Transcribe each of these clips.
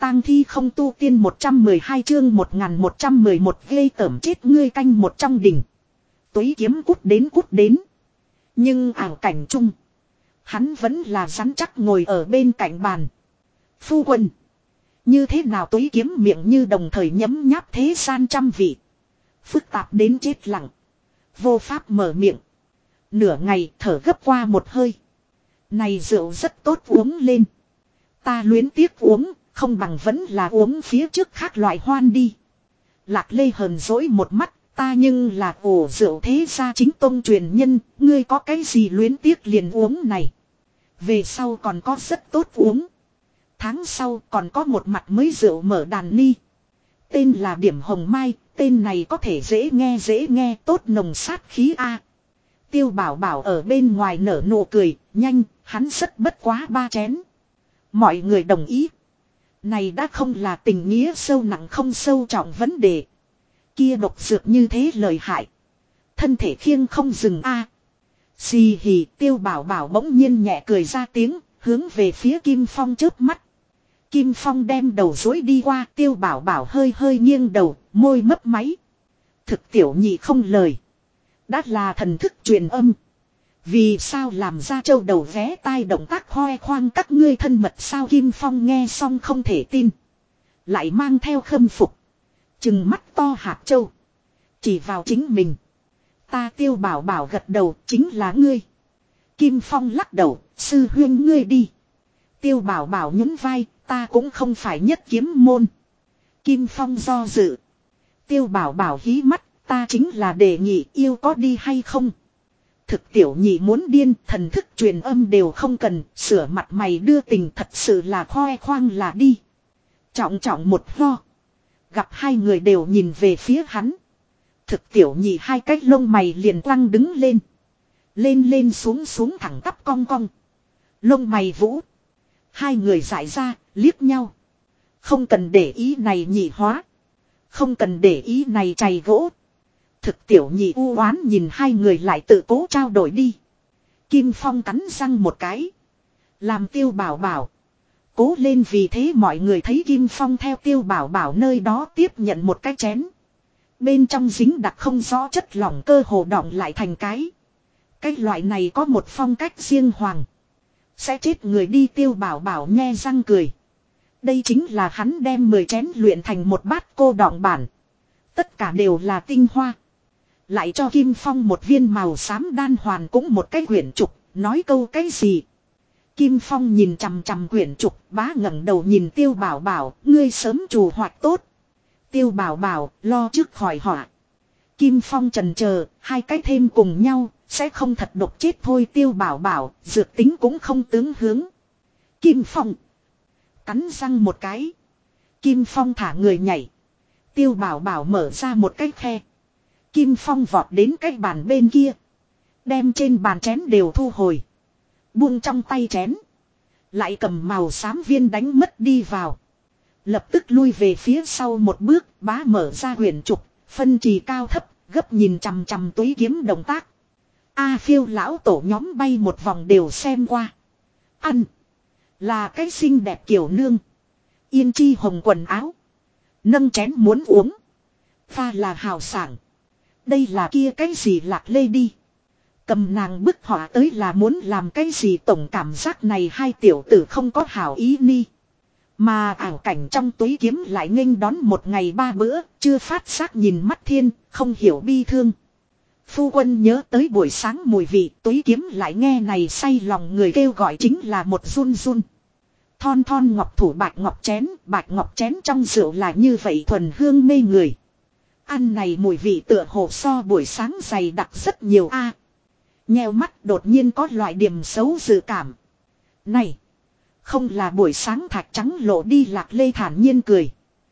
tang thi không tu tiên 112 chương 1111 ghê tởm chết ngươi canh một trong đỉnh. Túy kiếm cút đến. Nhưng ảo cảnh chung. Hắn vẫn là rắn chắc ngồi ở bên cạnh bàn. Phu quân. Như thế nào túy kiếm miệng như đồng thời nhấm nháp thế gian trăm vị. Phức tạp đến chết lặng. Vô pháp mở miệng. Nửa ngày thở gấp qua một hơi. Này rượu rất tốt uống lên. Ta luyến tiếc uống, không bằng vẫn là uống phía trước khác loại hoan đi. Lạc Lê hờn dỗi một mắt, ta nhưng là ổ rượu thế gia chính tông truyền nhân, ngươi có cái gì luyến tiếc liền uống này. Về sau còn có rất tốt uống. Tháng sau còn có một mặt mới rượu mở đàn ni. Tên là Điểm Hồng Mai, tên này có thể dễ nghe tốt nồng sát khí a. Tiêu Bảo Bảo ở bên ngoài nở nụ cười, nhanh, hắn rất bất quá 3 chén. Mọi người đồng ý. Này đã không là tình nghĩa sâu nặng không sâu trọng vấn đề. Kia độc dược như thế lời hại. Thân thể khiêng không dừng a. Xì hì, Tiêu Bảo Bảo bỗng nhiên nhẹ cười ra tiếng, hướng về phía Kim Phong chớp mắt. Kim Phong đem đầu dối đi qua, Tiêu Bảo Bảo hơi nghiêng đầu, môi mấp máy. Thực tiểu nhị không lời. Đã là thần thức truyền âm. Vì sao làm ra châu đầu vé tai động tác khoe khoang các ngươi thân mật sao? Kim Phong nghe xong không thể tin. Lại mang theo khâm phục. Chừng mắt to hạt châu. Chỉ vào chính mình. Ta Tiêu Bảo Bảo gật đầu, chính là ngươi. Kim Phong lắc đầu, sư huyên ngươi đi. Tiêu Bảo Bảo nhún vai, ta cũng không phải nhất kiếm môn. Kim Phong do dự. Tiêu Bảo Bảo hí mắt, ta chính là đề nghị yêu có đi hay không. Thực tiểu nhị muốn điên, thần thức truyền âm đều không cần, sửa mặt mày đưa tình thật sự là khoe khoang là đi. Trọng một ho. Gặp hai người đều nhìn về phía hắn. Thực tiểu nhị hai cái lông mày liền quăng đứng lên. Lên xuống thẳng tắp cong cong. Lông mày vũ. Hai người giải ra, liếc nhau. Không cần để ý này nhị hóa. Không cần để ý này chày gỗ. Thực tiểu nhị u oán nhìn hai người lại tự cố trao đổi đi. Kim Phong cắn răng một cái. Làm Tiêu Bảo Bảo. Cố lên vì thế mọi người thấy Kim Phong theo Tiêu Bảo Bảo nơi đó tiếp nhận một cái chén. Bên trong dính đặc không rõ chất lỏng cơ hồ đọng lại thành cái. Cái loại này có một phong cách riêng hoàng. Sẽ chết người đi. Tiêu Bảo Bảo nhe răng cười. Đây chính là hắn đem 10 chén luyện thành một bát cô đọng bản. Tất cả đều là tinh hoa. Lại cho Kim Phong một viên màu xám đan hoàn cũng một cái quyển trục, nói câu cái gì. Kim Phong nhìn chằm quyển trục, bá ngẩng đầu nhìn Tiêu Bảo Bảo, ngươi sớm trù hoạch tốt. Tiêu Bảo Bảo, lo trước khỏi họa. Kim Phong chần chờ, hai cái thêm cùng nhau, sẽ không thật độc chết thôi. Tiêu Bảo Bảo, dược tính cũng không tướng hướng. Kim Phong cắn răng một cái. Kim Phong thả người nhảy. Tiêu Bảo Bảo mở ra một cái khe. Kim Phong vọt đến cái bàn bên kia. Đem trên bàn chén đều thu hồi. Buông trong tay chén. Lại cầm màu xám viên đánh mất đi vào. Lập tức lui về phía sau một bước, bá mở ra quyển trục, phân trì cao thấp, gấp nhìn chằm túy kiếm động tác. A Phiêu lão tổ nhóm bay một vòng đều xem qua. Ăn. Là cái xinh đẹp kiểu nương. Yên chi hồng quần áo. Nâng chén muốn uống. Pha là hào sảng. Đây là kia cái gì Lạc Lê đi. Cầm nàng bức họa tới là muốn làm cái gì tổng cảm giác này hai tiểu tử không có hảo ý ni. Mà ảo cảnh trong túy kiếm lại nghênh đón một ngày 3 bữa, chưa phát giác nhìn mắt thiên, không hiểu bi thương. Phu quân nhớ tới buổi sáng mùi vị túy kiếm lại nghe này say lòng người kêu gọi chính là một run run. Thon ngọc thủ bạch ngọc chén trong rượu là như vậy thuần hương mê người. Ăn này mùi vị tựa hồ so buổi sáng dày đặc rất nhiều a. Nheo mắt đột nhiên có loại điểm xấu dự cảm. Này, không là buổi sáng thạch trắng lộ đi. Lạc Lê thản nhiên cười.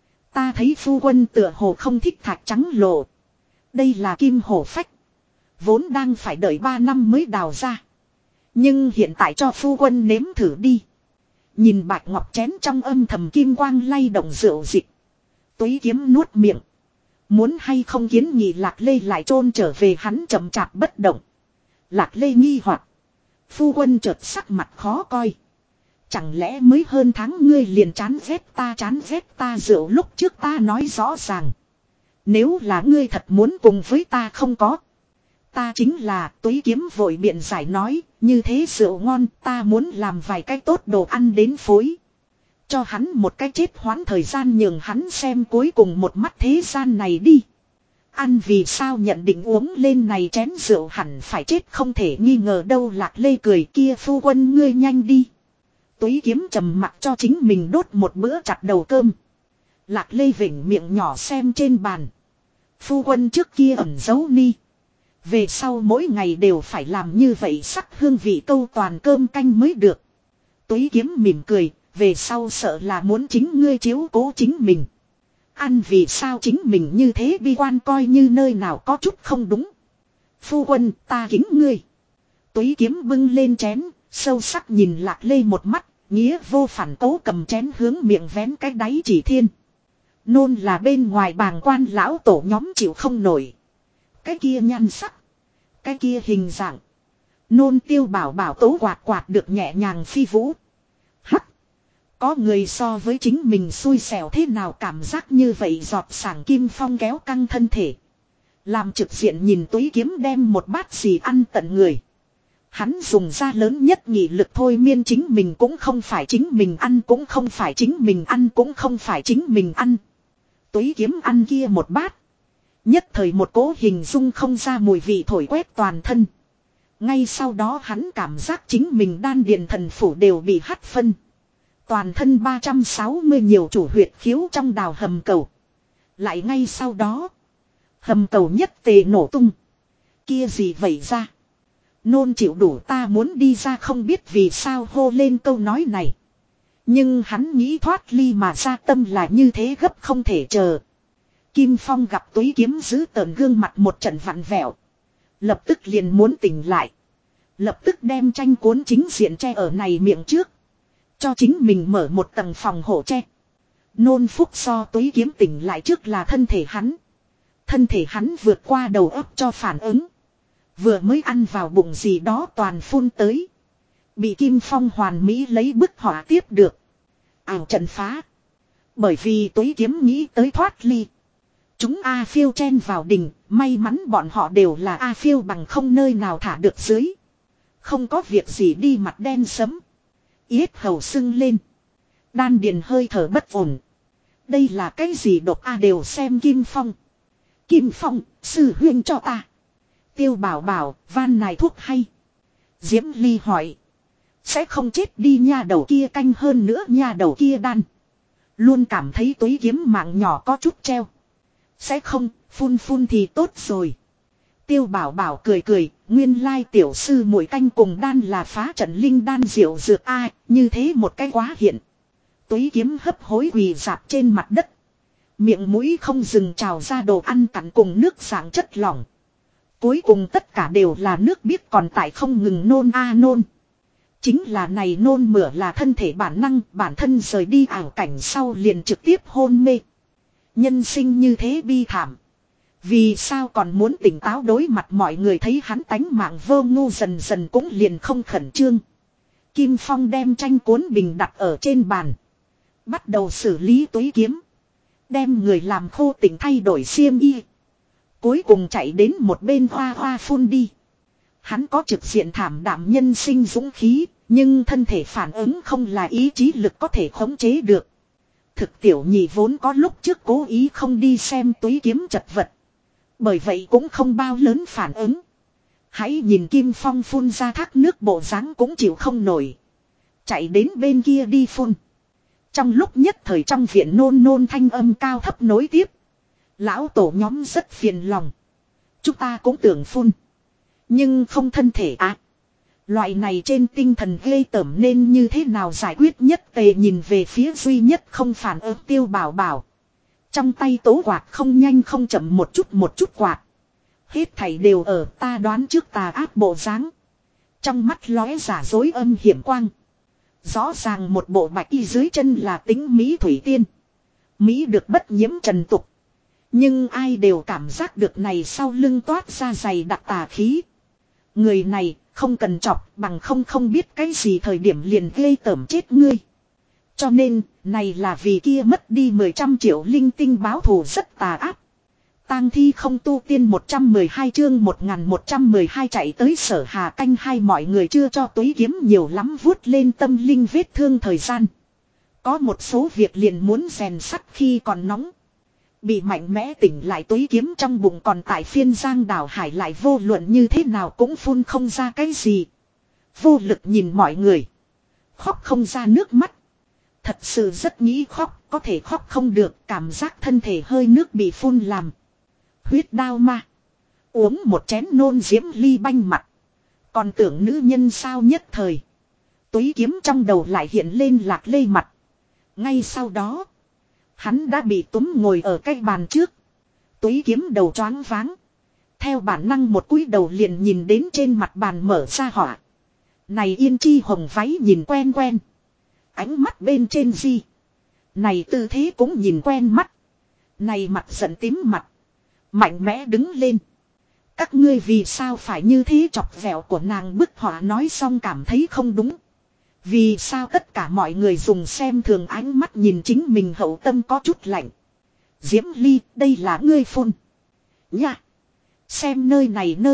Ta thấy phu quân tựa hồ không thích thạch trắng lộ. Đây là kim hổ phách. Vốn đang phải đợi 3 năm mới đào ra. Nhưng hiện tại cho phu quân nếm thử đi. Nhìn bạch ngọc chén trong âm thầm kim quang lay động rượu dịch. Túy kiếm nuốt miệng. Muốn hay không kiến nghị Lạc Lê lại chôn trở về hắn chậm chạp bất động. Lạc Lê nghi hoặc. Phu quân chợt sắc mặt khó coi. Chẳng lẽ mới hơn tháng ngươi liền chán ghét ta rượu lúc trước ta nói rõ ràng. Nếu là ngươi thật muốn cùng với ta không có. Ta chính là Túy Kiếm vội biện giải nói, như thế rượu ngon ta muốn làm vài cái tốt đồ ăn đến phối. Cho hắn một cái chết hoãn thời gian nhường hắn xem cuối cùng một mắt thế gian này đi. Ăn vì sao nhận định uống lên này chén rượu hẳn phải chết không thể nghi ngờ đâu. Lạc Lê cười kia phu quân ngươi nhanh đi. Túy Kiếm trầm mặc cho chính mình đốt một bữa chặt đầu cơm. Lạc Lê vểnh miệng nhỏ xem trên bàn. Phu quân trước kia ẩn giấu ni. Về sau mỗi ngày đều phải làm như vậy sắc hương vị câu toàn cơm canh mới được. Túy Kiếm mỉm cười, về sau sợ là muốn chính ngươi chiếu cố chính mình. Ăn vì sao chính mình như thế bi quan coi như nơi nào có chút không đúng. Phu quân ta kính ngươi. Túy Kiếm bưng lên chén, sâu sắc nhìn Lạc Lê một mắt, nghĩa vô phản cố cầm chén hướng miệng vén cái đáy chỉ thiên. Nôn là bên ngoài bàng quan lão tổ nhóm chịu không nổi. Cái kia nhan sắc. Cái kia hình dạng. Nôn Tiêu Bảo bảo tố quạt được nhẹ nhàng phi vũ. Hắc. Có người so với chính mình xui xẻo thế nào cảm giác như vậy giọt sảng Kim Phong kéo căng thân thể. Làm trực diện nhìn Túy Kiếm đem một bát gì ăn tận người. Hắn dùng ra lớn nhất nghị lực thôi miên chính mình cũng không phải chính mình ăn cũng không phải chính mình ăn cũng không phải chính mình ăn. Túy Kiếm ăn kia một bát. Nhất thời một cỗ hình dung không ra mùi vị thổi quét toàn thân. Ngay sau đó hắn cảm giác chính mình đan điền thần phủ đều bị hắt phân. Toàn thân 360 nhiều chủ huyệt khiếu trong đào hầm cầu. Lại ngay sau đó. Hầm cầu nhất tề nổ tung. Kia gì vậy ra. Nôn chịu đủ ta muốn đi ra không biết vì sao hô lên câu nói này. Nhưng hắn nghĩ thoát ly mà ra tâm là như thế gấp không thể chờ. Kim Phong gặp Túy Kiếm giữ tợn gương mặt một trận vặn vẹo. Lập tức liền muốn tỉnh lại. Lập tức đem tranh cuốn chính diện che ở này miệng trước. Cho chính mình mở một tầng phòng hộ che. Nôn phúc so Túy Kiếm tỉnh lại trước là thân thể hắn. Thân thể hắn vượt qua đầu óc cho phản ứng. Vừa mới ăn vào bụng gì đó toàn phun tới. Bị Kim Phong hoàn mỹ lấy bức họa tiếp được. Ảo trận phá. Bởi vì Túy Kiếm nghĩ tới thoát ly. Chúng A Phiêu chen vào đình, may mắn bọn họ đều là A Phiêu bằng không nơi nào thả được dưới. Không có việc gì đi mặt đen sấm. Yết hầu sưng lên. Đan điền hơi thở bất ổn. Đây là cái gì độc A đều xem Kim Phong. Kim Phong, sư huynh cho ta. Tiêu Bảo bảo, van này thuốc hay. Diễm Ly hỏi. Sẽ không chết đi nha đầu kia canh hơn nữa nha đầu kia đan. Luôn cảm thấy Túy Kiếm mạng nhỏ có chút treo. Sẽ không, phun thì tốt rồi. Tiêu Bảo bảo cười, nguyên lai tiểu sư muội canh cùng đan là phá trận linh đan diệu dược ai, như thế một cái quá hiện. Túy Kiếm hấp hối quỳ dạp trên mặt đất. Miệng mũi không dừng trào ra đồ ăn cặn cùng nước dạng chất lỏng. Cuối cùng tất cả đều là nước biết còn tại không ngừng nôn nôn. Chính là này nôn mửa là thân thể bản năng, bản thân rời đi ảo cảnh sau liền trực tiếp hôn mê. Nhân sinh như thế bi thảm. Vì sao còn muốn tỉnh táo đối mặt mọi người thấy hắn tánh mạng vô ngu dần dần cũng liền không khẩn trương. Kim Phong đem tranh cuốn bình đặt ở trên bàn. Bắt đầu xử lý Túy Kiếm. Đem người làm khô tỉnh thay đổi xiêm y. Cuối cùng chạy đến một bên hoa phun đi. Hắn có trực diện thảm đạm nhân sinh dũng khí, nhưng thân thể phản ứng không là ý chí lực có thể khống chế được. Thực tiểu nhị vốn có lúc trước cố ý không đi xem Túy Kiếm chật vật. Bởi vậy cũng không bao lớn phản ứng. Hãy nhìn Kim Phong phun ra thác nước bộ dáng cũng chịu không nổi. Chạy đến bên kia đi phun. Trong lúc nhất thời trong viện nôn thanh âm cao thấp nối tiếp. Lão tổ nhóm rất phiền lòng. Chúng ta cũng tưởng phun. Nhưng không thân thể loại này trên tinh thần ghê tởm nên như thế nào giải quyết nhất tề nhìn về phía duy nhất không phản ứng Tiêu Bảo bảo. Trong tay tố quạt không nhanh không chậm một chút quạt. Hết thảy đều ở ta đoán trước tà ác bộ dáng. Trong mắt lóe giả dối âm hiểm quang. Rõ ràng một bộ bạch y dưới chân là tính Mỹ thủy tiên. Mỹ được bất nhiễm trần tục. Nhưng ai đều cảm giác được này sau lưng toát ra dày đặc tà khí. Người này không cần chọc, bằng không biết cái gì thời điểm liền ghê tởm chết ngươi. Cho nên, này là vì kia mất đi 100 triệu linh tinh báo thù rất tà ác. Tang thi không tu tiên 112 chương 1112 chạy tới Sở Hà canh hai, mọi người chưa cho túy kiếm nhiều lắm vuốt lên tâm linh vết thương thời gian. Có một số việc liền muốn rèn sắt khi còn nóng. Bị mạnh mẽ tỉnh lại túy kiếm trong bụng còn tại phiên giang đảo hải lại vô luận như thế nào cũng phun không ra cái gì. Vô lực nhìn mọi người. Khóc không ra nước mắt. Thật sự rất nghĩ khóc, có thể khóc không được, cảm giác thân thể hơi nước bị phun làm. Huyết đao ma. Uống một chén nôn diễm ly banh mặt. Còn tưởng nữ nhân sao nhất thời. Túy kiếm trong đầu lại hiện lên Lạc Lê mặt. Ngay sau đó. Hắn đã bị túm ngồi ở cái bàn trước. Túy kiếm đầu choáng váng. Theo bản năng một cúi đầu liền nhìn đến trên mặt bàn mở ra họa. Này yên chi hồng váy nhìn quen quen. Ánh mắt bên trên gì. Này tư thế cũng nhìn quen mắt. Này mặt giận tím mặt. Mạnh mẽ đứng lên. Các ngươi vì sao phải như thế, chọc vẹo của nàng bức họa nói xong cảm thấy không đúng. Vì sao tất cả mọi người dùng xem thường ánh mắt nhìn chính mình, hậu tâm có chút lạnh. Diễm Ly, đây là ngươi phun. Nha. Xem nơi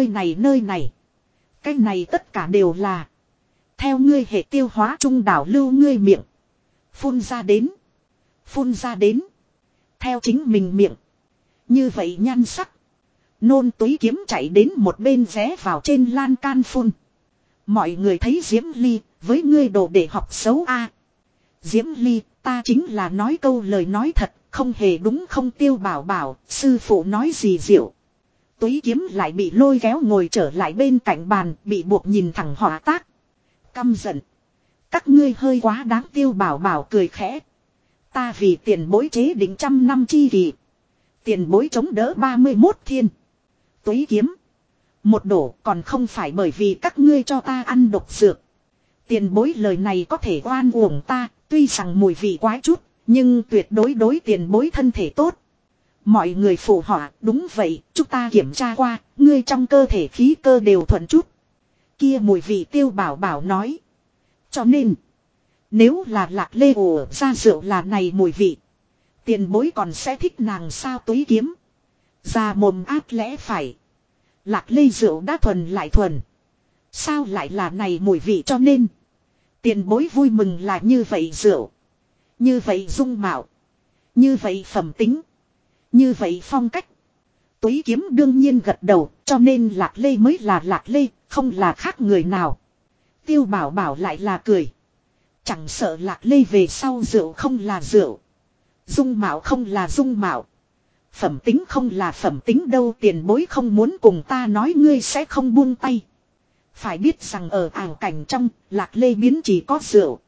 này. Cái này tất cả đều là. Theo ngươi hệ tiêu hóa trung đảo lưu ngươi miệng. Phun ra đến. Phun ra đến. Theo chính mình miệng. Như vậy nhan sắc. Nôn túy kiếm chạy đến một bên vé vào trên lan can phun. Mọi người thấy Diễm Ly, với ngươi đồ để học xấu a. Diễm Ly, ta chính là nói câu lời nói thật, không hề đúng không Tiêu Bảo Bảo, sư phụ nói gì diệu. Túy kiếm lại bị lôi kéo ngồi trở lại bên cạnh bàn, bị buộc nhìn thẳng họa tác. Căm giận. Các ngươi hơi quá đáng. Tiêu Bảo Bảo cười khẽ. Ta vì tiền bối chế định 100 năm chi kỳ. Tiền bối chống đỡ 31 thiên. Túy kiếm. Một đổ còn không phải bởi vì các ngươi cho ta ăn độc dược. Tiền bối lời này có thể oan uổng ta, tuy rằng mùi vị quái chút, nhưng tuyệt đối tiền bối thân thể tốt. Mọi người phụ họa, đúng vậy, chúng ta kiểm tra qua, ngươi trong cơ thể khí cơ đều thuận chút. Kia mùi vị Tiêu Bảo Bảo nói. Cho nên, nếu là Lạc Lê ủ ra rượu là này mùi vị, tiền bối còn sẽ thích nàng sao? Túy kiếm. Ra mồm ác lẽ phải. Lạc Lê rượu đã thuần lại thuần. Sao lại là này mùi vị, cho nên tiền bối vui mừng là như vậy rượu. Như vậy dung mạo. Như vậy phẩm tính. Như vậy phong cách. Túy kiếm đương nhiên gật đầu, cho nên Lạc Lê mới là Lạc Lê, không là khác người nào. Tiêu Bảo Bảo lại là cười. Chẳng sợ Lạc Lê về sau rượu không là rượu. Dung mạo không là dung mạo. Phẩm tính không là phẩm tính đâu, tiền bối không muốn cùng ta nói ngươi sẽ không buông tay. Phải biết rằng ở ảo cảnh trong, Lạc Lê biến chỉ có rượu.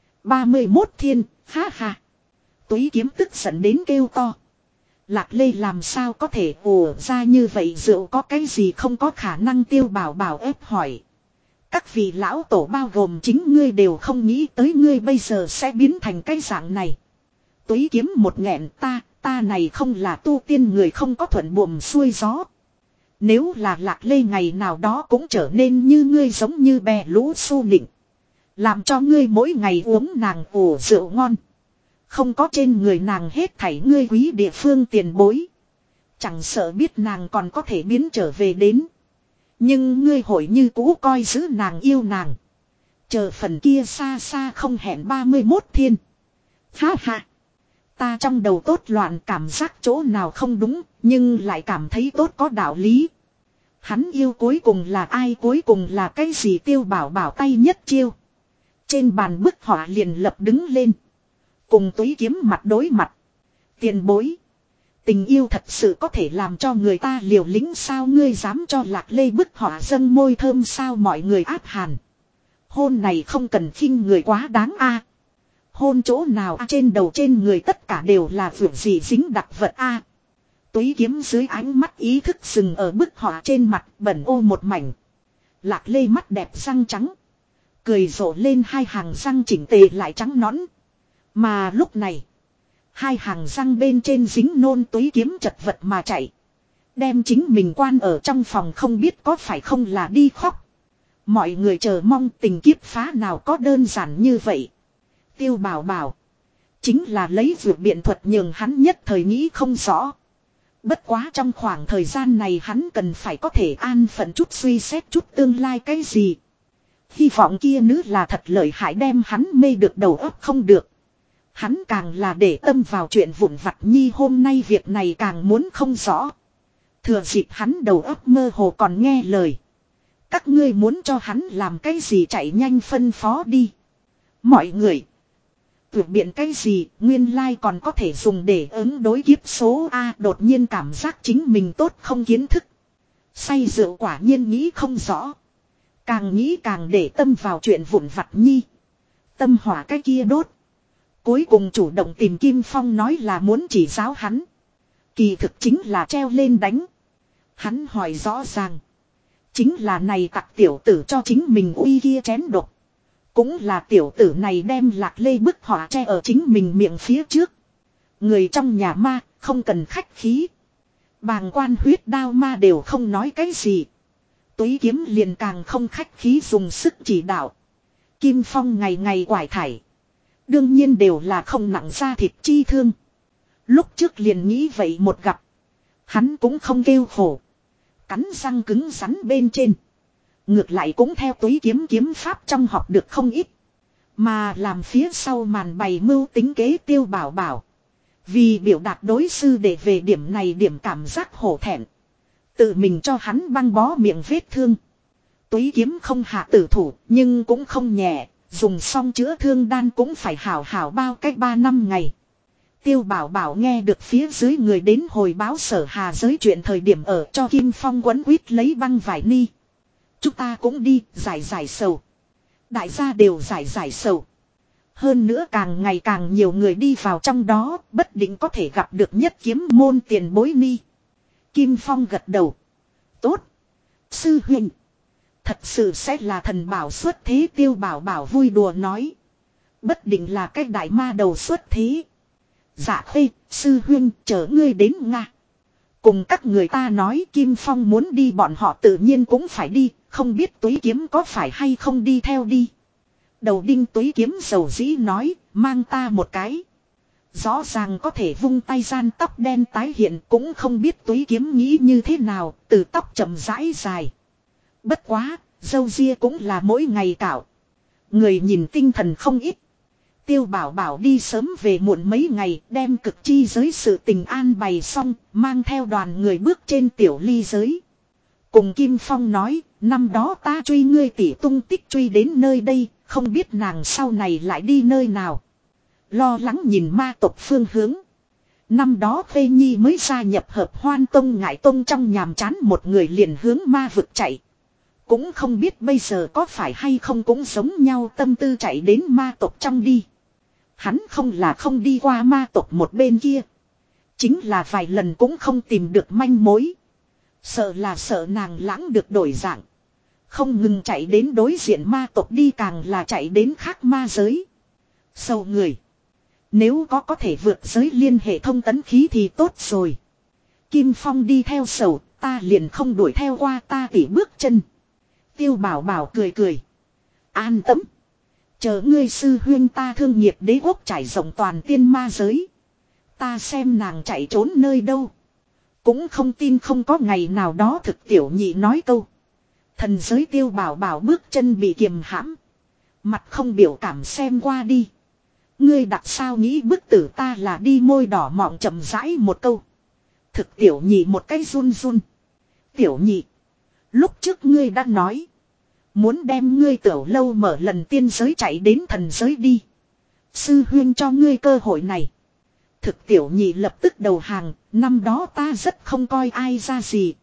31 thiên, ha ha. Túy kiếm tức giận đến kêu to. Lạc Lê làm sao có thể ùa ra như vậy rượu, có cái gì không có khả năng? Tiêu Bảo Bảo ép hỏi. Các vị lão tổ bao gồm chính ngươi đều không nghĩ tới ngươi bây giờ sẽ biến thành cái dạng này. Túy kiếm một nghẹn, ta này không là tu tiên người, không có thuận buồm xuôi gió. Nếu là Lạc Lê ngày nào đó cũng trở nên như ngươi, giống như bè lũ su nịnh. Làm cho ngươi mỗi ngày uống nàng ủ rượu ngon. Không có trên người nàng hết thảy ngươi quý địa phương tiền bối. Chẳng sợ biết nàng còn có thể biến trở về đến. Nhưng ngươi hội như cũ coi giữ nàng, yêu nàng. Chờ phần kia xa xa không hẹn 31 thiên. Ha ha. Ta trong đầu tốt loạn, cảm giác chỗ nào không đúng, nhưng lại cảm thấy tốt có đạo lý. Hắn yêu cuối cùng là ai, cuối cùng là cái gì? Tiêu Bảo Bảo tay nhất chiêu. Trên bàn bức họa liền lập đứng lên. Cùng túy kiếm mặt đối mặt. Tiền bối. Tình yêu thật sự có thể làm cho người ta liều lĩnh sao? Ngươi dám cho Lạc Lê bức họa dâng môi thơm sao? Mọi người áp hàn. Hôn này không cần khinh người quá đáng a. Hôn chỗ nào a? Trên đầu trên người tất cả đều là vượt gì dính đặc vật a. Túy kiếm dưới ánh mắt ý thức dừng ở bức họa trên mặt, bẩn ô một mảnh. Lạc Lê mắt đẹp răng trắng. Cười rộ lên, hai hàng răng chỉnh tề lại trắng nõn. Mà lúc này, hai hàng răng bên trên dính nôn. Túy kiếm chật vật mà chạy. Đem chính mình quan ở trong phòng, không biết có phải không là đi khóc. Mọi người chờ mong tình kiếp phá nào có đơn giản như vậy. Tiêu Bảo Bảo. Chính là lấy vượt biện thuật nhường hắn nhất thời nghĩ không rõ. Bất quá trong khoảng thời gian này hắn cần phải có thể an phận chút suy xét chút tương lai cái gì. Hy vọng kia nữ là thật lợi hại đem hắn mê được đầu óc không được. Hắn càng là để tâm vào chuyện vụn vặt nhi hôm nay việc này càng muốn không rõ. Thừa dịp hắn đầu óc mơ hồ còn nghe lời. Các ngươi muốn cho hắn làm cái gì chạy nhanh phân phó đi. Mọi người. Tuyệt biện cái gì nguyên lai còn có thể dùng để ứng đối kiếp số A đột nhiên cảm giác chính mình tốt không kiến thức. Say rượu quả nhiên nghĩ không rõ. Càng nghĩ càng để tâm vào chuyện vụn vặt nhi. Tâm hỏa cái kia đốt. Cuối cùng chủ động tìm Kim Phong nói là muốn chỉ giáo hắn. Kỳ thực chính là treo lên đánh. Hắn hỏi rõ ràng. Chính là này tặc tiểu tử cho chính mình uy kia chén độc. Cũng là tiểu tử này đem Lạc Lê bức họa che ở chính mình miệng phía trước. Người trong nhà ma không cần khách khí. Bàng quan huyết đao ma đều không nói cái gì. Túy kiếm liền càng không khách khí dùng sức chỉ đạo. Kim Phong ngày ngày quải thải. Đương nhiên đều là không nặng ra thịt chi thương. Lúc trước liền nghĩ vậy một gặp. Hắn cũng không kêu khổ. Cắn răng cứng rắn bên trên. Ngược lại cũng theo túy kiếm kiếm pháp trong học được không ít. Mà làm phía sau màn bày mưu tính kế Tiêu Bảo Bảo. Vì biểu đạt đối sư để về điểm này điểm cảm giác hổ thẹn. Tự mình cho hắn băng bó miệng vết thương. Túy kiếm không hạ tử thủ nhưng cũng không nhẹ. Dùng xong chữa thương đan cũng phải hảo hảo bao cách 3 năm ngày. Tiêu Bảo Bảo nghe được phía dưới người đến hồi báo Sở Hà giới chuyện thời điểm ở cho Kim Phong quấn quýt lấy băng vải ni. Chúng ta cũng đi giải giải sầu. Đại gia đều giải sầu. Hơn nữa càng ngày càng nhiều người đi vào trong đó bất định có thể gặp được nhất kiếm môn tiền bối ni. Kim Phong gật đầu. Tốt. Sư huynh. Thật sự sẽ là thần bảo xuất thế Tiêu Bảo Bảo vui đùa nói. Bất định là cái đại ma đầu xuất thế. Dạ khê, sư huynh chờ ngươi đến Nga. Cùng các người ta nói Kim Phong muốn đi bọn họ tự nhiên cũng phải đi. Không biết túy kiếm có phải hay không đi theo đi. Đầu đinh túy kiếm dầu dĩ nói, mang ta một cái. Rõ ràng có thể vung tay gian tóc đen tái hiện cũng không biết túy kiếm nghĩ như thế nào, từ tóc chậm rãi dài. Bất quá, dâu ria cũng là mỗi ngày cạo. Người nhìn tinh thần không ít. Tiêu Bảo Bảo đi sớm về muộn mấy ngày, đem cực chi giới sự tình an bày xong, mang theo đoàn người bước trên tiểu ly giới. Cùng Kim Phong nói, năm đó ta truy ngươi tỉ tung tích truy đến nơi đây, không biết nàng sau này lại đi nơi nào. Lo lắng nhìn ma tộc phương hướng. Năm đó Khê Nhi mới gia nhập hợp Hoan Tông Ngải Tông trong nhàm chán một người liền hướng ma vực chạy. Cũng không biết bây giờ có phải hay không cũng giống nhau tâm tư chạy đến ma tộc trong đi. Hắn không là không đi qua ma tộc một bên kia. Chính là vài lần cũng không tìm được manh mối. Sợ là sợ nàng lãng được đổi dạng. Không ngừng chạy đến đối diện ma tộc đi càng là chạy đến khác ma giới. Sâu người. Nếu có thể vượt giới liên hệ thông tấn khí thì tốt rồi. Kim Phong đi theo sầu, ta liền không đuổi theo qua ta tỉ bước chân. Tiêu Bảo Bảo cười cười. An tâm. Chờ ngươi sư huyên ta thương nghiệp đế quốc trải rộng toàn tiên ma giới. Ta xem nàng chạy trốn nơi đâu. Cũng không tin không có ngày nào đó thực tiểu nhị nói câu. Thần giới Tiêu Bảo Bảo bước chân bị kiềm hãm. Mặt không biểu cảm xem qua đi. Ngươi đặt sao nghĩ bức tử ta là đi môi đỏ mọng chậm rãi một câu. Thực tiểu nhị một cái run run. Tiểu nhị. Lúc trước ngươi đã nói. Muốn đem ngươi tiểu lâu mở lần tiên giới chạy đến thần giới đi. Sư huyên cho ngươi cơ hội này. Thực tiểu nhị lập tức đầu hàng. Năm đó ta rất không coi ai ra gì.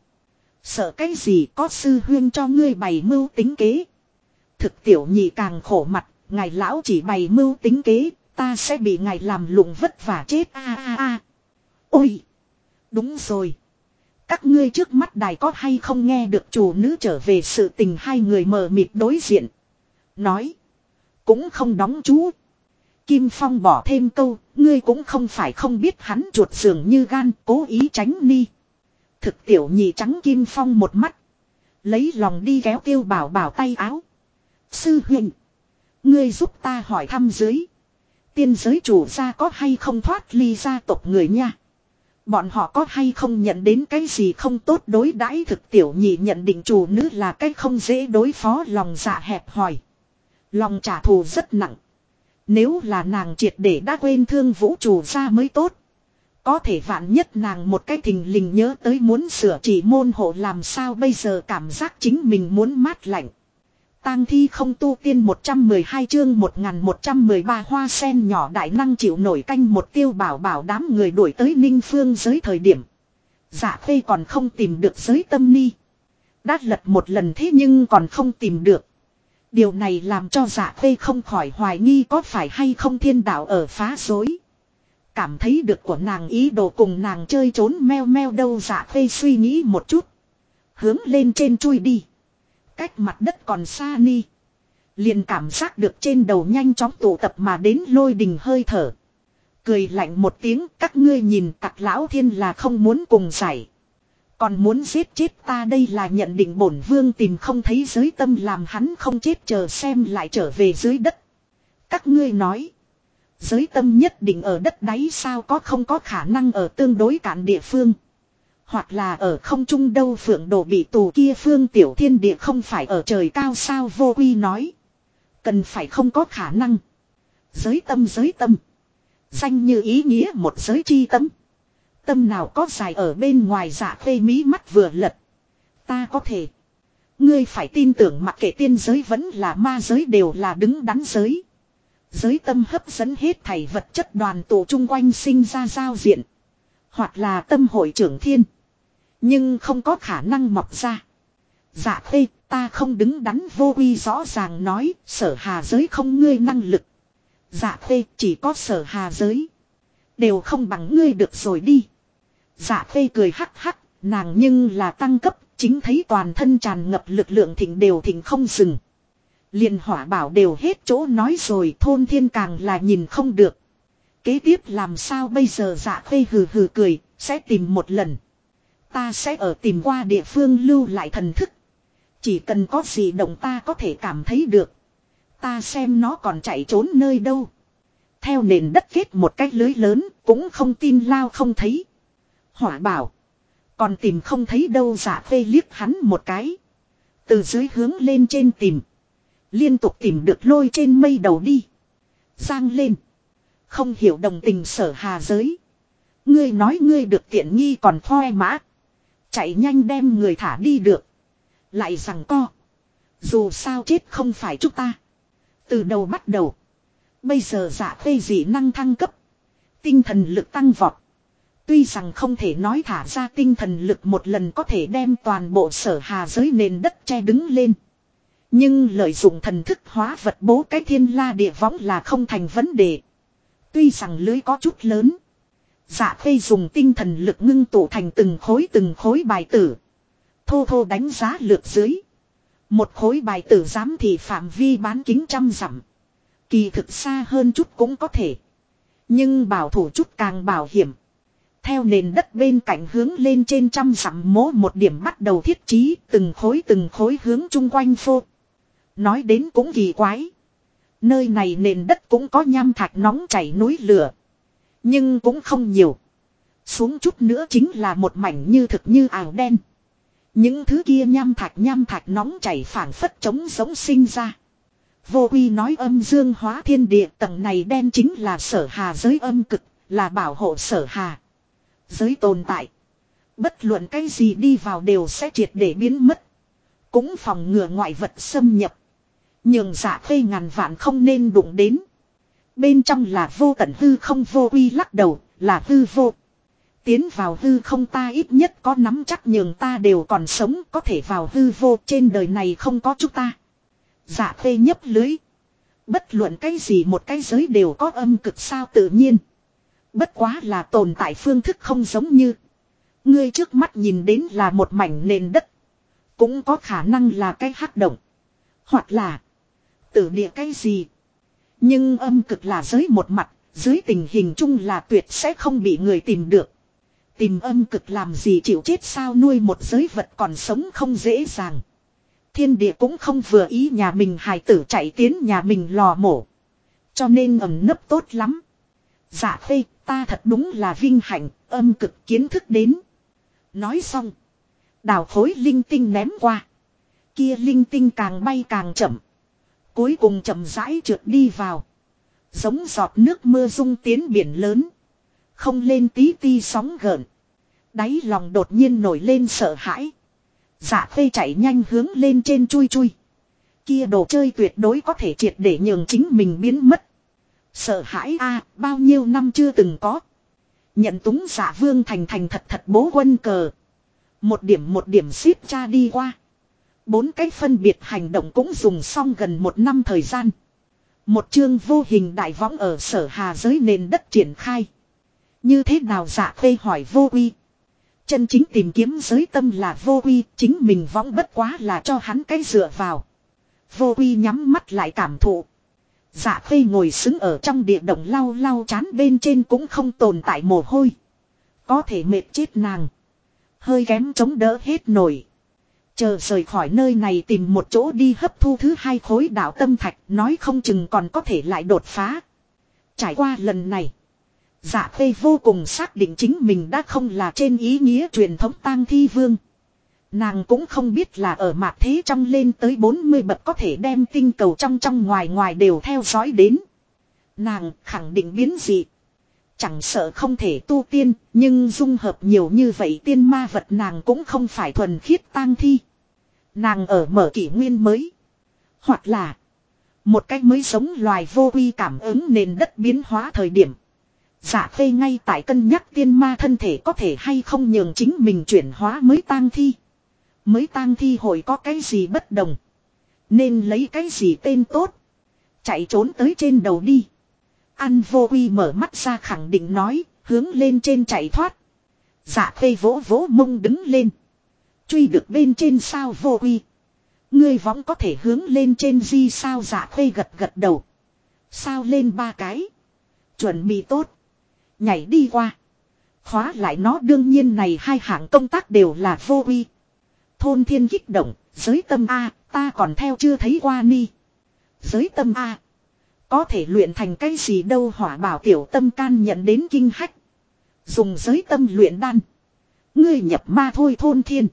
Sợ cái gì có sư huyên cho ngươi bày mưu tính kế. Thực tiểu nhị càng khổ mặt. Ngài lão chỉ bày mưu tính kế. Ta sẽ bị ngài làm lụng vất vả chết a. Ôi. Đúng rồi. Các ngươi trước mắt đài có hay không nghe được chủ nữ trở về sự tình hai người mờ mịt đối diện. Nói. Cũng không đóng chú. Kim Phong bỏ thêm câu. Ngươi cũng không phải không biết hắn chuột dường như gan cố ý tránh ni. Thực tiểu nhị trắng Kim Phong một mắt. Lấy lòng đi kéo Tiêu Bảo Bảo tay áo. Sư huynh. Ngươi giúp ta hỏi thăm dưới. Tiên giới chủ gia có hay không thoát ly gia tộc người nha. Bọn họ có hay không nhận đến cái gì không tốt đối đãi. Thực tiểu nhị nhận định chủ nữ là cái không dễ đối phó, lòng dạ hẹp hòi. Lòng trả thù rất nặng. Nếu là nàng triệt để đã quên thương vũ chủ gia mới tốt. Có thể vạn nhất nàng một cái thình lình nhớ tới muốn sửa chỉ môn hộ, làm sao bây giờ, cảm giác chính mình muốn mát lạnh. Tang thi không tu tiên 112 chương 1113 hoa sen nhỏ đại năng chịu nổi canh một. Tiêu Bảo Bảo đám người đuổi tới Ninh Phương giới thời điểm. Dạ Khê còn không tìm được giới tâm ni. Đã lật một lần thế nhưng còn không tìm được. Điều này làm cho Dạ Khê không khỏi hoài nghi có phải hay không thiên đạo ở phá rối. Cảm thấy được của nàng ý đồ cùng nàng chơi trốn meo meo đâu. Dạ Khê suy nghĩ một chút. Hướng lên trên chui đi. Cách mặt đất còn xa ni. Liền cảm giác được trên đầu nhanh chóng tụ tập mà đến lôi đình hơi thở. Cười lạnh một tiếng, các ngươi nhìn Tặc Lão Thiên là không muốn cùng giải. Còn muốn giết chết ta, đây là nhận định bổn vương tìm không thấy giới tâm, làm hắn không chết, chờ xem lại trở về dưới đất. Các ngươi nói. Giới tâm nhất định ở đất đáy sao, có không có khả năng ở tương đối cạn địa phương. Hoặc là ở không trung đâu. Phượng Đồ bị tù kia phương tiểu thiên địa không phải ở trời cao sao, Vô Quy nói. Cần phải không có khả năng. Giới tâm. Danh như ý nghĩa một giới chi tâm. Tâm nào có dài ở bên ngoài. Dạ Khê mí mắt vừa lật. Ta có thể. Ngươi phải tin tưởng mặc kệ tiên giới vẫn là ma giới đều là đứng đắn giới. Giới tâm hấp dẫn hết thảy vật chất đoàn tụ chung quanh sinh ra giao diện. Hoặc là tâm hội trưởng thiên. Nhưng không có khả năng mọc ra. Dạ Khê, ta không đứng đắn, Vô Quy rõ ràng nói, Sở Hà giới không ngươi năng lực. Dạ Khê, chỉ có Sở Hà giới. Đều không bằng ngươi được rồi đi. Dạ Khê cười hắc hắc, nàng nhưng là tăng cấp, chính thấy toàn thân tràn ngập lực lượng thịnh đều thịnh không dừng. Liền Hỏa Bảo đều hết chỗ nói rồi, Thôn Thiên càng là nhìn không được. Kế tiếp làm sao bây giờ? Dạ Khê hừ hừ cười, sẽ tìm một lần. Ta sẽ ở tìm qua địa phương lưu lại thần thức. Chỉ cần có gì động ta có thể cảm thấy được. Ta xem nó còn chạy trốn nơi đâu. Theo nền đất kết một cái lưới lớn, cũng không tin lao không thấy. Hỏa Bảo. Còn tìm không thấy đâu. Dạ Khê liếc hắn một cái. Từ dưới hướng lên trên tìm. Liên tục tìm được lôi trên mây đầu đi. Giang lên. Không hiểu đồng tình Sở Hà giới. Ngươi nói ngươi được tiện nghi còn khoe mã. Chạy nhanh đem người thả đi được. Lại rằng co. Dù sao chết không phải chúng ta. Từ đầu bắt đầu. Bây giờ Dạ Khê dị năng thăng cấp. Tinh thần lực tăng vọt. Tuy rằng không thể nói thả ra tinh thần lực một lần có thể đem toàn bộ Sở Hà giới nền đất che đứng lên. Nhưng lợi dụng thần thức hóa vật bố cái thiên la địa võng là không thành vấn đề. Tuy rằng lưới có chút lớn. Dạ Khê dùng tinh thần lực ngưng tụ thành từng khối bài tử. Thô thô đánh giá lược dưới. Một khối bài tử dám thì phạm vi bán kính 100 dặm. Kỳ thực xa hơn chút cũng có thể. Nhưng bảo thủ chút càng bảo hiểm. Theo nền đất bên cạnh hướng lên trên 100 dặm mố một điểm bắt đầu thiết trí, từng khối hướng chung quanh phô. Nói đến cũng kỳ quái. Nơi này nền đất cũng có nham thạch nóng chảy núi lửa. Nhưng cũng không nhiều. Xuống chút nữa chính là một mảnh như thực như ảo đen. Những thứ kia nham thạch nóng chảy phảng phất trống giống sinh ra. Vô Quy nói âm dương hóa thiên địa, tầng này đen chính là Sở Hà giới âm cực, là bảo hộ Sở Hà giới tồn tại. Bất luận cái gì đi vào đều sẽ triệt để biến mất. Cũng phòng ngừa ngoại vật xâm nhập. Nhường Dạ Khê ngàn vạn không nên đụng đến. Bên trong là vô tận hư không. Vô Quy lắc đầu, là hư vô. Tiến vào hư không ta ít nhất có nắm chắc nhường ta đều còn sống, có thể vào hư vô, trên đời này không có chúng ta. Dạ Khê nhấp lưới. Bất luận cái gì một cái giới đều có âm cực sao, tự nhiên. Bất quá là tồn tại phương thức không giống như. Ngươi trước mắt nhìn đến là một mảnh nền đất. Cũng có khả năng là cái hắc động. Hoặc là tử địa cái gì. Nhưng âm cực là giới một mặt, dưới tình hình chung là tuyệt sẽ không bị người tìm được. Tìm âm cực làm gì, chịu chết sao, nuôi một giới vật còn sống không dễ dàng. Thiên địa cũng không vừa ý nhà mình hài tử chạy tiến nhà mình lò mổ. Cho nên ẩn nấp tốt lắm. Dạ Khê, ta thật đúng là vinh hạnh, âm cực kiến thức đến. Nói xong. Đào khối linh tinh ném qua. Kia linh tinh càng bay càng chậm. Cuối cùng chậm rãi trượt đi vào. Giống giọt nước mưa rung tiến biển lớn. Không lên tí ti sóng gợn. Đáy lòng đột nhiên nổi lên sợ hãi. Dạ Khê chạy nhanh hướng lên trên chui chui. Kia đồ chơi tuyệt đối có thể triệt để nhường chính mình biến mất. Sợ hãi a, bao nhiêu năm chưa từng có. Nhận túng Dạ Vương thành thật thật bố quân cờ. Một điểm ship tra đi qua. 4 cái phân biệt hành động cũng dùng xong gần 1 năm thời gian. Một chương vô hình đại võng ở Sở Hà giới nền đất triển khai. Như thế nào Dạ Khê hỏi Vô Uy. Chân chính tìm kiếm giới tâm là Vô Uy, chính mình võng bất quá là cho hắn cái dựa vào. Vô Uy nhắm mắt lại cảm thụ. Dạ Khê ngồi xứng ở trong địa động lau lau chán bên trên cũng không tồn tại mồ hôi. Có thể mệt chết nàng. Hơi kém chống đỡ hết nổi. Chờ rời khỏi nơi này tìm một chỗ đi hấp thu thứ 2 khối đạo tâm thạch, nói không chừng còn có thể lại đột phá. Trải qua lần này, Dạ Khê vô cùng xác định chính mình đã không là trên ý nghĩa truyền thống tang thi vương. Nàng cũng không biết là ở mạt thế trong lên tới 40 bậc có thể đem tinh cầu trong ngoài đều theo dõi đến. Nàng khẳng định biến dị. Chẳng sợ không thể tu tiên, nhưng dung hợp nhiều như vậy tiên ma vật nàng cũng không phải thuần khiết tang thi. Nàng ở mở kỷ nguyên mới. Hoặc là một cách mới sống loài Vô Uy cảm ứng nền đất biến hóa thời điểm. Dạ Khê ngay tại cân nhắc tiên ma thân thể có thể hay không nhường chính mình chuyển hóa mới tang thi. Mới tang thi hội có cái gì bất đồng. Nên lấy cái gì tên tốt. Chạy trốn tới trên đầu đi. Ăn Vô Uy mở mắt ra khẳng định nói, hướng lên trên chạy thoát. Dạ Khê vỗ vỗ mông đứng lên. Truy được bên trên sao Vô Uy. Ngươi võng có thể hướng lên trên di sao Dạ Khê gật đầu. Sao lên 3 cái. Chuẩn bị tốt. Nhảy đi qua. Khóa lại nó đương nhiên này 2 hạng công tác đều là Vô Uy. Thôn Thiên kích động, giới tâm A, ta còn theo chưa thấy qua ni. Giới tâm A. Có thể luyện thành cái gì đâu Hỏa Bảo tiểu tâm can nhận đến kinh hách. Dùng giới tâm luyện đan. Ngươi nhập ma thôi Thôn Thiên.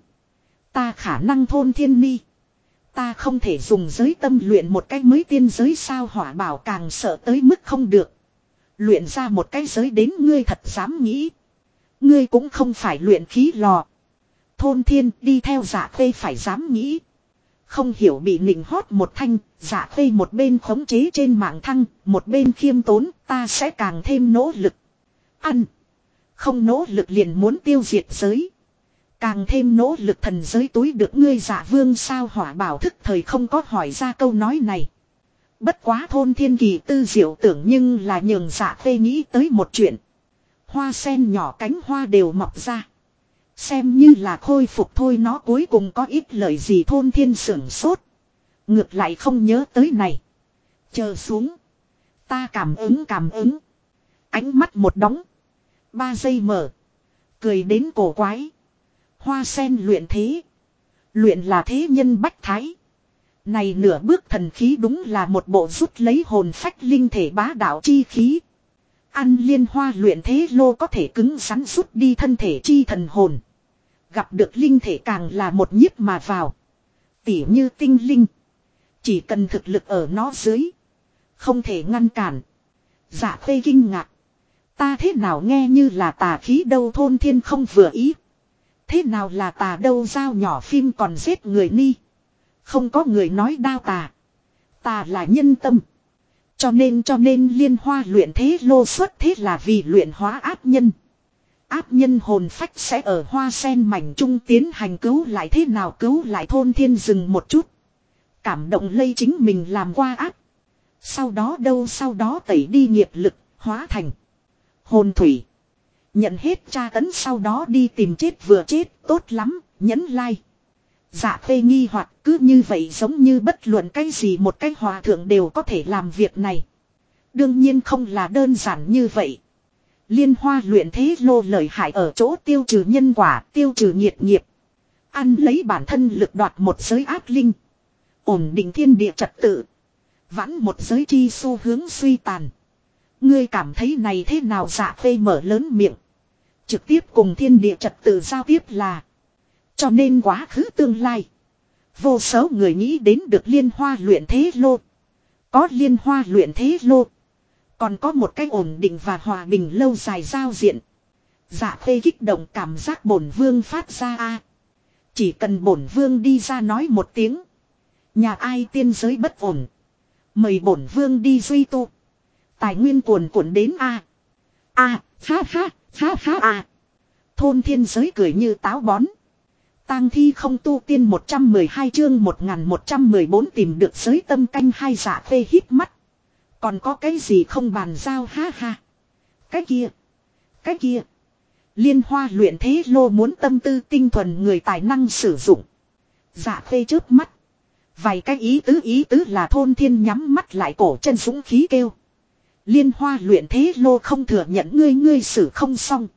Ta khả năng Thôn Thiên ni. Ta không thể dùng giới tâm luyện một cái mới tiên giới sao Hỏa Bảo càng sợ tới mức không được. Luyện ra một cái giới đến ngươi thật dám nghĩ. Ngươi cũng không phải luyện khí lò. Thôn Thiên đi theo Dạ Khê phải dám nghĩ. Không hiểu bị nịnh hót một thanh, Dạ Khê một bên khống chế trên mạng thăng, một bên khiêm tốn, ta sẽ càng thêm nỗ lực. Ăn. Không nỗ lực liền muốn tiêu diệt giới. Càng thêm nỗ lực thần giới túi được ngươi Dạ Vương sao Hỏa Bảo thức thời không có hỏi ra câu nói này. Bất quá Thôn Thiên kỳ tư diệu tưởng nhưng là nhường Dạ Khê nghĩ tới một chuyện. Hoa sen nhỏ cánh hoa đều mọc ra. Xem như là khôi phục thôi nó cuối cùng có ít lời gì Thôn Thiên sưởng sốt. Ngược lại không nhớ tới này. Chờ xuống. Ta cảm ứng. Ánh mắt một đóng. 3 giây mở. Cười đến cổ quái. Hoa sen luyện thế. Luyện là thế nhân bách thái. Này nửa bước thần khí đúng là một bộ rút lấy hồn phách linh thể bá đạo chi khí. Ăn liên hoa luyện thế lô có thể cứng rắn rút đi thân thể chi thần hồn. Gặp được linh thể càng là một nhiếp mà vào. Tỉ như tinh linh. Chỉ cần thực lực ở nó dưới. Không thể ngăn cản. Dạ Khê kinh ngạc. Ta thế nào nghe như là tà khí đâu Thôn Thiên không vừa ý. Thế nào là tà đâu dao nhỏ phim còn giết người ni. Không có người nói đao tà. Tà là nhân tâm. Cho nên liên hoa luyện thế lô xuất thế là vì luyện hóa ác nhân. Áp nhân hồn phách sẽ ở hoa sen mảnh trung tiến hành cứu lại thế nào cứu lại Thôn Thiên dừng một chút. Cảm động lây chính mình làm qua áp. Sau đó tẩy đi nghiệp lực, hóa thành hồn thủy. Nhận hết tra tấn sau đó đi tìm chết vừa chết, tốt lắm, nhấn like. Dạ Khê nghi hoặc cứ như vậy giống như bất luận cái gì một cái hòa thượng đều có thể làm việc này. Đương nhiên không là đơn giản như vậy. Liên hoa luyện thế lô lợi hại ở chỗ tiêu trừ nhân quả, tiêu trừ nhiệt nghiệp. Ăn lấy bản thân lực đoạt một giới ác linh. Ổn định thiên địa trật tự. Vãn một giới chi xu hướng suy tàn. Ngươi cảm thấy này thế nào? Dạ Khê mở lớn miệng. Trực tiếp cùng thiên địa trật tự giao tiếp là. Cho nên quá khứ tương lai. Vô số người nghĩ đến được liên hoa luyện thế lô. Có liên hoa luyện thế lô. Còn có một cách ổn định và hòa bình lâu dài giao diện. Dạ Khê kích động cảm giác bổn vương phát ra a. Chỉ cần bổn vương đi ra nói một tiếng. Nhà ai tiên giới bất ổn. Mời bổn vương đi duy tu. Tài nguyên cuồn cuộn đến a. A, ha ha, ha ha a. Thôn thiên giới cười như táo bón. Tang thi không tu tiên 112 chương 1114 tìm được giới tâm canh hai. Dạ Khê hít mắt. Còn có cái gì không bàn giao? Ha ha. Cái kia. Cái kia. Liên hoa luyện thế lô muốn tâm tư tinh thuần người tài năng sử dụng. Dạ Khê chớp mắt. Vài cái ý tứ là thôn thiên nhắm mắt lại cổ chân dũng khí kêu. Liên hoa luyện thế lô không thừa nhận ngươi xử không xong.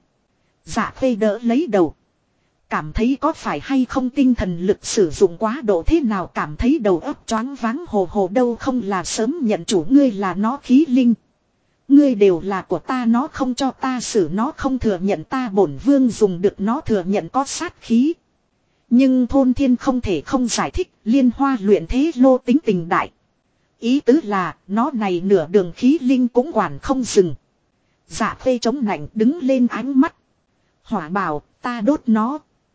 Dạ Khê đỡ lấy đầu. Cảm thấy có phải hay không tinh thần lực sử dụng quá độ thế nào, cảm thấy đầu óc choáng váng hồ hồ đâu không là sớm nhận chủ. Ngươi là nó khí linh. Ngươi đều là của ta, nó không cho ta xử, nó không thừa nhận ta bổn vương dùng được nó thừa nhận có sát khí. Nhưng thôn thiên không thể không giải thích liên hoa luyện thế lô tính tình đại. Ý tứ là nó này nửa đường khí linh cũng quản không dừng. Dạ Khê chống nạnh đứng lên ánh mắt. Hỏa bảo ta đốt nó.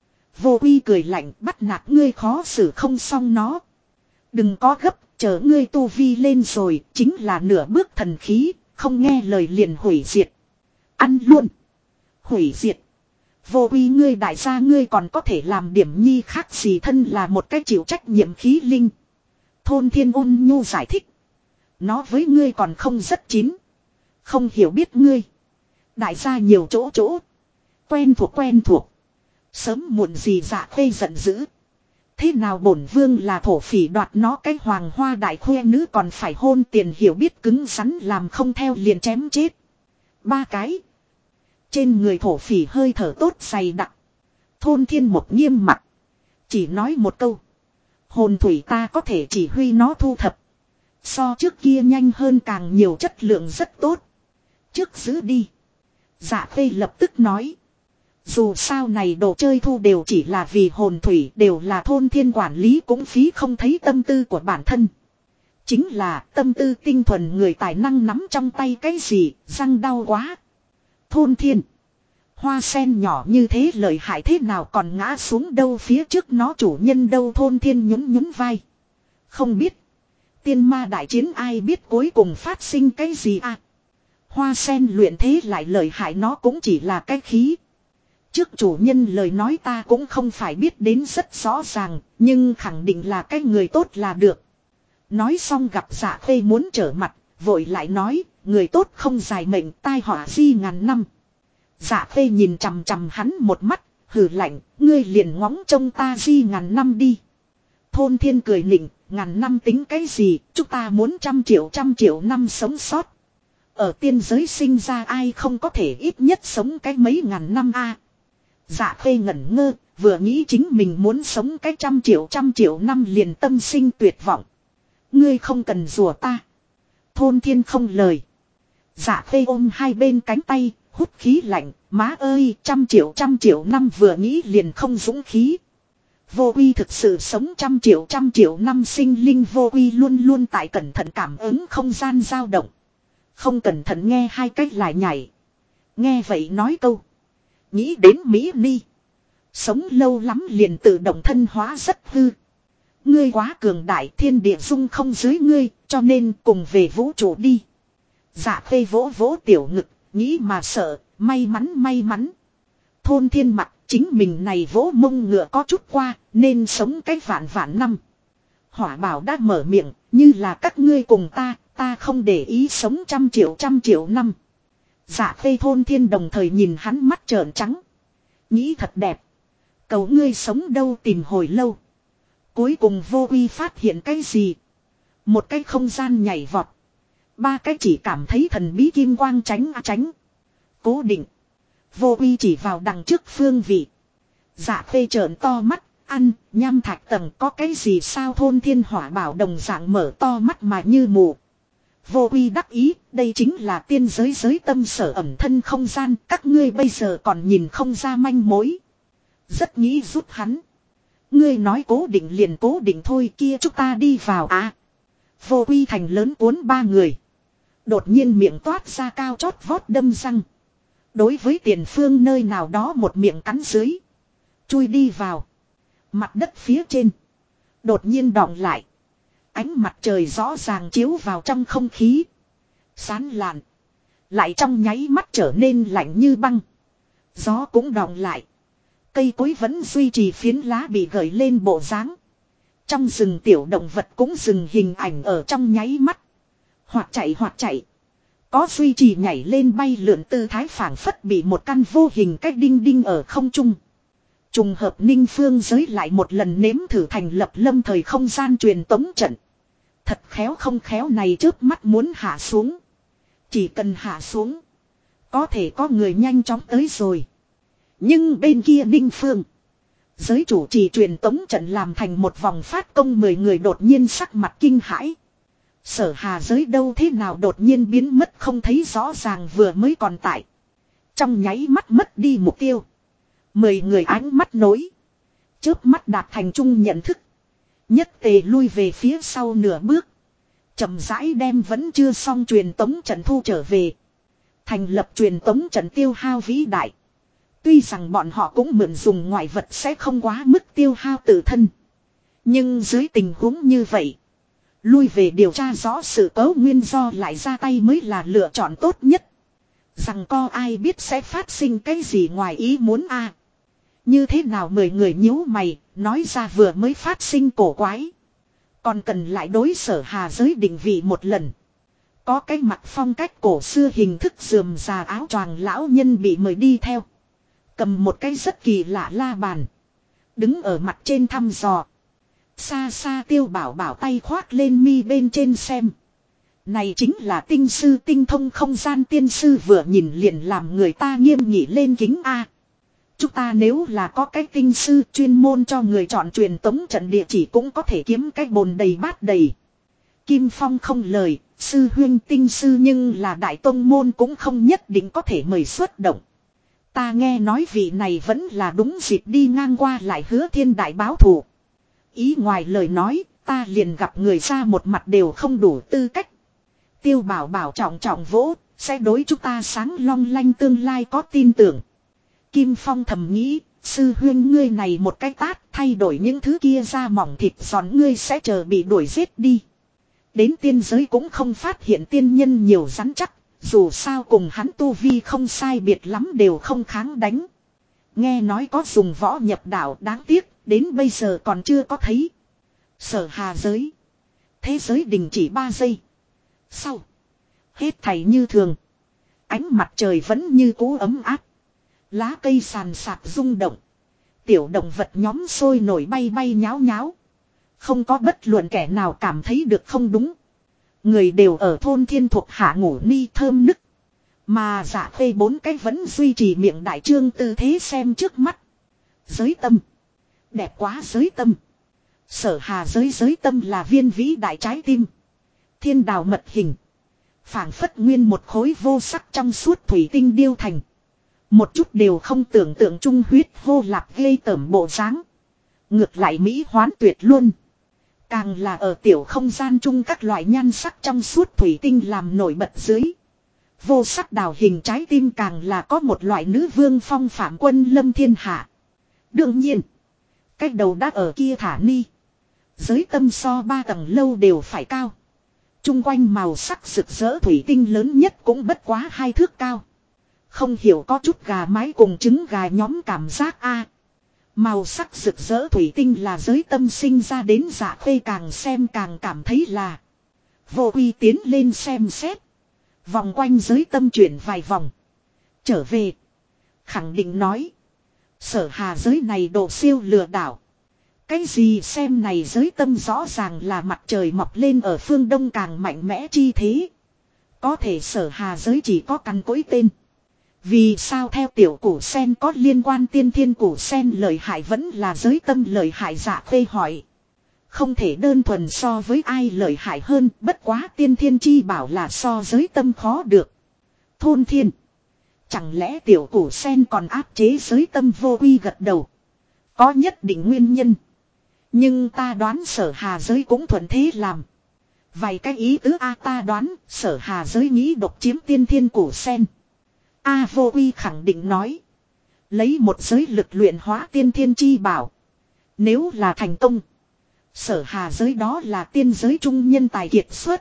Vô Uy cười lạnh bắt nạt ngươi khó xử không xong nó. Đừng có gấp, chờ ngươi tu vi lên rồi, chính là nửa bước thần khí, không nghe lời liền hủy diệt. Ăn luôn. Hủy diệt. Vô Uy ngươi đại gia ngươi còn có thể làm điểm nhi khác gì, thân là một cái chịu trách nhiệm khí linh. Thôn Thiên ôn nhu giải thích. Nó với ngươi còn không rất chín. Không hiểu biết ngươi. Đại gia nhiều chỗ. Quen thuộc. Sớm muộn gì Dạ Khê giận dữ. Thế nào bổn vương là thổ phỉ đoạt nó cái hoàng hoa đại khoe nữ còn phải hôn tiền, hiểu biết cứng rắn làm không theo liền chém chết. Ba cái. Trên người thổ phỉ hơi thở tốt dày đặc. Thôn Thiên một nghiêm mặt. Chỉ nói một câu. Hồn thủy ta có thể chỉ huy nó thu thập. So trước kia nhanh hơn càng nhiều, chất lượng rất tốt. Trước giữ đi. Dạ Khê lập tức nói. Dù sao này đồ chơi thu đều chỉ là vì hồn thủy, đều là thôn thiên quản lý, cũng phí không thấy tâm tư của bản thân. Chính là tâm tư tinh thuần người tài năng nắm trong tay cái gì, răng đau quá. Thôn thiên. Hoa sen nhỏ như thế lợi hại thế nào còn ngã xuống đâu, phía trước nó chủ nhân đâu. Thôn thiên nhún vai. Không biết. Tiên ma đại chiến ai biết cuối cùng phát sinh cái gì à. Hoa sen luyện thế lại lợi hại, nó cũng chỉ là cái khí. Trước chủ nhân lời nói ta cũng không phải biết đến rất rõ ràng, nhưng khẳng định là cái người tốt là được. Nói xong gặp Dạ Khê muốn trở mặt, vội lại nói, người tốt không dài mệnh, tai họa di ngàn năm. Dạ Khê nhìn chằm chằm hắn một mắt, hừ lạnh, ngươi liền ngóng trông ta di ngàn năm đi. Thôn Thiên cười nịnh, ngàn năm tính cái gì, chúng ta muốn trăm triệu năm sống sót. Ở tiên giới sinh ra ai không có thể ít nhất sống cái mấy ngàn năm a. Dạ Khê ngẩn ngơ, vừa nghĩ chính mình muốn sống cái trăm triệu năm liền tâm sinh tuyệt vọng. Ngươi không cần rủa ta. Thôn Thiên không lời. Dạ Khê ôm hai bên cánh tay, hút khí lạnh, má ơi, trăm triệu năm vừa nghĩ liền không dũng khí. Vô Uy thực sự sống trăm triệu năm, sinh linh Vô Uy luôn luôn tại cẩn thận cảm ứng không gian dao động. Không cẩn thận nghe hai cách lại nhảy. Nghe vậy nói câu. Nghĩ đến Mỹ Ni. Sống lâu lắm liền tự động thân hóa rất hư. Ngươi quá cường đại, thiên địa dung không dưới ngươi, cho nên cùng về vũ trụ đi. Dạ Khê vỗ vỗ tiểu ngực, nghĩ mà sợ, may mắn. Thôn Thiên mặt, chính mình này vỗ mông ngựa có chút qua, nên sống cái vạn năm. Hỏa Bảo đã mở miệng, như là các ngươi cùng ta không để ý sống trăm triệu năm. Dạ Khê Thôn Thiên đồng thời nhìn hắn mắt trợn trắng. Nghĩ thật đẹp. Cầu ngươi sống đâu tìm hồi lâu. Cuối cùng Vô Uy phát hiện cái gì? Một cái không gian nhảy vọt. Ba cái chỉ cảm thấy thần bí kim quang tránh. Cố định. Vô Uy chỉ vào đằng trước phương vị. Dạ Khê trợn to mắt, Ăn, nham thạch tầng có cái gì sao thôn thiên hỏa bảo đồng dạng mở to mắt mà như mù. Vô uy đắc ý, đây chính là tiên giới giới tâm sở ẩm thân không gian, các ngươi bây giờ còn nhìn không ra manh mối. Rất nghĩ rút hắn. Ngươi nói cố định liền cố định thôi kia chúng ta đi vào à. Vô uy thành lớn cuốn ba người. Đột nhiên miệng toát ra cao chót vót đâm răng. Đối với tiền phương nơi nào đó một miệng cắn dưới. Chui đi vào. Mặt đất phía trên. Đột nhiên đọng lại. Ánh mặt trời rõ ràng chiếu vào trong không khí. Sán lạn. Lại trong nháy mắt trở nên lạnh như băng. Gió cũng đọng lại. Cây cối vẫn duy trì phiến lá bị gởi lên bộ dáng. Trong rừng tiểu động vật cũng dừng hình ảnh ở trong nháy mắt. Hoặc chạy. Có duy trì nhảy lên bay lượn tư thái phảng phất bị một căn vô hình cách đinh đinh ở không trung. Trùng hợp Ninh Phương giới lại một lần nếm thử thành lập lâm thời không gian truyền tống trận. Thật khéo không khéo này trước mắt muốn hạ xuống. Chỉ cần hạ xuống. Có thể có người nhanh chóng tới rồi. Nhưng bên kia Ninh Phương. Giới chủ trì truyền tống trận làm thành một vòng phát công 10 người đột nhiên sắc mặt kinh hãi. Sở hà giới đâu thế nào đột nhiên biến mất không thấy rõ ràng vừa mới còn tại. Trong nháy mắt mất đi mục tiêu. 10 người ánh mắt nối. Chớp mắt đạt thành chung nhận thức. Nhất tề lui về phía sau nửa bước. Chậm rãi đem vẫn chưa xong truyền tống trận thu trở về. Thành lập truyền tống trận tiêu hao vĩ đại. Tuy rằng bọn họ cũng mượn dùng ngoại vật sẽ không quá mức tiêu hao tự thân. Nhưng dưới tình huống như vậy. Lui về điều tra rõ sự cấu nguyên do lại ra tay mới là lựa chọn tốt nhất. Rằng co ai biết sẽ phát sinh cái gì ngoài ý muốn a. Như thế nào 10 người nhíu mày, nói ra vừa mới phát sinh cổ quái. Còn cần lại đối sở hà giới định vị một lần. Có cái mặt phong cách cổ xưa hình thức rườm rà áo choàng lão nhân bị mời đi theo. Cầm một cái rất kỳ lạ la bàn. Đứng ở mặt trên thăm dò. Xa xa Tiêu Bảo Bảo tay khoác lên mi bên trên xem. Này chính là tinh sư tinh thông không gian tiên sư vừa nhìn liền làm người ta nghiêm nghị lên kính A. Chúng ta nếu là có cái tinh sư chuyên môn cho người chọn truyền tống trận địa chỉ cũng có thể kiếm cái bồn đầy bát đầy. Kim Phong không lời, sư huyên tinh sư nhưng là đại tông môn cũng không nhất định có thể mời xuất động. Ta nghe nói vị này vẫn là đúng dịp đi ngang qua lại Hứa Thiên đại báo thù. Ý ngoài lời nói, ta liền gặp người ra một mặt đều không đủ tư cách. Tiêu Bảo Bảo trọng trọng vỗ, sẽ đối chúng ta sáng long lanh tương lai có tin tưởng. Kim Phong thầm nghĩ, sư huyên ngươi này một cái tát thay đổi những thứ kia ra mỏng thịt giòn ngươi sẽ chờ bị đuổi giết đi. Đến tiên giới cũng không phát hiện tiên nhân nhiều rắn chắc, dù sao cùng hắn tu vi không sai biệt lắm đều không kháng đánh. Nghe nói có dùng võ nhập đạo đáng tiếc, đến bây giờ còn chưa có thấy. Sở hà giới. Thế giới đình chỉ 3 giây. Sau. Hết thảy như thường. Ánh mặt trời vẫn như cũ ấm áp. Lá cây sàn sạc rung động. Tiểu động vật nhóm sôi nổi bay bay nháo nháo. Không có bất luận kẻ nào cảm thấy được không đúng. Người đều ở thôn thiên thuộc hạ ngủ ni thơm nức. Mà Dạ Khê 4 cái vẫn duy trì miệng đại trương tư thế xem trước mắt. Giới tâm. Đẹp quá giới tâm. Sở hà giới tâm là viên vĩ đại trái tim. Thiên đào mật hình. Phảng phất nguyên một khối vô sắc trong suốt thủy tinh điêu thành. Một chút đều không tưởng tượng trung huyết vô lạc ghê tởm bộ dáng. Ngược lại mỹ hoán tuyệt luôn. Càng là ở tiểu không gian chung các loại nhan sắc trong suốt thủy tinh làm nổi bật dưới. Vô sắc đào hình trái tim càng là có một loại nữ vương phong phạm quân lâm thiên hạ. Đương nhiên. Cách đầu đã ở kia thả ni. Giới tâm so 3 tầng lâu đều phải cao. Trung quanh màu sắc rực rỡ thủy tinh lớn nhất cũng bất quá 2 thước cao. Không hiểu có chút gà mái cùng trứng gà nhóm cảm giác a. Màu sắc rực rỡ thủy tinh là giới tâm sinh ra đến Dạ Khê càng xem càng cảm thấy là. Vô uy tiến lên xem xét. Vòng quanh giới tâm chuyển vài vòng. Trở về. Khẳng định nói. Sở hà giới này độ siêu lừa đảo. Cái gì xem này giới tâm rõ ràng là mặt trời mọc lên ở phương đông càng mạnh mẽ chi thế. Có thể sở hà giới chỉ có căn cối tên. Vì sao theo tiểu củ sen có liên quan tiên thiên củ sen lợi hại vẫn là giới tâm lợi hại? Dạ Khê hỏi. Không thể đơn thuần so với ai lợi hại hơn, bất quá tiên thiên chi bảo là so giới tâm khó được. Thôn thiên. Chẳng lẽ tiểu củ sen còn áp chế giới tâm? Vô Uy gật đầu. Có nhất định nguyên nhân. Nhưng ta đoán Sở Hà giới cũng thuận thế làm. Vài cái ý tứ ta đoán Sở Hà giới nghĩ độc chiếm tiên thiên củ sen. Vô Uy khẳng định nói. Lấy một giới lực luyện hóa tiên thiên chi bảo. Nếu là thành công. Sở Hà giới đó là tiên giới trung nhân tài kiệt xuất.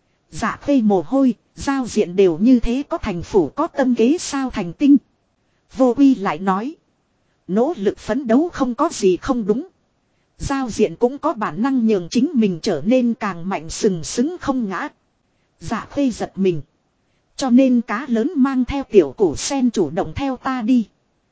Dạ Khê mồ hôi, giao diện đều như thế, có thành phủ có tâm kế sao thành tinh. Vô Uy lại nói. Nỗ lực phấn đấu không có gì không đúng. Giao diện cũng có bản năng nhường chính mình trở nên càng mạnh, sừng sững không ngã. Dạ Khê giật mình. Cho nên cá lớn mang theo tiểu củ sen chủ động theo ta đi.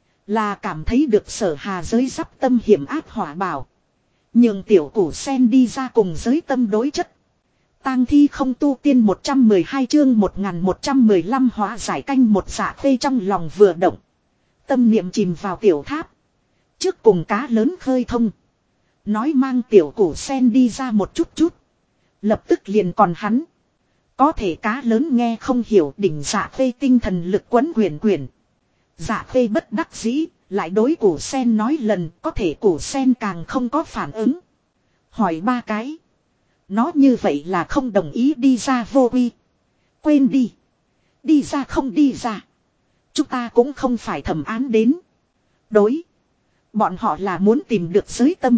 Là cảm thấy được Sở Hà giới sắp tâm hiểm áp hỏa bảo. Nhường tiểu củ sen đi ra cùng giới tâm đối chất. Tang thi không tu tiên 112 chương 1115 hóa giải canh một. Dạ Khê trong lòng vừa động. Tâm niệm chìm vào tiểu tháp. Trước cùng cá lớn khơi thông. Nói mang tiểu củ sen đi ra một chút chút. Lập tức liền còn hắn. Có thể cá lớn nghe không hiểu, đỉnh Dạ Khê tinh thần lực quấn quyển quyển. Dạ Khê bất đắc dĩ, lại đối củ sen nói lần, có thể củ sen càng không có phản ứng. Hỏi ba cái. Nó như vậy là không đồng ý đi ra. Vô Uy. Quên đi. Đi ra không đi ra. Chúng ta cũng không phải thẩm án đến. Đối. Bọn họ là muốn tìm được giới tâm.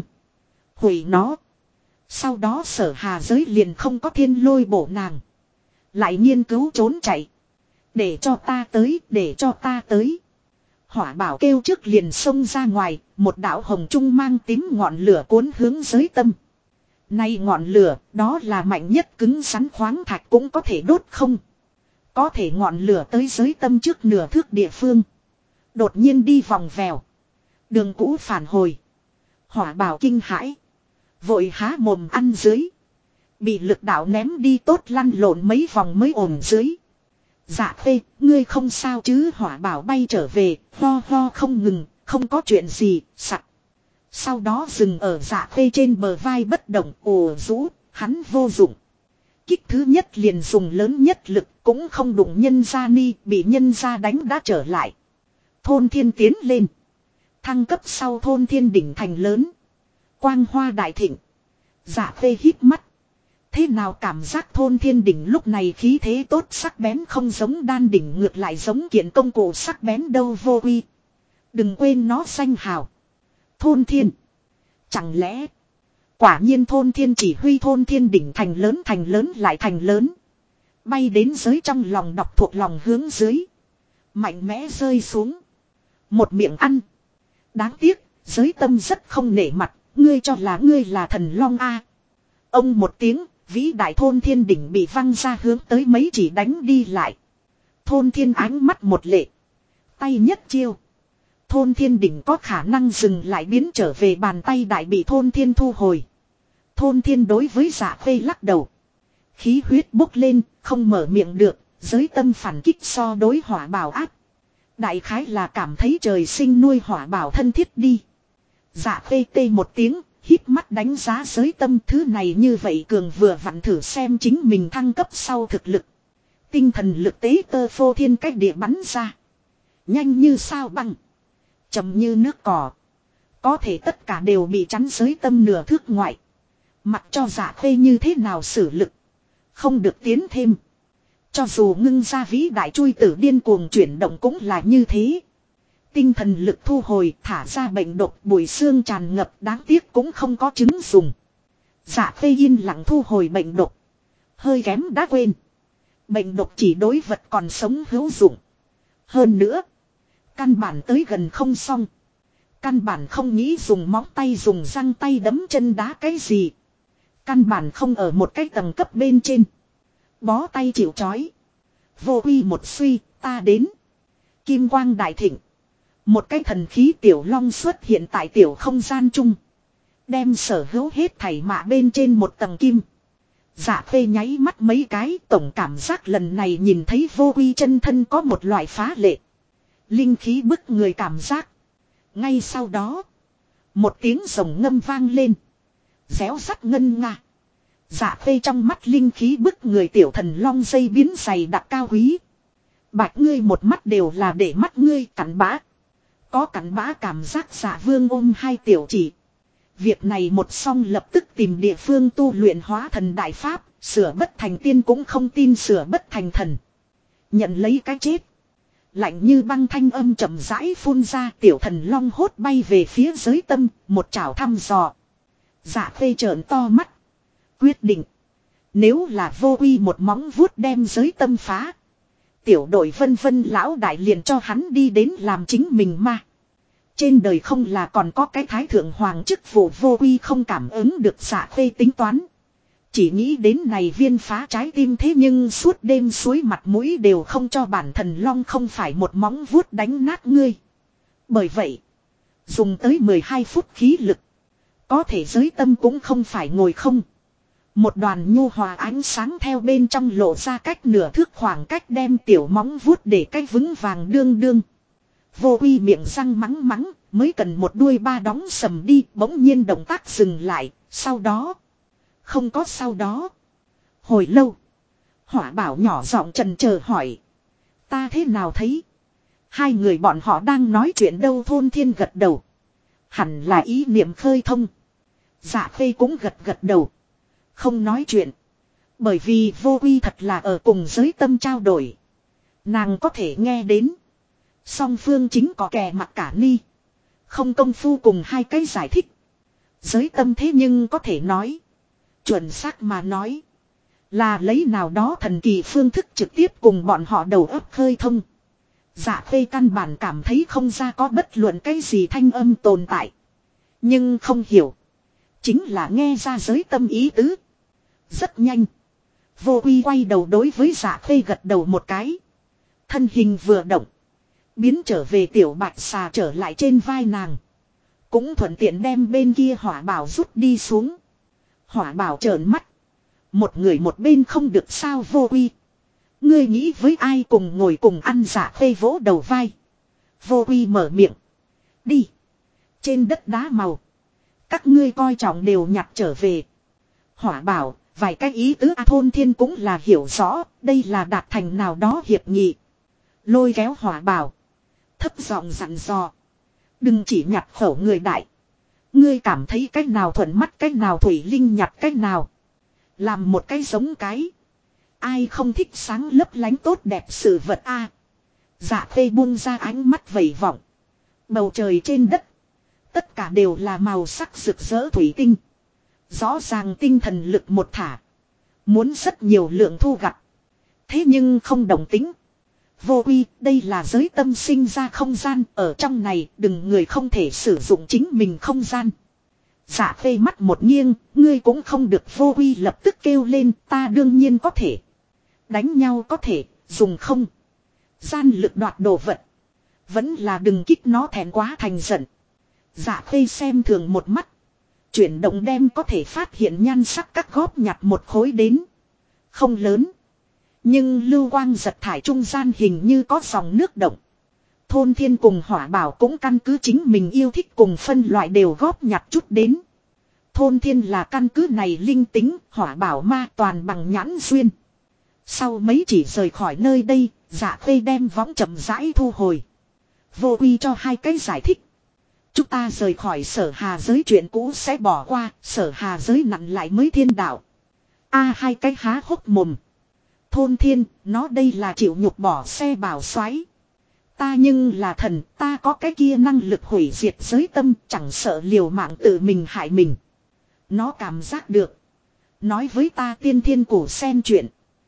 Hủy nó. Sau đó Sở Hà giới liền không có thiên lôi bổ nàng. Lại nghiên cứu trốn chạy. Để cho ta tới, để cho ta tới. Hỏa bảo kêu trước liền xông ra ngoài, một đạo hồng trung mang tím ngọn lửa cuốn hướng giới tâm. Nay ngọn lửa, đó là mạnh nhất cứng rắn khoáng thạch cũng có thể đốt không. Có thể ngọn lửa tới giới tâm trước nửa thước địa phương. Đột nhiên đi vòng vèo. Đường cũ phản hồi. Hỏa bảo kinh hãi. Vội há mồm ăn dưới. Bị lực đạo ném đi tốt lăn lộn mấy vòng mới ổn dưới. Dạ Khê, ngươi không sao chứ? Hỏa bảo bay trở về, ho ho không ngừng, không có chuyện gì, sặc. Sau đó dừng ở Dạ Khê trên bờ vai bất động, ồ rũ, hắn vô dụng. Kích thứ nhất liền dùng lớn nhất lực, cũng không đụng nhân gia ni, bị nhân gia đánh đã trở lại. Thôn thiên tiến lên. Thăng cấp sau thôn thiên đỉnh thành lớn. Quang hoa đại thịnh. Dạ Khê hít mắt. Thế nào cảm giác thôn thiên đỉnh lúc này khí thế tốt, sắc bén không giống đan đỉnh, ngược lại giống kiện công cụ sắc bén đâu. Vô Uy. Đừng quên nó danh hào. Thôn thiên. Chẳng lẽ. Quả nhiên thôn thiên chỉ huy thôn thiên đỉnh thành lớn lại thành lớn. Bay đến giới trong lòng đọc thuộc lòng hướng dưới. Mạnh mẽ rơi xuống. Một miệng ăn. Đáng tiếc, giới tâm rất không nể mặt, ngươi cho là ngươi là thần long a. Ông một tiếng, vĩ đại thôn thiên đỉnh bị văng ra hướng tới mấy chỉ đánh đi lại. Thôn thiên ánh mắt một lệ. Tay nhất chiêu. Thôn thiên đỉnh có khả năng dừng lại biến trở về, bàn tay đại bị thôn thiên thu hồi. Thôn thiên đối với Dạ Khê lắc đầu. Khí huyết bốc lên, không mở miệng được, giới tâm phản kích so đối hỏa bảo áp. Đại khái là cảm thấy trời sinh nuôi hỏa bảo thân thiết đi. Dạ Khê tê một tiếng, híp mắt đánh giá giới tâm, thứ này như vậy cường vừa vặn thử xem chính mình thăng cấp sau thực lực. Tinh thần lực tế tơ phô thiên cách địa bắn ra. Nhanh như sao băng. Chậm như nước cỏ. Có thể tất cả đều bị chắn giới tâm nửa thước ngoại. Mặc cho Dạ Khê như thế nào sử lực. Không được tiến thêm. Cho dù ngưng ra vĩ đại chui tử điên cuồng chuyển động cũng là như thế. Tinh thần lực thu hồi, thả ra bệnh độc, bụi xương tràn ngập, đáng tiếc cũng không có chứng dùng. Dạ Khê yên lặng thu hồi bệnh độc. Hơi kém đã quên. Bệnh độc chỉ đối vật còn sống hữu dụng. Hơn nữa, căn bản tới gần không xong. Căn bản không nghĩ dùng móng tay dùng răng tay đấm chân đá cái gì. Căn bản không ở một cái tầng cấp bên trên. Bó tay chịu trói. Vô Uy một suy, ta đến. Kim quang đại thịnh. Một cái thần khí tiểu long xuất hiện tại tiểu không gian chung. Đem sở hữu hết thảy mạ bên trên một tầng kim. Dạ Khê nháy mắt mấy cái, tổng cảm giác lần này nhìn thấy Vô Uy chân thân có một loại phá lệ. Linh khí bức người cảm giác. Ngay sau đó. Một tiếng rồng ngâm vang lên. Réo rắt ngân nga. Dạ Khê trong mắt linh khí bức người tiểu thần long dây biến dày đặc cao quý. Bạch ngươi một mắt đều là để mắt ngươi cắn bã. Có cắn bã cảm giác Dạ Vương ôm hai tiểu chỉ. Việc này một xong lập tức tìm địa phương tu luyện hóa thần đại pháp. Sửa bất thành tiên cũng không tin sửa bất thành thần. Nhận lấy cái chết. Lạnh như băng thanh âm chậm rãi phun ra, tiểu thần long hốt bay về phía giới tâm, một chảo thăm dò. Dạ Khê trợn to mắt. Quyết định. Nếu là vô uy một móng vuốt đem giới tâm phá. Tiểu đội vân vân lão đại liền cho hắn đi đến làm chính mình ma. Trên đời không là còn có cái thái thượng hoàng chức vụ vô uy không cảm ứng được Dạ Khê tính toán. Chỉ nghĩ đến này viên phá trái tim thế nhưng suốt đêm suối mặt mũi đều không cho bản thần long không phải một móng vuốt đánh nát ngươi. Bởi vậy, dùng tới 12 phút khí lực. Có thể giới tâm cũng không phải ngồi không. Một đoàn nhu hòa ánh sáng theo bên trong lộ ra cách nửa thước khoảng cách đem tiểu móng vuốt để cách vững vàng đương đương. Vô uy miệng răng mắng mắng, mới cần một đuôi ba đóng sầm đi, bỗng nhiên động tác dừng lại, sau đó. Không có sau đó. Hồi lâu. Hỏa bảo nhỏ giọng trần chờ hỏi. Ta thế nào thấy? Hai người bọn họ đang nói chuyện đâu thôn thiên gật đầu. Hẳn là ý niệm khơi thông. Dạ Khê cũng gật gật đầu. Không nói chuyện. Bởi vì vô uy thật là ở cùng giới tâm trao đổi. Nàng có thể nghe đến. Song phương chính có kẻ mặc cả ni. Không công phu cùng hai cái giải thích. Giới tâm thế nhưng có thể nói. Chuẩn xác mà nói. Là lấy nào đó thần kỳ phương thức trực tiếp cùng bọn họ đầu óc khơi thông. Dạ Khê căn bản cảm thấy không ra có bất luận cái gì thanh âm tồn tại. Nhưng không hiểu. Chính là nghe ra giới tâm ý tứ. Rất nhanh. Vô uy quay đầu đối với Dạ Khê gật đầu một cái. Thân hình vừa động. Biến trở về tiểu bạch xà trở lại trên vai nàng. Cũng thuận tiện đem bên kia hỏa bảo rút đi xuống. Hỏa bảo trợn mắt. Một người một bên không được sao vô uy. Ngươi nghĩ với ai cùng ngồi cùng ăn Dạ Khê vỗ đầu vai. Vô uy mở miệng. Đi. Trên đất đá màu. Các ngươi coi trọng đều nhặt trở về. Hỏa bảo, vài cái ý tứ thôn thiên cũng là hiểu rõ. Đây là đạt thành nào đó hiệp nghị. Lôi kéo hỏa bảo. Thấp giọng dặn dò. Đừng chỉ nhặt khẩu người đại. Ngươi cảm thấy cách nào thuận mắt cách nào thủy linh nhặt cách nào. Làm một cái giống cái. Ai không thích sáng lấp lánh tốt đẹp sự vật a. Dạ Khê buông ra ánh mắt vẩy vọng. Bầu trời trên đất. Tất cả đều là màu sắc rực rỡ thủy tinh. Rõ ràng tinh thần lực một thả. Muốn rất nhiều lượng thu gặt. Thế nhưng không đồng tính. Vô uy, đây là giới tâm sinh ra không gian, ở trong này đừng người không thể sử dụng chính mình không gian. Dạ Khê mắt một nghiêng, ngươi cũng không được vô uy lập tức kêu lên, ta đương nhiên có thể. Đánh nhau có thể, dùng không. Gian lực đoạt đồ vật. Vẫn là đừng kích nó thẹn quá thành giận. Dạ Khê xem thường một mắt. Chuyển động đem có thể phát hiện nhan sắc các góp nhặt một khối đến. Không lớn. Nhưng lưu quang giật thải trung gian hình như có dòng nước động. Thôn thiên cùng hỏa bảo cũng căn cứ chính mình yêu thích cùng phân loại đều góp nhặt chút đến. Thôn thiên là căn cứ này linh tính, hỏa bảo ma toàn bằng nhãn duyên. Sau mấy chỉ rời khỏi nơi đây, Dạ Khê đem võng chậm rãi thu hồi. Vô uy cho hai cái giải thích. Chúng ta rời khỏi sở hà giới chuyện cũ sẽ bỏ qua, sở hà giới nặn lại mới thiên đạo. Hai cái há hốc mồm. Thôn thiên, nó đây là chịu nhục bỏ xe bảo xoáy. Ta nhưng là thần, ta có cái kia năng lực hủy diệt giới tâm, chẳng sợ liều mạng tự mình hại mình. Nó cảm giác được. Nói với ta tiên thiên cổ sen chuyện.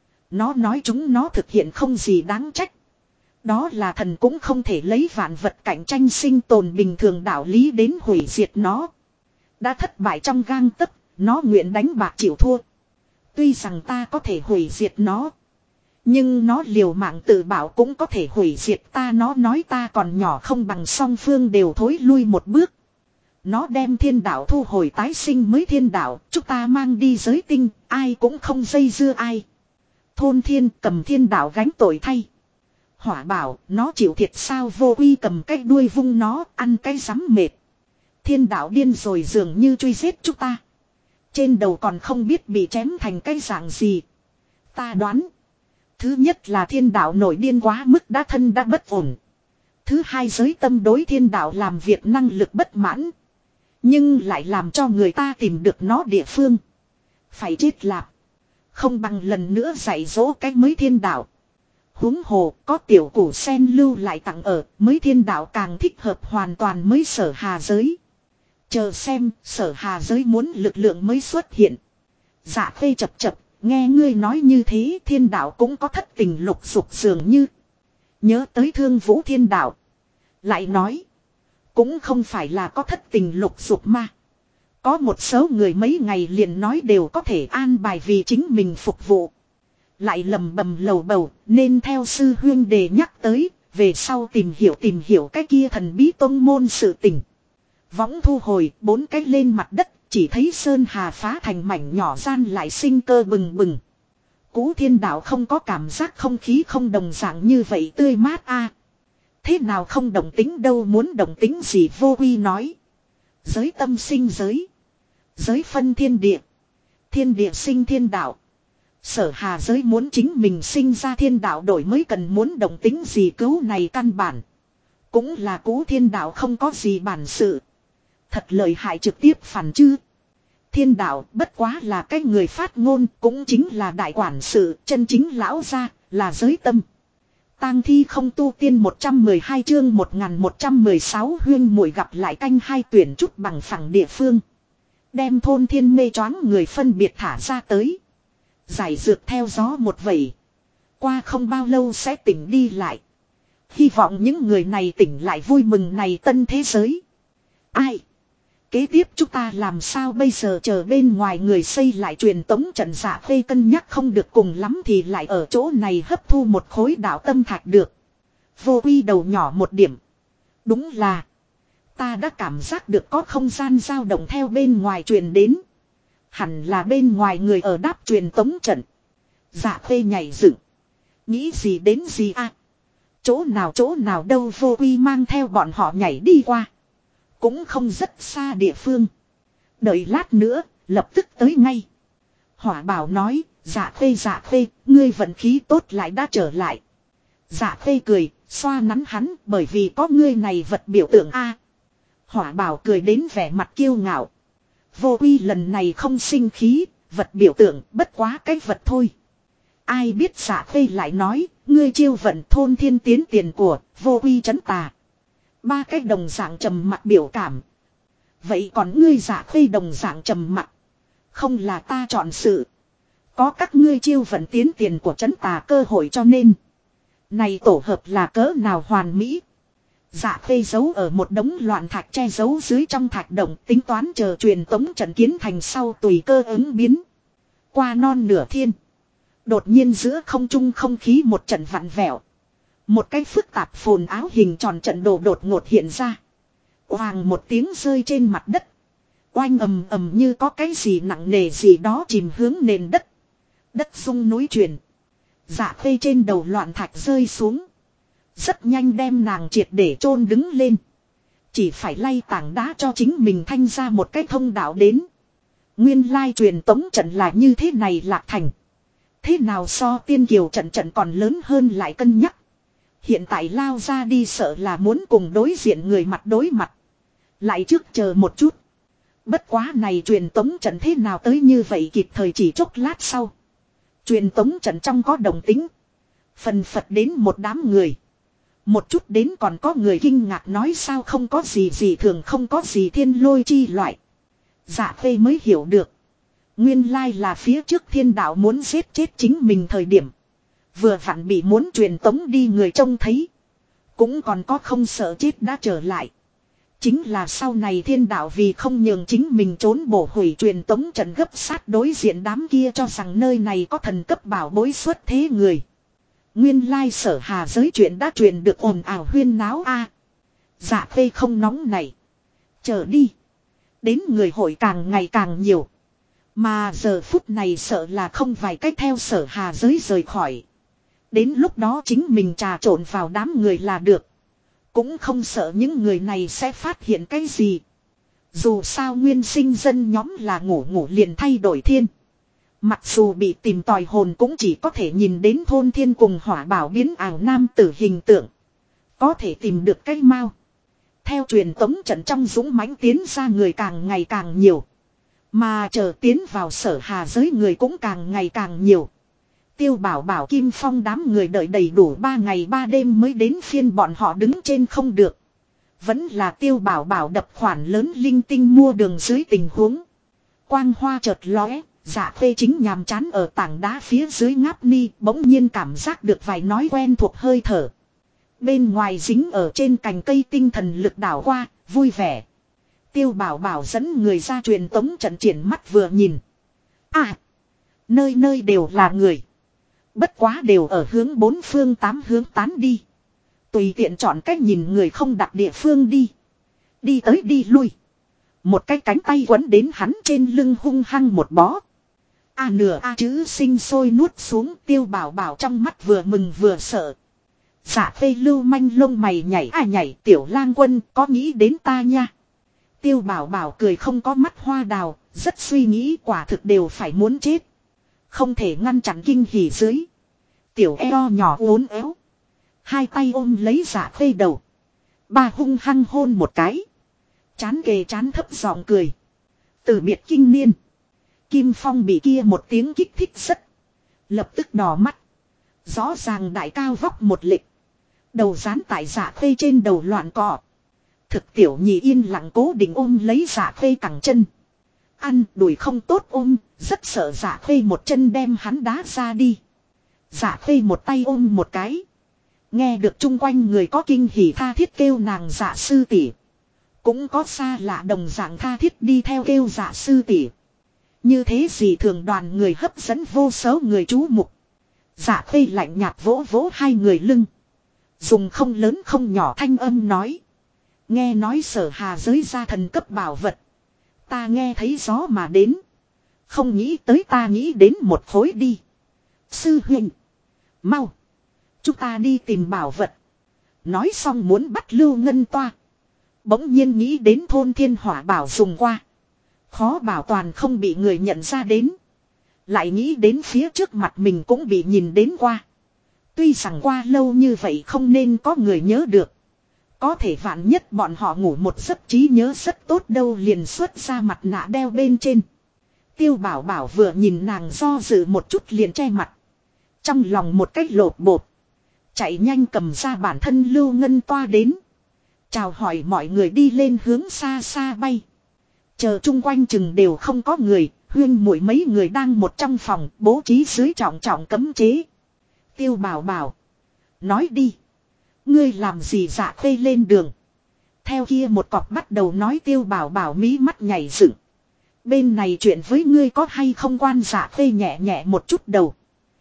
Nó nói chúng nó thực hiện không gì đáng trách. Đó là thần cũng không thể lấy vạn vật cạnh tranh sinh tồn bình thường đạo lý đến hủy diệt nó. Đã thất bại trong gang tấc, nó nguyện đánh bạc chịu thua. Tuy rằng ta có thể hủy diệt nó. Nhưng nó liều mạng tự bảo cũng có thể hủy diệt ta. Nó nói ta còn nhỏ không bằng song phương đều thối lui một bước. Nó đem thiên đạo thu hồi tái sinh mới thiên đạo. Chúng ta mang đi giới tinh. Ai cũng không dây dưa ai. Thôn thiên cầm thiên đạo gánh tội thay. Hỏa bảo nó chịu thiệt sao, Vô Uy cầm cái đuôi vung nó ăn cái rắm mệt. Thiên đạo điên rồi, dường như truy giết chúng ta. Trên đầu còn không biết bị chém thành cái dạng gì. Ta đoán. Thứ nhất là thiên đạo nổi điên quá mức đã thân đã bất ổn. Thứ hai giới tâm đối thiên đạo làm việc năng lực bất mãn. Nhưng lại làm cho người ta tìm được nó địa phương. Phải chết lạp. Không bằng lần nữa dạy dỗ cái mới thiên đạo. Huống hồ có tiểu củ sen lưu lại tặng ở, mới thiên đạo càng thích hợp hoàn toàn mới Sở Hà giới. Chờ xem Sở Hà giới muốn lực lượng mới xuất hiện. Dạ Khê chập chập, nghe ngươi nói như thế thiên đạo cũng có thất tình lục dục dường như. Nhớ tới Thương Vũ thiên đạo. Lại nói, cũng không phải là có thất tình lục dục mà. Có một số người mấy ngày liền nói đều có thể an bài vì chính mình phục vụ. Lại lầm bầm lầu bầu, nên theo sư huyên đề nhắc tới, về sau tìm hiểu cái kia thần bí tông môn sự tình. Võng thu hồi, 4 cái lên mặt đất, chỉ thấy sơn hà phá thành mảnh nhỏ gian lại sinh cơ bừng bừng. Cú thiên đạo không có cảm giác không khí không đồng dạng như vậy tươi mát a. Thế nào không đồng tính đâu, muốn đồng tính gì, Vô Uy nói. Giới tâm sinh giới. Giới phân thiên địa. Thiên địa sinh thiên đạo. Sở Hà giới muốn chính mình sinh ra thiên đạo đổi mới cần muốn đồng tính gì, cứu này căn bản. Cũng là cú thiên đạo không có gì bản sự. Thật lợi hại, trực tiếp phản chứ. Thiên đạo bất quá là cái người phát ngôn, cũng chính là đại quản sự, chân chính lão gia, là giới tâm. Tang thi không tu tiên 112 chương 1116 huyên muội gặp lại canh hai tuyển chút bằng phẳng địa phương. Đem thôn thiên mê choáng người phân biệt thả ra tới. Giải dược theo gió một vẩy. Qua không bao lâu sẽ tỉnh đi lại. Hy vọng những người này tỉnh lại vui mừng này tân thế giới. Ai? Kế tiếp chúng ta làm sao bây giờ, chờ bên ngoài người xây lại truyền tống trận, Dạ Khê cân nhắc không được, cùng lắm thì lại ở chỗ này hấp thu một khối đạo tâm thạch được. Vô Uy đầu nhỏ một điểm. Đúng là. Ta đã cảm giác được có không gian dao động theo bên ngoài truyền đến. Hẳn là bên ngoài người ở đáp truyền tống trận. Dạ Khê nhảy dựng. Nghĩ gì đến gì à? Chỗ nào đâu, Vô Uy mang theo bọn họ nhảy đi qua. Cũng không rất xa địa phương. Đợi lát nữa, lập tức tới ngay. Hỏa bảo nói, Dạ Khê, ngươi vận khí tốt lại đã trở lại. Dạ Khê cười, xoa nắn hắn, bởi vì có ngươi này vật biểu tượng a. Hỏa bảo cười đến vẻ mặt kiêu ngạo. Vô Uy lần này không sinh khí, vật biểu tượng bất quá cái vật thôi. Ai biết Dạ Khê lại nói, ngươi chiêu vận thôn thiên tiến tiền của, Vô Uy trấn tà. 3 cái đồng dạng trầm mặc biểu cảm. Vậy còn ngươi, Dạ Khê đồng dạng trầm mặc. Không là ta chọn sự. Có các ngươi chiêu vận tiến tiền của trấn tà cơ hội, cho nên. Này tổ hợp là cỡ nào hoàn mỹ. Dạ Khê giấu ở một đống loạn thạch che giấu dưới trong thạch động, tính toán chờ truyền tống trận kiến thành sau tùy cơ ứng biến. Qua non nửa thiên. Đột nhiên giữa không trung không khí một trận vặn vẹo. Một cái phức tạp phồn áo hình tròn trận đồ đột ngột hiện ra. Oàng một tiếng rơi trên mặt đất. Oanh ầm ầm như có cái gì nặng nề gì đó chìm hướng nền đất. Đất rung núi chuyển. Dạ Khê trên đầu loạn thạch rơi xuống. Rất nhanh đem nàng triệt để chôn đứng lên. Chỉ phải lay tảng đá cho chính mình thanh ra một cái thông đạo đến. Nguyên lai truyền tống trận là như thế này, Lạc Thành. Thế nào so tiên kiều trận còn lớn hơn lại cân nhắc. Hiện tại lao ra đi sợ là muốn cùng đối diện người mặt đối mặt. Lại trước chờ một chút. Bất quá này truyền tống trận thế nào tới như vậy kịp thời, chỉ chốc lát sau. Truyền tống trận trong có đồng tính. Phần phật đến một đám người. Một chút đến còn có người kinh ngạc nói sao không có gì thường, không có gì thiên lôi chi loại. Dạ Khê mới hiểu được. Nguyên lai là phía trước thiên đạo muốn giết chết chính mình thời điểm. Vừa vặn bị muốn truyền tống đi người trông thấy. Cũng còn có không sợ chết đã trở lại. Chính là sau này thiên đạo vì không nhường chính mình trốn bổ hủy truyền tống trận, gấp sát đối diện đám kia cho rằng nơi này có thần cấp bảo bối xuất thế người. Nguyên lai Sở Hà giới chuyện đã truyền được ồn ào huyên náo a. Dạ Khê không nóng này. Chờ đi. Đến người hội càng ngày càng nhiều. Mà giờ phút này sợ là không vài cách theo Sở Hà giới rời khỏi. Đến lúc đó chính mình trà trộn vào đám người là được. Cũng không sợ những người này sẽ phát hiện cái gì. Dù sao nguyên sinh dân nhóm là ngủ ngủ liền thay đổi thiên. Mặc dù bị tìm tòi hồn cũng chỉ có thể nhìn đến thôn thiên cùng hỏa bảo biến ảo nam tử hình tượng. Có thể tìm được cái mau. Theo truyền tống trận trong dũng mãnh tiến ra người càng ngày càng nhiều. Mà chờ tiến vào sở hà giới người cũng càng ngày càng nhiều. Tiêu Bảo Bảo Kim Phong đám người đợi đầy đủ 3 ngày 3 đêm mới đến phiên bọn họ đứng trên không được. Vẫn là Tiêu Bảo Bảo đập khoản lớn linh tinh mua đường dưới tình huống. Quang hoa chợt lóe, Dạ Khê chính nhàm chán ở tảng đá phía dưới ngáp ni, bỗng nhiên cảm giác được vài nói quen thuộc hơi thở. Bên ngoài dính ở trên cành cây tinh thần lực đảo qua, vui vẻ. Tiêu Bảo Bảo dẫn người ra truyền tống trận triển mắt vừa nhìn. À! Nơi nơi đều là người. Bất quá đều ở hướng 4 phương 8 hướng tán đi. Tùy tiện chọn cách nhìn người không đặt địa phương đi. Đi tới đi lui. Một cái cánh tay quấn đến hắn trên lưng hung hăng một bó. A nửa A chữ sinh sôi nuốt xuống. Tiêu Bảo Bảo trong mắt vừa mừng vừa sợ. Dạ Khê lưu manh lông mày nhảy nhảy, Tiểu Lang Quân có nghĩ đến ta nha. Tiêu Bảo Bảo cười không có mắt hoa đào, rất suy nghĩ quả thực đều phải muốn chết. Không thể ngăn chặn kinh hỉ dưới. Tiểu eo nhỏ uốn éo. Hai tay ôm lấy Dạ Khê đầu. Ba hung hăng hôn một cái. Chán kề chán thấp giọng cười. Từ biệt kinh niên. Kim Phong bị kia một tiếng kích thích rất. Lập tức đỏ mắt. Rõ ràng đại cao vóc một lịch. Đầu dán tại Dạ Khê trên đầu loạn cọ. Thực tiểu nhị yên lặng cố định ôm lấy Dạ Khê cẳng chân. Ăn đùi không tốt ôm, rất sợ Dạ Khê một chân đem hắn đá ra đi. Dạ Khê một tay ôm một cái. Nghe được chung quanh người có kinh hỉ tha thiết kêu nàng Dạ sư tỷ. Cũng có xa lạ đồng dạng tha thiết đi theo kêu Dạ sư tỷ. Như thế gì thường đoàn người hấp dẫn vô số người chú mục. Dạ Khê lạnh nhạt vỗ vỗ hai người lưng. Dùng không lớn không nhỏ thanh âm nói. Nghe nói sở hà giới ra thần cấp bảo vật. Ta nghe thấy gió mà đến. Không nghĩ tới ta nghĩ đến một khối đi. Sư huynh. Mau. Chúng ta đi tìm bảo vật. Nói xong muốn bắt Lưu Ngân Toa. Bỗng nhiên nghĩ đến thôn thiên hỏa bảo dùng qua. Khó bảo toàn không bị người nhận ra đến. Lại nghĩ đến phía trước mặt mình cũng bị nhìn đến qua. Tuy rằng qua lâu như vậy không nên có người nhớ được. Có thể vạn nhất bọn họ ngủ một giấc trí nhớ rất tốt đâu liền xuất ra mặt nạ đeo bên trên. Tiêu Bảo Bảo vừa nhìn nàng do dự một chút liền che mặt. Trong lòng một cách lột bột. Chạy nhanh cầm ra bản thân Lưu Ngân Toa đến. Chào hỏi mọi người đi lên hướng xa xa bay. Chờ chung quanh chừng đều không có người. Huyên muội mấy người đang một trong phòng bố trí dưới trọng trọng cấm chế. Tiêu Bảo Bảo. Nói đi. Ngươi làm gì Dạ Khê lên đường. Theo kia một cọc bắt đầu nói Tiêu Bảo Bảo mí mắt nhảy dựng. Bên này chuyện với ngươi có hay không quan Dạ Khê nhẹ nhẹ một chút đầu.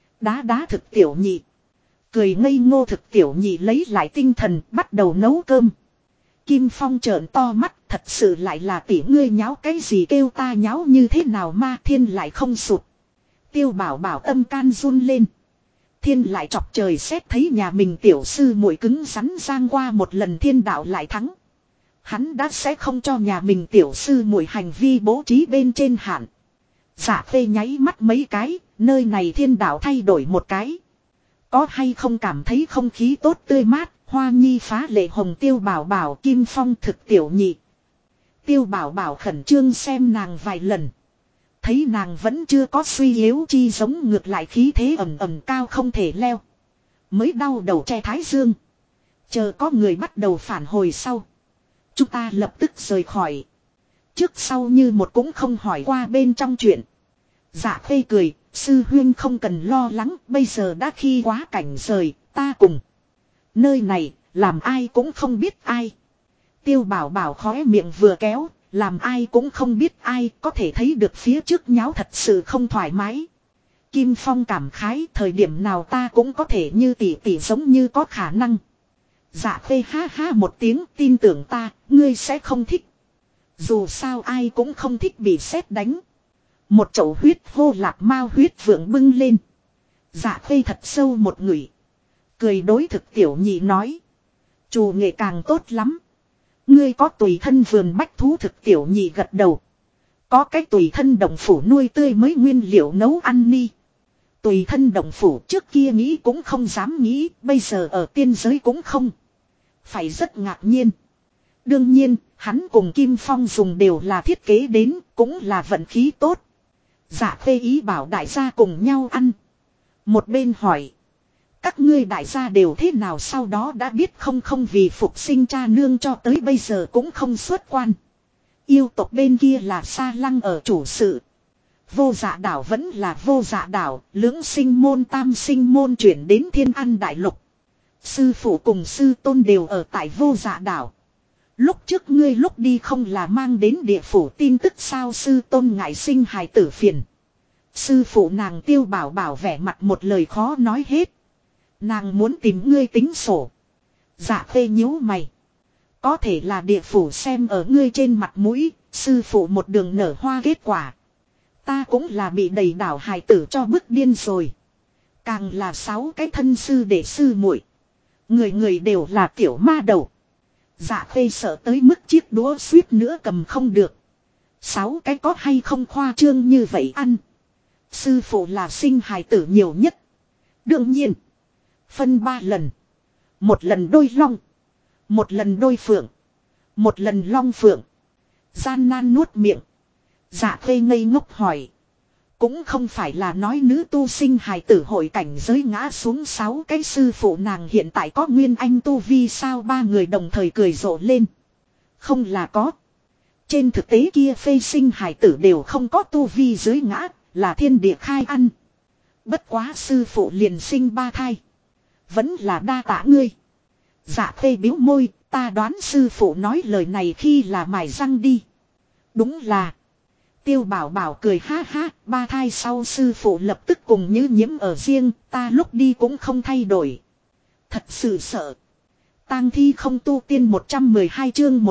Đá thực tiểu nhị. Cười ngây ngô thực tiểu nhị lấy lại tinh thần bắt đầu nấu cơm. Kim Phong trợn to mắt thật sự lại là tỷ ngươi nháo cái gì kêu ta nháo như thế nào ma thiên lại không sụt. Tiêu Bảo Bảo tâm can run lên. Thiên lại chọc trời xét thấy nhà mình tiểu sư muội cứng rắn giang qua một lần thiên đạo lại thắng. Hắn đã sẽ không cho nhà mình tiểu sư muội hành vi bố trí bên trên hạn. Dạ Khê nháy mắt mấy cái, nơi này thiên đạo thay đổi một cái. Có hay không cảm thấy không khí tốt tươi mát, hoa nhi phá lệ hồng Tiêu Bảo Bảo Kim Phong thực tiểu nhị. Tiêu Bảo Bảo khẩn trương xem nàng vài lần. Thấy nàng vẫn chưa có suy yếu chi giống ngược lại khí thế ầm ầm cao không thể leo. Mới đau đầu che thái dương. Chờ có người bắt đầu phản hồi sau. Chúng ta lập tức rời khỏi. Trước sau như một cũng không hỏi qua bên trong chuyện. Dạ Khê cười, sư huyên không cần lo lắng, bây giờ đã khi quá cảnh rời, ta cùng. Nơi này, làm ai cũng không biết ai. Tiêu Bảo Bảo khóe miệng vừa kéo, làm ai cũng không biết ai, có thể thấy được phía trước nháo thật sự không thoải mái. Kim Phong cảm khái, thời điểm nào ta cũng có thể như tỷ tỷ giống như có khả năng. Dạ Khê ha ha một tiếng, tin tưởng ta, ngươi sẽ không thích. Dù sao ai cũng không thích bị sét đánh. Một chậu huyết hô lạc mao huyết vượng bưng lên. Dạ Khê thật sâu một ngửi. Cười đối thực tiểu nhị nói. Chủ nghệ càng tốt lắm. Ngươi có tùy thân vườn bách thú thực tiểu nhị gật đầu. Có cái tùy thân động phủ nuôi tươi mới nguyên liệu nấu ăn ni. Tùy thân động phủ trước kia nghĩ cũng không dám nghĩ, bây giờ ở tiên giới cũng không. Phải rất ngạc nhiên. Đương nhiên, hắn cùng Kim Phong dùng đều là thiết kế đến, cũng là vận khí tốt. Dạ phê ý bảo đại gia cùng nhau ăn. Một bên hỏi. Các ngươi đại gia đều thế nào sau đó đã biết không vì phục sinh cha nương cho tới bây giờ cũng không xuất quan. Yêu tộc bên kia là Sa Lăng ở chủ sự. Vô Dạ đảo vẫn là Vô Dạ đảo, lưỡng sinh môn tam sinh môn chuyển đến Thiên An đại lục. Sư phụ cùng sư tôn đều ở tại Vô Dạ đảo. Lúc trước ngươi lúc đi không là mang đến địa phủ tin tức sao sư tôn ngại sinh hài tử phiền. Sư phụ nàng Tiêu Bảo Bảo vẻ mặt một lời khó nói hết. Nàng muốn tìm ngươi tính sổ. Dạ phê nhíu mày. Có thể là địa phủ xem ở ngươi trên mặt mũi, sư phụ một đường nở hoa kết quả. Ta cũng là bị đầy đảo hài tử cho bức điên rồi. Càng là 6 cái thân sư để sư muội. Người người đều là tiểu ma đầu. Dạ phê sợ tới mức chiếc đũa suýt nữa cầm không được. 6 cái có hay không khoa trương như vậy ăn. Sư phụ là sinh hài tử nhiều nhất. Đương nhiên. Phân 3 lần. Một lần đôi long. Một lần đôi phượng. Một lần long phượng. Gian nan nuốt miệng. Dạ phê ngây ngốc hỏi. Cũng không phải là nói nữ tu sinh hài tử hội cảnh giới ngã xuống 6 cái sư phụ nàng hiện tại có nguyên anh tu vi sao 3 người đồng thời cười rộ lên. Không là có. Trên thực tế kia phê sinh hài tử đều không có tu vi dưới ngã, là thiên địa khai ăn. Bất quá sư phụ liền sinh 3 thai. Vẫn là đa tạ ngươi. Dạ phê biếu môi, ta đoán sư phụ nói lời này khi là mài răng đi. Đúng là. Tiêu Bảo Bảo cười ha ha, 3 thai sau sư phụ lập tức cùng Như Nhiễm ở riêng, ta lúc đi cũng không thay đổi. Thật sự sợ. Tang thi không tu tiên 112 chương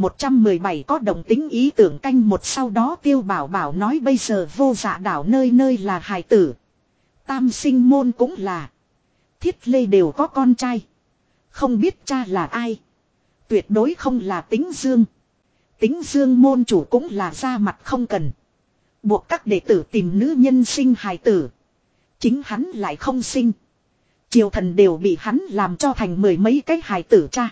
1117 có đồng tính ý tưởng canh một sau đó Tiêu Bảo Bảo nói bây giờ Vô Dạ đảo nơi nơi là hài tử. Tam sinh môn cũng là. Thiết Lê đều có con trai. Không biết cha là ai. Tuyệt đối không là Tính Dương. Tính Dương môn chủ cũng là ra mặt không cần. Buộc các đệ tử tìm nữ nhân sinh hài tử. Chính hắn lại không sinh. Triều thần đều bị hắn làm cho thành 10 mấy cái hài tử cha.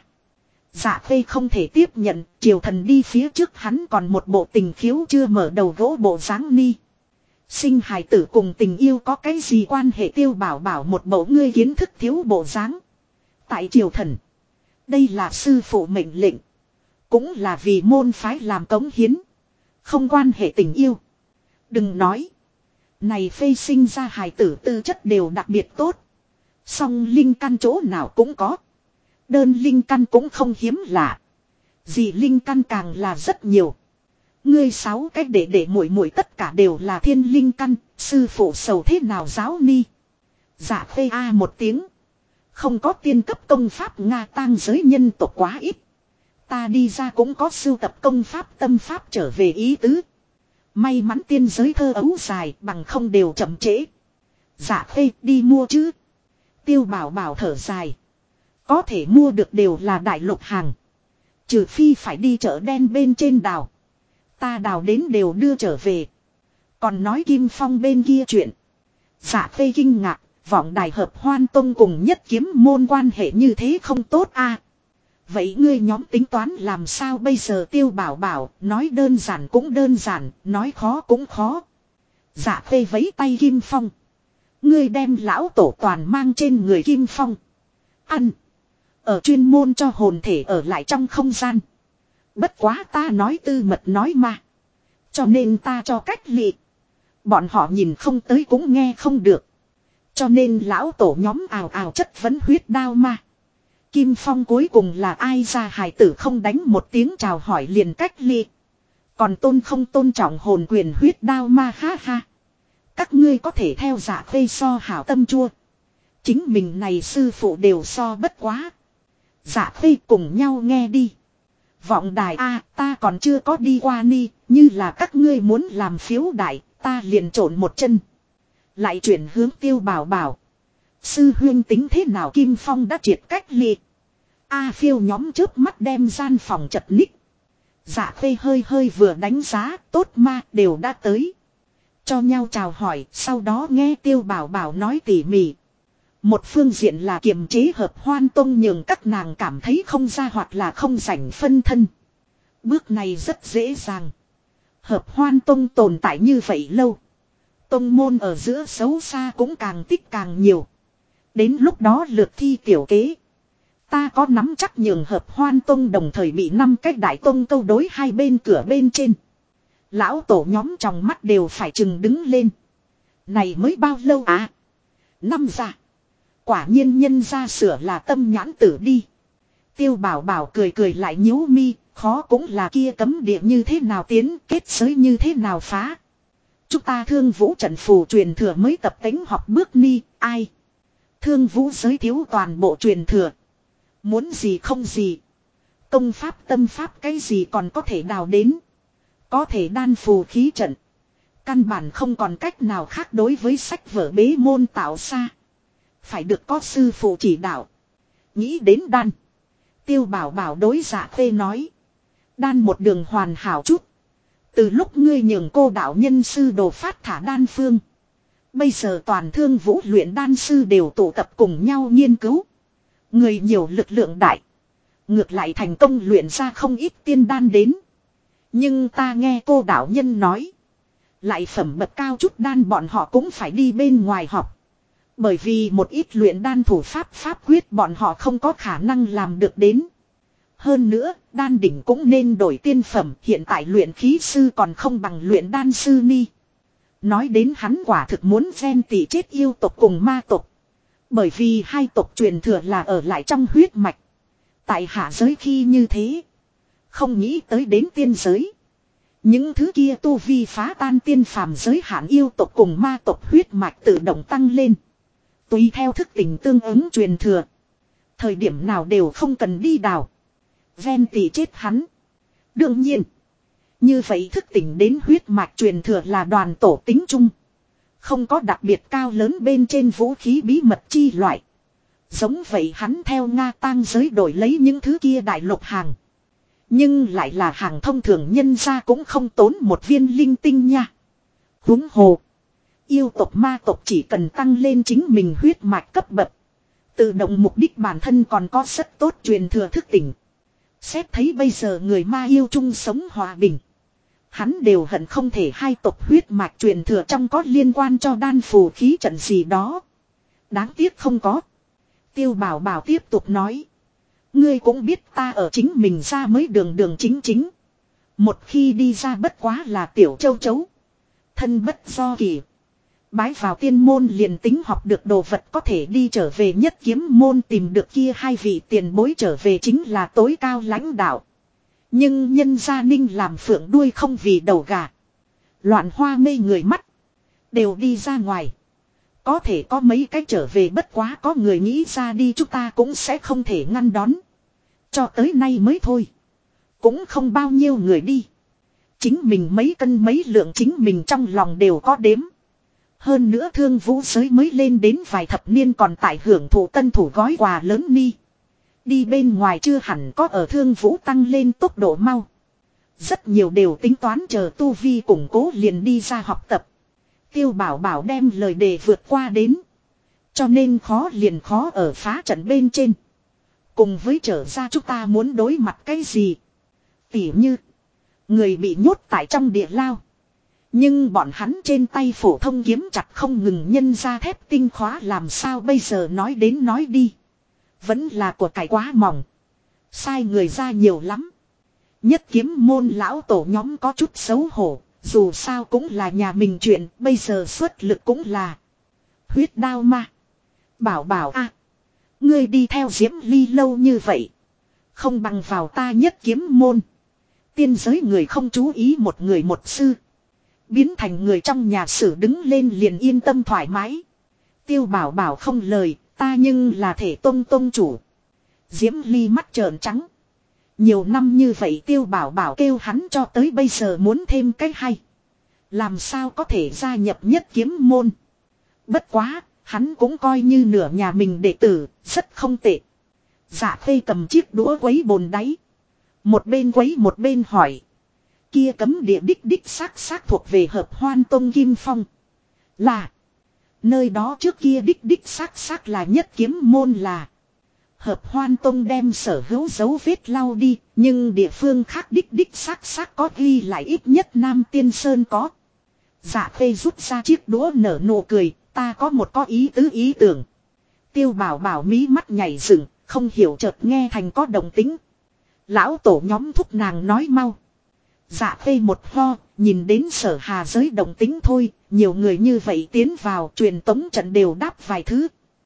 Dạ phê không thể tiếp nhận. Triều thần đi phía trước hắn còn một bộ tình khiếu chưa mở đầu gỗ bộ dáng ni. Sinh hài tử cùng tình yêu có cái gì quan hệ Tiêu Bảo Bảo một bộ ngươi kiến thức thiếu bộ dáng. Tại triều thần. Đây là sư phụ mệnh lệnh. Cũng là vì môn phái làm cống hiến. Không quan hệ tình yêu. Đừng nói. Này phê sinh ra hài tử tư chất đều đặc biệt tốt. Song linh căn chỗ nào cũng có. Đơn linh căn cũng không hiếm lạ. Dị linh căn càng là rất nhiều. Ngươi 6 cách để muội muội tất cả đều là thiên linh căn. Sư phụ sầu thế nào giáo ni. Dạ phê a một tiếng. Không có tiên cấp công pháp Nga tang giới nhân tộc quá ít. Ta đi ra cũng có sưu tập công pháp tâm pháp trở về ý tứ. May mắn tiên giới thơ ấu dài bằng không đều chậm trễ. Dạ phê đi mua chứ. Tiêu Bảo Bảo thở dài. Có thể mua được đều là đại lục hàng. Trừ phi phải đi chợ đen bên trên đảo. Ta đào đến đều đưa trở về. Còn nói Kim Phong bên kia chuyện. Dạ phê kinh ngạc. Vọng đài hợp hoan tông cùng nhất kiếm môn quan hệ như thế không tốt a. Vậy ngươi nhóm tính toán làm sao bây giờ Tiêu Bảo Bảo nói đơn giản cũng đơn giản, nói khó cũng khó. Dạ phê vẫy tay Kim Phong. Ngươi đem lão tổ toàn mang trên người Kim Phong. Ăn. Ở chuyên môn cho hồn thể ở lại trong không gian. Bất quá ta nói tư mật nói mà. Cho nên ta cho cách ly. Bọn họ nhìn không tới cũng nghe không được. Cho nên lão tổ nhóm ào ào chất vấn huyết đao ma. Kim Phong cuối cùng là ai ra hài tử không đánh một tiếng chào hỏi liền cách ly. Còn tôn không tôn trọng hồn quyền huyết đao ma ha ha. Các ngươi có thể theo dạ phê so hảo tâm chua. Chính mình này sư phụ đều so bất quá. Dạ phê cùng nhau nghe đi. Vọng đài a ta còn chưa có đi qua ni. Như là các ngươi muốn làm phiếu đại ta liền trộn một chân. Lại chuyển hướng Tiêu Bảo Bảo. Sư huyên tính thế nào Kim Phong đã triệt cách ly. A Phiêu nhóm chớp mắt đem gian phòng chật ních. Dạ Khê hơi hơi vừa đánh giá, tốt ma đều đã tới. Cho nhau chào hỏi, sau đó nghe Tiêu Bảo Bảo nói tỉ mỉ. Một phương diện là kiềm chế Hợp Hoan Tông nhường các nàng cảm thấy không ra hoặc là không rảnh phân thân. Bước này rất dễ dàng. Hợp Hoan Tông tồn tại như vậy lâu. Tông môn ở giữa xấu xa cũng càng tích càng nhiều. Đến lúc đó lượt thi tiểu kế. Ta có nắm chắc nhường Hợp Hoan Tông đồng thời bị 5 cái đại tông câu đối hai bên cửa bên trên. Lão tổ nhóm trong mắt đều phải chừng đứng lên. Này mới bao lâu à? Năm ra. Quả nhiên nhân ra sửa là tâm nhãn tử đi. Tiêu Bảo Bảo cười cười lại nhíu mi, khó cũng là kia cấm địa như thế nào tiến, kết giới như thế nào phá. Chúng ta Thương Vũ trận phù truyền thừa mới tập tính học bước ni, ai? Thương Vũ giới thiếu toàn bộ truyền thừa. Muốn gì không gì. Công pháp tâm pháp cái gì còn có thể đào đến. Có thể đan phù khí trận. Căn bản không còn cách nào khác đối với sách vở bế môn tạo xa. Phải được có sư phụ chỉ đạo. Nghĩ đến đan. Tiêu Bảo Bảo đối Dạ Khê nói. Đan một đường hoàn hảo chút. Từ lúc ngươi nhường cô đạo nhân sư đồ phát thả đan phương. Bây giờ toàn Thương Vũ luyện đan sư đều tụ tập cùng nhau nghiên cứu. Người nhiều lực lượng đại. Ngược lại thành công luyện ra không ít tiên đan đến. Nhưng ta nghe cô đạo nhân nói. Lại phẩm bậc cao chút đan bọn họ cũng phải đi bên ngoài học. Bởi vì một ít luyện đan thủ pháp quyết bọn họ không có khả năng làm được đến. Hơn nữa, đan đỉnh cũng nên đổi tiên phẩm. Hiện tại luyện khí sư còn không bằng luyện đan sư ni. Nói đến hắn quả thực muốn ghen tị chết yêu tộc cùng ma tộc. Bởi vì hai tộc truyền thừa là ở lại trong huyết mạch. Tại hạ giới khi như thế. Không nghĩ tới đến tiên giới. Những thứ kia tu vi phá tan tiên phàm giới hạn yêu tộc cùng ma tộc huyết mạch tự động tăng lên. Tùy theo thức tỉnh tương ứng truyền thừa. Thời điểm nào đều không cần đi đào. Ven tỉ chết hắn. Đương nhiên. Như vậy thức tỉnh đến huyết mạch truyền thừa là đoàn tổ tính chung. Không có đặc biệt cao lớn bên trên vũ khí bí mật chi loại. Giống vậy hắn theo Nga tang giới đổi lấy những thứ kia đại lục hàng. Nhưng lại là hàng thông thường nhân ra cũng không tốn một viên linh tinh nha. Huống hồ. Yêu tộc ma tộc chỉ cần tăng lên chính mình huyết mạch cấp bậc. Tự động mục đích bản thân còn có rất tốt truyền thừa thức tỉnh. Xét thấy bây giờ người ma yêu chung sống hòa bình. Hắn đều hận không thể hai tộc huyết mạch truyền thừa trong có liên quan cho đan phù khí trận gì đó. Đáng tiếc không có. Tiêu Bảo Bảo tiếp tục nói. Ngươi cũng biết ta ở chính mình ra mới đường chính chính. Một khi đi ra bất quá là tiểu châu chấu. Thân bất do kỳ. Bái vào tiên môn liền tính học được đồ vật có thể đi trở về Nhất Kiếm môn tìm được kia hai vị tiền bối trở về chính là tối cao lãnh đạo. Nhưng nhân gia Ninh làm phượng đuôi không vì đầu gà. Loạn hoa mê người mắt. Đều đi ra ngoài. Có thể có mấy cách trở về bất quá có người nghĩ ra đi chúng ta cũng sẽ không thể ngăn đón. Cho tới nay mới thôi. Cũng không bao nhiêu người đi. Chính mình mấy cân mấy lượng chính mình trong lòng đều có đếm. Hơn nữa Thương Vũ giới mới lên đến vài thập niên còn tại hưởng thụ tân thủ gói quà lớn ni. Đi bên ngoài chưa hẳn có ở Thương Vũ tăng lên tốc độ mau. Rất nhiều đều tính toán chờ tu vi củng cố liền đi ra học tập. Tiêu Bảo Bảo đem lời đề vượt qua đến. Cho nên khó liền khó ở phá trận bên trên. Cùng với trở ra chúng ta muốn đối mặt cái gì. Tỉ như. Người bị nhốt tại trong địa lao. Nhưng bọn hắn trên tay phổ thông kiếm chặt không ngừng nhân ra thép tinh khóa làm sao bây giờ nói đến nói đi. Vẫn là của cải quá mỏng. Sai người ra nhiều lắm. Nhất Kiếm môn lão tổ nhóm có chút xấu hổ. Dù sao cũng là nhà mình chuyện. Bây giờ xuất lực cũng là. Huyết đao ma. Bảo Bảo a, ngươi đi theo Diễm Ly lâu như vậy. Không bằng vào ta Nhất Kiếm môn. Tiên giới người không chú ý một người một sư. Biến thành người trong nhà sử đứng lên liền yên tâm thoải mái. Tiêu Bảo Bảo không lời, ta nhưng là thể tông tông chủ. Diễm Ly mắt trợn trắng. Nhiều năm như vậy Tiêu Bảo Bảo kêu hắn cho tới bây giờ muốn thêm cái hay. Làm sao có thể gia nhập Nhất Kiếm môn. Bất quá, Hắn cũng coi như nửa nhà mình đệ tử, rất không tệ. Dạ Khê cầm chiếc đũa quấy bồn đáy. Một bên quấy một bên hỏi. Kia cấm địa đích xác thuộc về Hợp Hoan Tông Kim Phong. Là. Nơi đó trước kia đích xác là nhất kiếm môn là. Hợp Hoan Tông đem sở hữu dấu vết lau đi. Nhưng địa phương khác đích xác có ghi lại ít nhất Nam Tiên Sơn có. Dạ Khê rút ra chiếc đũa nở nụ cười. Ta có một có ý tưởng. Tiêu Bảo Bảo mí mắt nhảy dựng. Không hiểu chợt nghe thành có động tính. Lão tổ nhóm thúc nàng nói mau. Dạ Khê một ho, nhìn đến Sở Hà giới động tính thôi, nhiều người như vậy tiến vào truyền tống trận đều đáp vài thứ.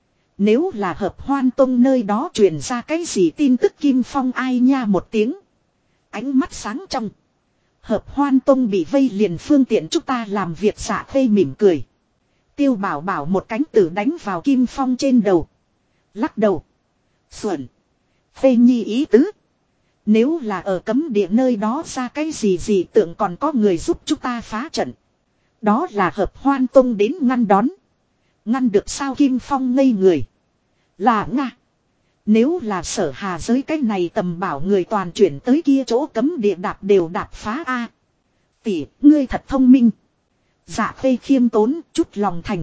Nếu là Hợp Hoan Tông nơi đó truyền ra cái gì tin tức Kim Phong ai nha một tiếng. Ánh mắt sáng trong. Hợp Hoan Tông bị vây liền phương tiện chúng ta làm việc. Dạ Khê mỉm cười. Tiêu Bảo Bảo một cánh tử đánh vào Kim Phong trên đầu. Lắc đầu. Xuẩn. Khê nhi ý tứ. Nếu là ở cấm địa nơi đó ra cái gì tưởng còn có người giúp chúng ta phá trận. Đó là Hợp Hoan Tông đến ngăn đón. Ngăn được sao Kim Phong ngây người. Là Nga. Nếu là Sở Hà giới cái này tầm bảo người toàn chuyển tới kia chỗ cấm địa đạp đều đạp phá a. Tỷ, ngươi thật thông minh. Dạ Khê khiêm tốn, chút lòng thành.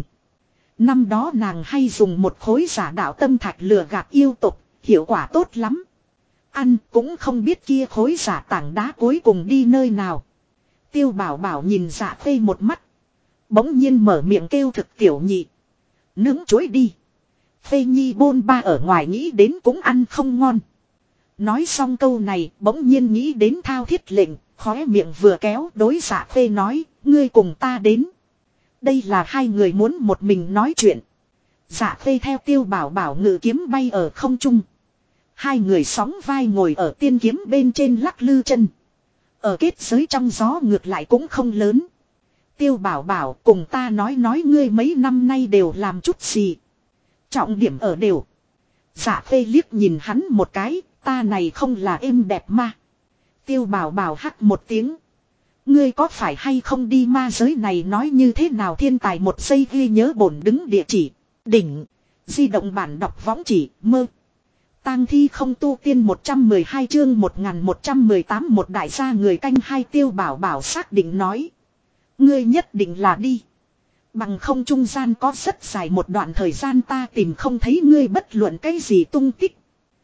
Năm đó nàng hay dùng một khối giả đạo tâm thạch lừa gạt yêu tục, hiệu quả tốt lắm. Ăn cũng không biết kia khối giả tảng đá cuối cùng đi nơi nào. Tiêu Bảo Bảo nhìn Dạ Khê một mắt. Bỗng nhiên mở miệng kêu thực tiểu nhị. Nướng chuối đi. Khê nhi bôn ba ở ngoài nghĩ đến cũng ăn không ngon. Nói xong câu này bỗng nhiên nghĩ đến thao thiết lệnh. Khóe miệng vừa kéo đối Dạ Khê nói. Ngươi cùng ta đến. Đây là hai người muốn một mình nói chuyện. Dạ Khê theo Tiêu Bảo Bảo ngự kiếm bay ở không trung. Hai người sóng vai ngồi ở tiên kiếm bên trên lắc lư chân. Ở kết giới trong gió ngược lại cũng không lớn. Tiêu Bảo Bảo cùng ta nói ngươi mấy năm nay đều làm chút gì. Trọng điểm ở đều. Dạ Khê liếc nhìn hắn một cái. Ta này không là êm đẹp ma. Tiêu Bảo Bảo hắt một tiếng. Ngươi có phải hay không đi ma giới này nói như thế nào thiên tài một giây ghi nhớ bổn đứng địa chỉ. Đỉnh. Di động bản đọc võng chỉ mơ. Tang thi không tu tiên 112 chương 1118 một đại gia người canh hai. Tiêu Bảo Bảo xác định nói. Ngươi nhất định là đi. Bằng không trung gian có rất dài một đoạn thời gian ta tìm không thấy ngươi bất luận cái gì tung tích.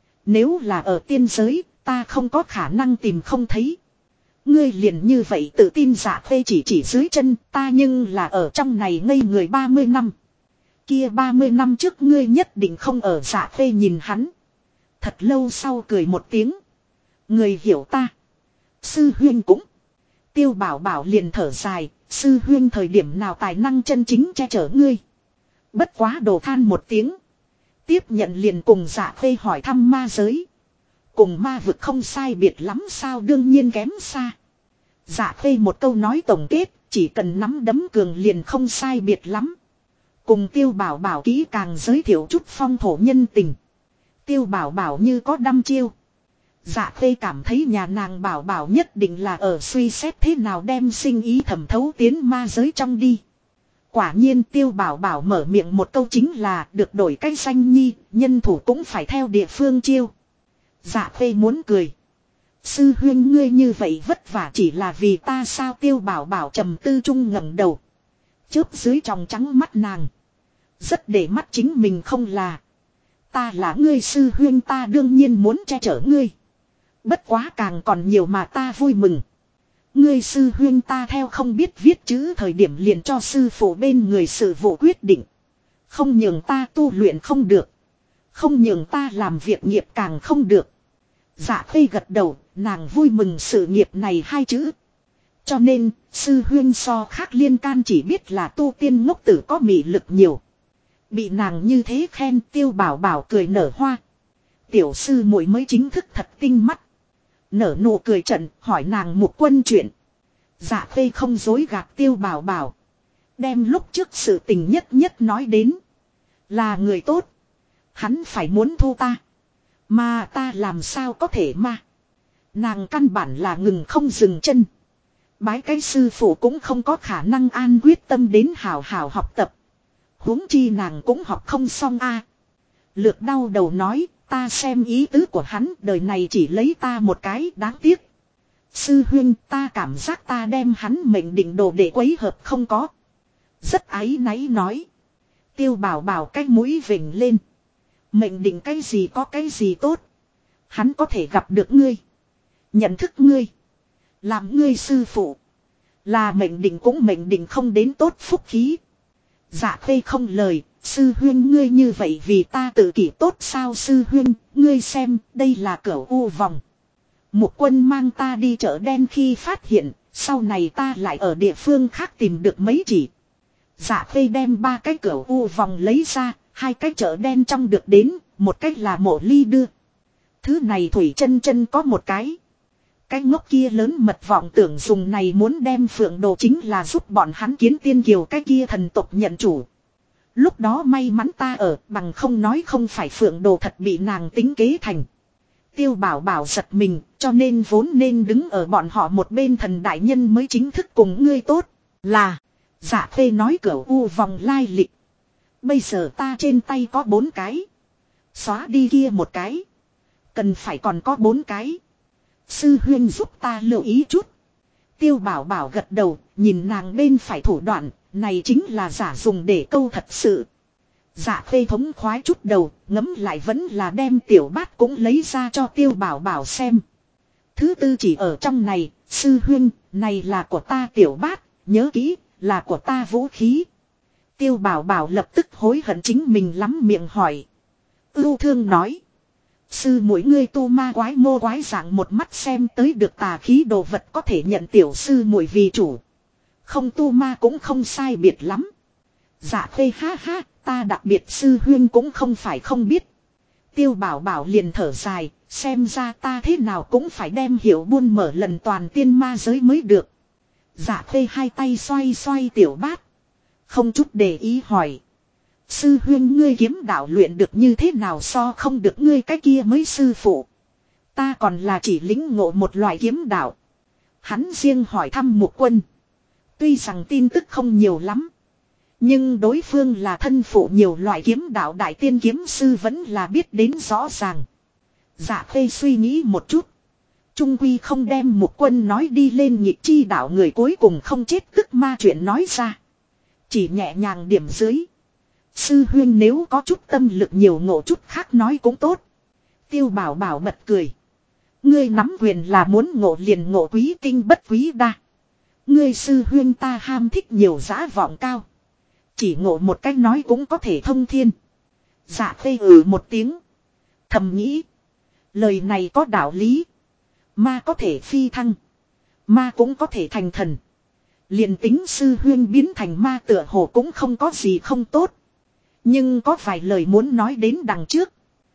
Nếu là ở tiên giới ta không có khả năng tìm không thấy. Ngươi liền như vậy tự tin. Dạ Khê chỉ dưới chân ta nhưng là ở trong này ngây người 30 năm. Kia 30 năm trước ngươi nhất định không ở. Dạ Khê nhìn hắn. Thật lâu sau cười một tiếng. Người hiểu ta. Sư huyên cũng. Tiêu Bảo Bảo liền thở dài. Sư huyên thời điểm nào tài năng chân chính che chở ngươi. Bất quá đồ than một tiếng. Tiếp nhận liền cùng Dạ Khê hỏi thăm ma giới. Cùng ma vực không sai biệt lắm sao đương nhiên kém xa. Dạ Khê một câu nói tổng kết. Chỉ cần nắm đấm cường liền không sai biệt lắm. Cùng Tiêu Bảo Bảo kỹ càng giới thiệu chút phong thổ nhân tình. Tiêu Bảo Bảo như có đăm chiêu. Dạ Khê cảm thấy nhà nàng Bảo Bảo nhất định là ở suy xét thế nào đem sinh ý thẩm thấu tiến ma giới trong đi. Quả nhiên Tiêu Bảo Bảo mở miệng một câu chính là được đổi cái danh nhi, nhân thủ cũng phải theo địa phương chiêu. Dạ Khê muốn cười. Sư huyên ngươi như vậy vất vả chỉ là vì ta sao. Tiêu Bảo Bảo trầm tư trung ngẩng đầu. Chớp dưới tròng trắng mắt nàng. Rất để mắt chính mình không là. Ta là ngươi sư huyên ta đương nhiên muốn che chở ngươi. Bất quá càng còn nhiều mà ta vui mừng. Ngươi sư huyên ta theo không biết viết chữ thời điểm liền cho sư phụ bên người sự vụ quyết định. Không nhường ta tu luyện không được. Không nhường ta làm việc nghiệp càng không được. Dạ Khê gật đầu, nàng vui mừng sự nghiệp này hai chữ. Cho nên, sư huyên so khác liên can chỉ biết là tu tiên ngốc tử có mị lực nhiều. Bị nàng như thế khen. Tiêu Bảo Bảo cười nở hoa. Tiểu sư muội mới chính thức thật tinh mắt. Nở nụ cười trận hỏi nàng một quân chuyện. Dạ Khê không dối gạt Tiêu Bảo Bảo. Đem lúc trước sự tình nhất nói đến. Là người tốt. Hắn phải muốn thu ta. Mà ta làm sao có thể mà. Nàng căn bản là ngừng không dừng chân. Bái cái sư phụ cũng không có khả năng an quyết tâm đến hào hào học tập. Huống chi nàng cũng học không xong a. Lược đau đầu nói, ta xem ý tứ của hắn, đời này chỉ lấy ta một cái, đáng tiếc. Sư huynh, ta cảm giác ta đem hắn mệnh định đồ để quấy hợp không có. Rất áy náy nói. Tiêu Bảo Bảo cái mũi vểnh lên. Mệnh định cái gì có cái gì tốt. Hắn có thể gặp được ngươi. Nhận thức ngươi. Làm ngươi sư phụ. Là mệnh định cũng mệnh định không đến tốt phúc khí. Dạ Khê không lời. Sư huynh ngươi như vậy vì ta tự kỷ tốt sao sư huynh. Ngươi xem đây là cửu u vòng. Mục Quân mang ta đi chợ đen khi phát hiện. Sau này ta lại ở địa phương khác tìm được mấy chỉ. Dạ Khê đem 3 cái cửu u vòng lấy ra. 2 cái chợ đen trong được đến. Một cách là Mộ Ly đưa. Thứ này Thủy Chân Chân có một cái. Cái ngốc kia lớn mật vọng tưởng dùng này muốn đem Phượng Đồ chính là giúp bọn hắn Kiến Tiên Kiều cái kia thần tộc nhận chủ. Lúc đó may mắn ta ở bằng không nói không phải Phượng Đồ thật bị nàng tính kế thành. Tiêu Bảo Bảo giật mình cho nên vốn nên đứng ở bọn họ một bên thần đại nhân mới chính thức cùng ngươi tốt. Là Dạ Khê nói cửu u vòng lai lịch. Bây giờ ta trên tay có 4 cái. Xóa đi kia một cái. Cần phải còn có 4 cái. Sư huynh giúp ta lưu ý chút. Tiêu Bảo Bảo gật đầu, nhìn nàng bên phải thủ đoạn, này chính là giả dùng để câu thật sự. Dạ Khê thống khoái chút đầu, ngấm lại vẫn là đem tiểu bát cũng lấy ra cho Tiêu Bảo Bảo xem. Thứ tư chỉ ở trong này, sư huynh, này là của ta tiểu bát, nhớ kỹ, là của ta vũ khí. Tiêu Bảo Bảo lập tức hối hận chính mình lắm miệng hỏi. Ưu thương nói. Sư mỗi ngươi tu ma quái mô quái dạng một mắt xem tới được tà khí đồ vật có thể nhận tiểu sư muội vì chủ. Không tu ma cũng không sai biệt lắm. Dạ Khê ha ha, ta đặc biệt sư huyên cũng không phải không biết. Tiêu Bảo Bảo liền thở dài, xem ra ta thế nào cũng phải đem hiểu buôn mở lần toàn tiên ma giới mới được. Dạ Khê hai tay xoay xoay tiểu bát. Không chút để ý hỏi. Sư huyên ngươi kiếm đạo luyện được như thế nào so không được ngươi cái kia mới sư phụ. Ta còn là chỉ lĩnh ngộ một loại kiếm đạo. Hắn riêng hỏi thăm Mục Quân. Tuy rằng tin tức không nhiều lắm. Nhưng đối phương là thân phụ nhiều loại kiếm đạo đại tiên kiếm sư vẫn là biết đến rõ ràng. Dạ Khê suy nghĩ một chút. Trung quy không đem Mục Quân nói đi lên nhịp chi đạo người cuối cùng không chết tức ma chuyện nói ra. Chỉ nhẹ nhàng điểm dưới. Sư huyên nếu có chút tâm lực nhiều ngộ chút khác nói cũng tốt. Tiêu Bảo Bảo bật cười. Ngươi nắm quyền là muốn ngộ liền ngộ quý kinh bất quý đa. Ngươi sư huyên ta ham thích nhiều dã vọng cao. Chỉ ngộ một cách nói cũng có thể thông thiên. Dạ Khê một tiếng. Thầm nghĩ. Lời này có đạo lý. Ma có thể phi thăng. Ma cũng có thể thành thần. Liền tính sư huyên biến thành ma tựa hồ cũng không có gì không tốt. Nhưng có vài lời muốn nói đến đằng trước.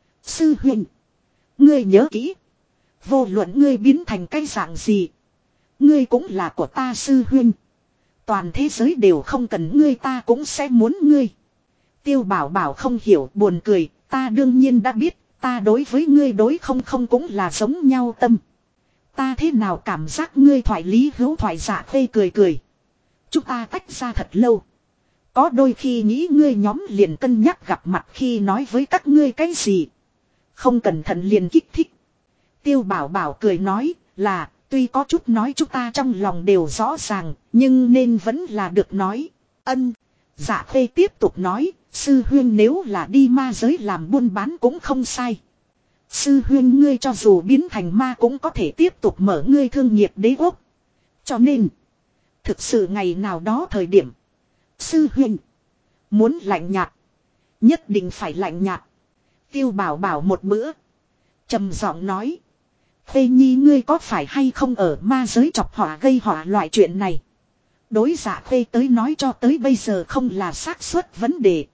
Sư huynh. Ngươi nhớ kỹ. Vô luận ngươi biến thành cái dạng gì. Ngươi cũng là của ta sư huynh. Toàn thế giới đều không cần ngươi ta cũng sẽ muốn ngươi. Tiêu Bảo Bảo không hiểu buồn cười. Ta đương nhiên đã biết. Ta đối với ngươi đối không cũng là giống nhau tâm. Ta thế nào cảm giác ngươi thoại lý hữu thoại Dạ Khê cười cười. Chúng ta tách ra thật lâu. Có đôi khi nghĩ ngươi nhóm liền cân nhắc gặp mặt khi nói với các ngươi cái gì. Không cẩn thận liền kích thích. Tiêu Bảo Bảo cười nói là tuy có chút nói chúng ta trong lòng đều rõ ràng nhưng nên vẫn là được nói. Ân. Dạ Khê tiếp tục nói sư huyên nếu là đi ma giới làm buôn bán cũng không sai. Sư huyên ngươi cho dù biến thành ma cũng có thể tiếp tục mở ngươi thương nghiệp đế quốc. Cho nên thực sự ngày nào đó thời điểm sư huynh muốn lạnh nhạt. Nhất định phải lạnh nhạt. Tiêu Bảo Bảo một bữa trầm giọng nói. Khê Nhi ngươi có phải hay không ở ma giới chọc họa gây họa loại chuyện này. Đối Dạ Khê tới nói cho tới bây giờ không là xác suất vấn đề.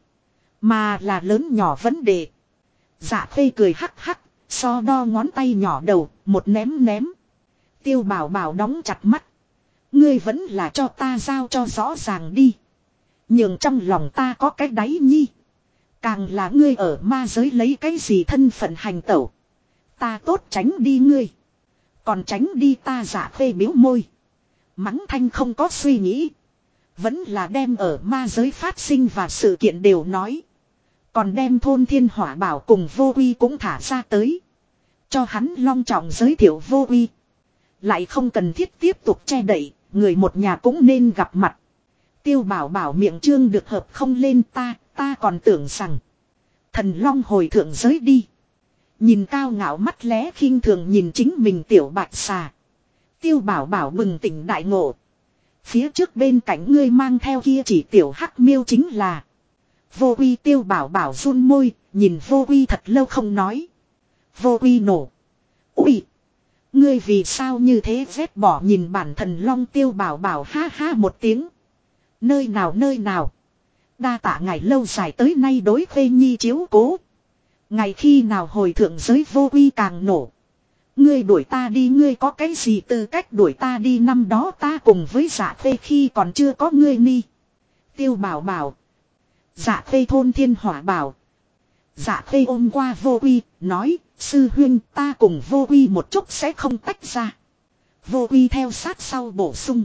Mà là lớn nhỏ vấn đề. Dạ Khê cười hắc hắc. So đo ngón tay nhỏ đầu một ném ném. Tiêu Bảo Bảo đóng chặt mắt. Ngươi vẫn là cho ta giao cho rõ ràng đi. Nhưng trong lòng ta có cái đáy nhi. Càng là ngươi ở ma giới lấy cái gì thân phận hành tẩu. Ta tốt tránh đi ngươi. Còn tránh đi ta Dạ Khê biếu môi. Mắng thanh không có suy nghĩ. Vẫn là đem ở ma giới phát sinh và sự kiện đều nói. Còn đem thôn thiên hỏa bảo cùng vô uy cũng thả ra tới. Cho hắn long trọng giới thiệu vô uy. Lại không cần thiết tiếp tục che đậy, người một nhà cũng nên gặp mặt. Tiêu bảo bảo miệng trương được hợp không lên ta còn tưởng rằng. Thần long hồi thượng giới đi. Nhìn cao ngạo mắt lé khinh thường nhìn chính mình tiểu bạch xà. Tiêu bảo bảo bừng tỉnh đại ngộ. Phía trước bên cạnh ngươi mang theo kia chỉ tiểu hắc miêu chính là. Vô uy tiêu bảo bảo run môi, nhìn vô uy thật lâu không nói. Vô uy nổ. Ui! Ngươi vì sao như thế vét bỏ nhìn bản thần long tiêu bảo bảo ha ha một tiếng. Nơi nào. Đa tạ ngày lâu dài tới nay đối Khê Nhi chiếu cố. Ngày khi nào hồi thượng giới vô uy càng nổ. Ngươi đuổi ta đi ngươi có cái gì tư cách đuổi ta đi năm đó ta cùng với Dạ Khê khi còn chưa có ngươi ni. Tiêu bảo bảo. Dạ Khê thôn thiên hỏa bảo. Dạ Khê ôm qua vô uy, nói, sư huynh ta cùng vô uy một chút sẽ không tách ra. Vô uy theo sát sau bổ sung.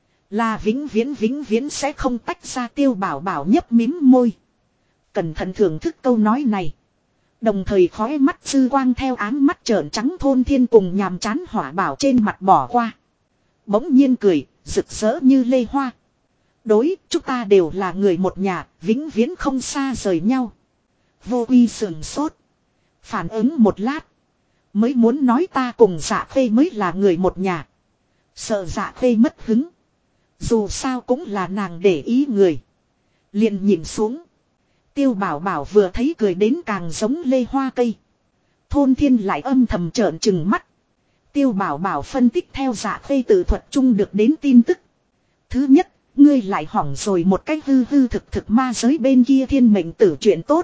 Là vĩnh viễn sẽ không tách ra tiêu bảo bảo nhấp mím môi. Cẩn thận thưởng thức câu nói này. Đồng thời khói mắt sư quang theo áng mắt trợn trắng thôn thiên cùng nhàm chán hỏa bảo trên mặt bỏ qua. Bỗng nhiên cười, rực rỡ như lê hoa. Đối, chúng ta đều là người một nhà, vĩnh viễn không xa rời nhau. Vô uy sườn sốt. Phản ứng một lát. Mới muốn nói ta cùng Dạ Khê mới là người một nhà. Sợ Dạ Khê mất hứng. Dù sao cũng là nàng để ý người. Liền nhìn xuống. Tiêu bảo bảo vừa thấy cười đến càng giống lê hoa cây. Thôn thiên lại âm thầm trợn trừng mắt. Tiêu bảo bảo phân tích theo Dạ Khê tự thuật chung được đến tin tức. Thứ nhất, ngươi lại hỏng rồi một cách hư thực ma giới bên kia thiên mệnh tử chuyện tốt.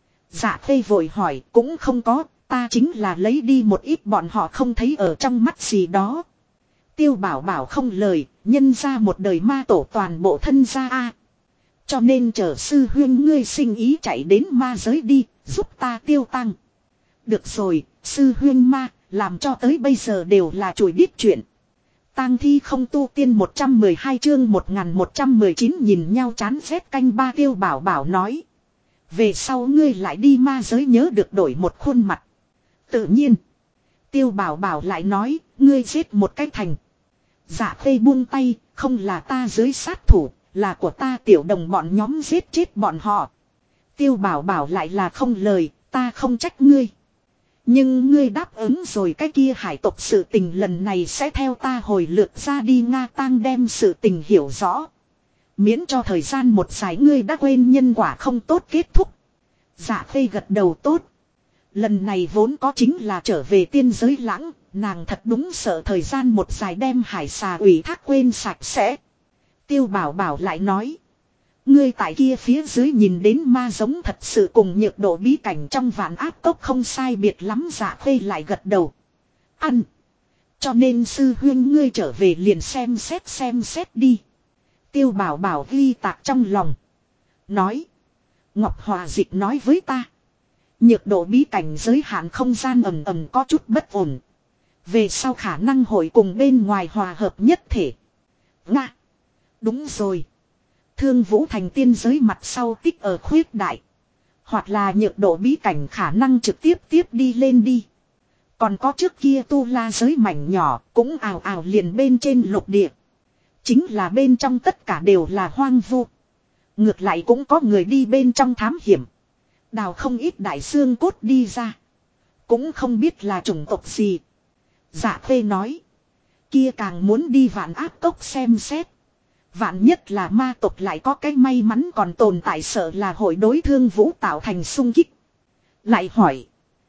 Dạ Khê vội hỏi cũng không có, ta chính là lấy đi một ít bọn họ không thấy ở trong mắt gì đó. Tiêu bảo bảo không lời, nhân ra một đời ma tổ toàn bộ thân gia a. Cho nên chờ sư huyên ngươi sinh ý chạy đến ma giới đi, giúp ta tiêu tăng. Được rồi, sư huyên ma, làm cho tới bây giờ đều là chùi đít chuyện. Tang thi không tu tiên 112 chương 1119 nhìn nhau chán rét canh ba tiêu bảo bảo nói. Về sau ngươi lại đi ma giới nhớ được đổi một khuôn mặt. Tự nhiên. Tiêu bảo bảo lại nói, ngươi giết một cái thành. Dạ Khê buông tay, không là ta dưới sát thủ, là của ta tiểu đồng bọn nhóm giết chết bọn họ. Tiêu bảo bảo lại là không lời, ta không trách ngươi. Nhưng ngươi đáp ứng rồi cái kia hải tộc sự tình lần này sẽ theo ta hồi lượt ra đi Nga Tang đem sự tình hiểu rõ. Miễn cho thời gian một giải ngươi đã quên nhân quả không tốt kết thúc. Dạ Khê gật đầu tốt. Lần này vốn có chính là trở về tiên giới lãng, nàng thật đúng sợ thời gian một dài đem hải xà ủy thác quên sạch sẽ. Tiêu bảo bảo lại nói. Ngươi tại kia phía dưới nhìn đến ma giống thật sự cùng nhược độ bí cảnh trong vạn áp cốc không sai biệt lắm. Dạ Khê lại gật đầu. Ăn. Cho nên sư huyên ngươi trở về liền xem xét đi. Tiêu bảo bảo ghi tạc trong lòng. Nói. Ngọc Hòa Dịch nói với ta. Nhược độ bí cảnh giới hạn không gian ẩm có chút bất ổn. Về sau khả năng hội cùng bên ngoài hòa hợp nhất thể. Nga. Đúng rồi. Thương Vũ thành tiên giới mặt sau tích ở khuyết đại. Hoặc là nhược độ bí cảnh khả năng trực tiếp đi lên đi. Còn có trước kia tu la giới mảnh nhỏ cũng ào ào liền bên trên lục địa. Chính là bên trong tất cả đều là hoang vu. Ngược lại cũng có người đi bên trong thám hiểm. Đào không ít đại xương cốt đi ra. Cũng không biết là chủng tộc gì. Dạ Khê nói. Kia càng muốn đi vạn áp cốc xem xét. Vạn nhất là ma tộc lại có cái may mắn còn tồn tại sợ là hội đối Thương Vũ tạo thành xung kích. Lại hỏi.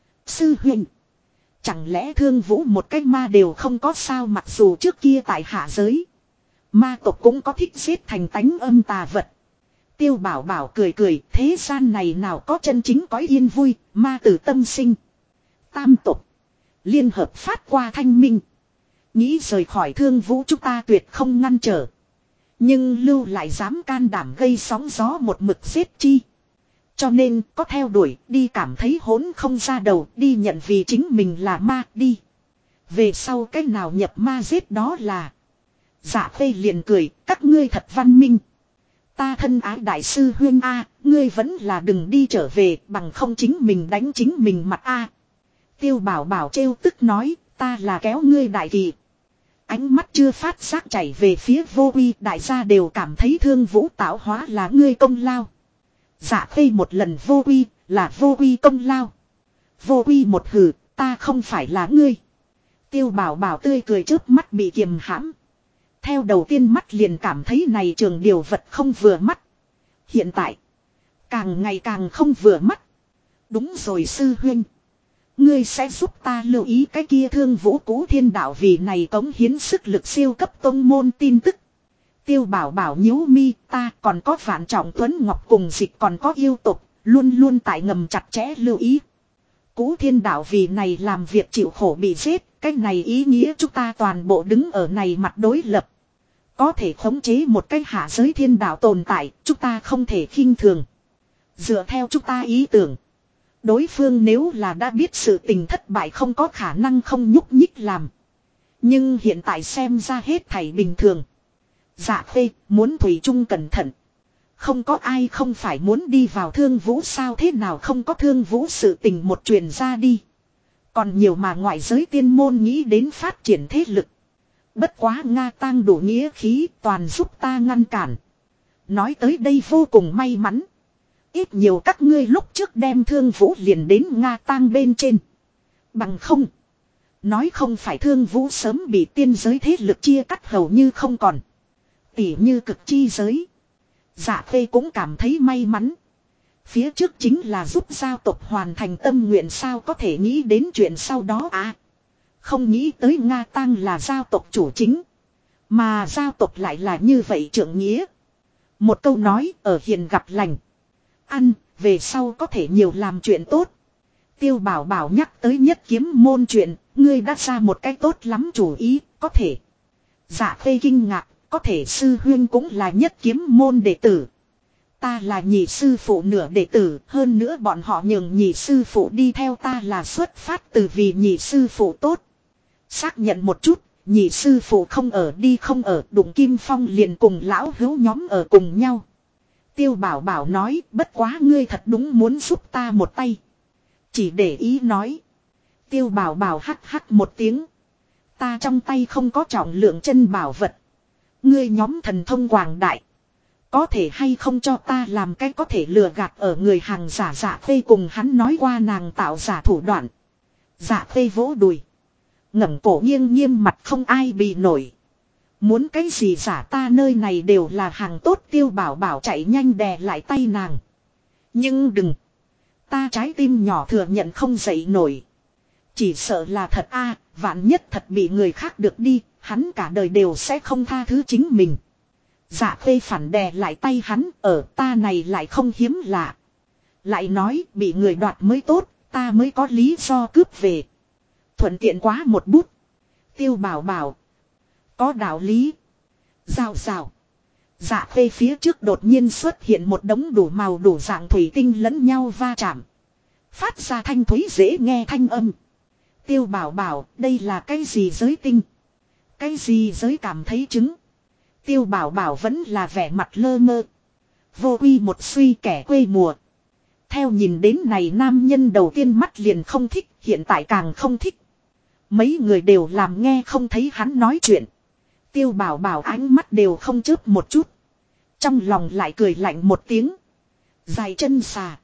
Sư huynh. Chẳng lẽ Thương Vũ một cái ma đều không có sao mặc dù trước kia tại hạ giới. Ma tộc cũng có thích giết thành tánh âm tà vật. Tiêu bảo bảo cười thế gian này nào có chân chính có yên vui, ma tử tâm sinh. Tam tộc. Liên hợp phát qua thanh minh. Nghĩ rời khỏi Thương Vũ chúng ta tuyệt không ngăn trở. Nhưng lưu lại dám can đảm gây sóng gió một mực giết chi. Cho nên có theo đuổi đi cảm thấy hỗn không ra đầu đi nhận vì chính mình là ma đi. Về sau cái nào nhập ma giết đó là. Dạ Khê liền cười các ngươi thật văn minh. Ta thân ái đại sư huyên A, ngươi vẫn là đừng đi trở về bằng không chính mình đánh chính mình mặt A. Tiêu bảo bảo trêu tức nói, ta là kéo ngươi đại kỳ. Ánh mắt chưa phát giác chảy về phía vô uy, đại gia đều cảm thấy Thương Vũ tạo hóa là ngươi công lao. Dạ khê một lần vô uy, là vô uy công lao. Vô uy một hừ, ta không phải là ngươi. Tiêu bảo bảo tươi cười chớp mắt bị kiềm hãm. Theo đầu tiên mắt liền cảm thấy này trường điều vật không vừa mắt. Hiện tại, càng ngày càng không vừa mắt. Đúng rồi sư huynh. Ngươi sẽ giúp ta lưu ý cái kia Thương Vũ Cũ Thiên Đạo vì này cống hiến sức lực siêu cấp tông môn tin tức. Tiêu bảo bảo nhíu mi, ta còn có Vạn Trọng Tuấn Ngọc cùng Dịch còn có yêu tục, luôn luôn tại ngầm chặt chẽ lưu ý. Cũ Thiên Đạo vì này làm việc chịu khổ bị giết, cái này ý nghĩa chúng ta toàn bộ đứng ở này mặt đối lập. Có thể khống chế một cái hạ giới thiên đạo tồn tại, chúng ta không thể khinh thường. Dựa theo chúng ta ý tưởng. Đối phương nếu là đã biết sự tình thất bại không có khả năng không nhúc nhích làm. Nhưng hiện tại xem ra hết thảy bình thường. Dạ phê, muốn thủy chung cẩn thận. Không có ai không phải muốn đi vào Thương Vũ sao thế nào không có Thương Vũ sự tình một truyền ra đi. Còn nhiều mà ngoại giới tiên môn nghĩ đến phát triển thế lực. Bất quá Nga Tang đủ nghĩa khí toàn giúp ta ngăn cản. Nói tới đây vô cùng may mắn. Ít nhiều các ngươi lúc trước đem Thương Vũ liền đến Nga Tang bên trên. Bằng không. Nói không phải Thương Vũ sớm bị tiên giới thế lực chia cắt hầu như không còn. Tỉ như cực chi giới. Dạ phê cũng cảm thấy may mắn. Phía trước chính là giúp giao tộc hoàn thành tâm nguyện sao có thể nghĩ đến chuyện sau đó à. Không nghĩ tới Nga Tang là giao tộc chủ chính. Mà giao tộc lại là như vậy trượng nghĩa. Một câu nói ở hiền gặp lành. Ăn, về sau có thể nhiều làm chuyện tốt. Tiêu bảo bảo nhắc tới nhất kiếm môn chuyện, ngươi đã ra một cái tốt lắm chủ ý, có thể. Dạ phê kinh ngạc, có thể sư huyên cũng là nhất kiếm môn đệ tử. Ta là nhị sư phụ nửa đệ tử, hơn nữa bọn họ nhường nhị sư phụ đi theo ta là xuất phát từ vì nhị sư phụ tốt. Xác nhận một chút, nhị sư phụ không ở đi không ở, đụng Kim Phong liền cùng lão hữu nhóm ở cùng nhau. Tiêu bảo bảo nói, bất quá ngươi thật đúng muốn giúp ta một tay. Chỉ để ý nói. Tiêu bảo bảo hắc hắc một tiếng. Ta trong tay không có trọng lượng chân bảo vật. Ngươi nhóm thần thông quảng đại. Có thể hay không cho ta làm cái có thể lừa gạt ở người hàng giả dạ phê cùng hắn nói qua nàng tạo giả thủ đoạn. Dạ phê vỗ đùi. Ngẩng cổ nghiêng nghiêm mặt không ai bị nổi. Muốn cái gì giả ta nơi này đều là hàng tốt tiêu bảo bảo chạy nhanh đè lại tay nàng. Nhưng đừng. Ta trái tim nhỏ thừa nhận không dậy nổi. Chỉ sợ là thật a, vạn nhất thật bị người khác được đi, hắn cả đời đều sẽ không tha thứ chính mình. Dạ phê phản đè lại tay hắn, ở ta này lại không hiếm lạ. Lại nói bị người đoạt mới tốt, ta mới có lý do cướp về. Thuận tiện quá một bút. Tiêu bảo bảo. Có đạo lý. Rào rào. Dạ phê phía trước đột nhiên xuất hiện một đống đủ màu đủ dạng thủy tinh lẫn nhau va chạm. Phát ra thanh thúy dễ nghe thanh âm. Tiêu bảo bảo, đây là cái gì giới tinh? Cái gì giới cảm thấy chứng? Tiêu bảo bảo vẫn là vẻ mặt lơ mơ. Vô uy một suy kẻ quê mùa. Theo nhìn đến này nam nhân đầu tiên mắt liền không thích, hiện tại càng không thích. Mấy người đều làm nghe không thấy hắn nói chuyện. Tiêu bảo bảo ánh mắt đều không chớp một chút. Trong lòng lại cười lạnh một tiếng. Dài chân xà.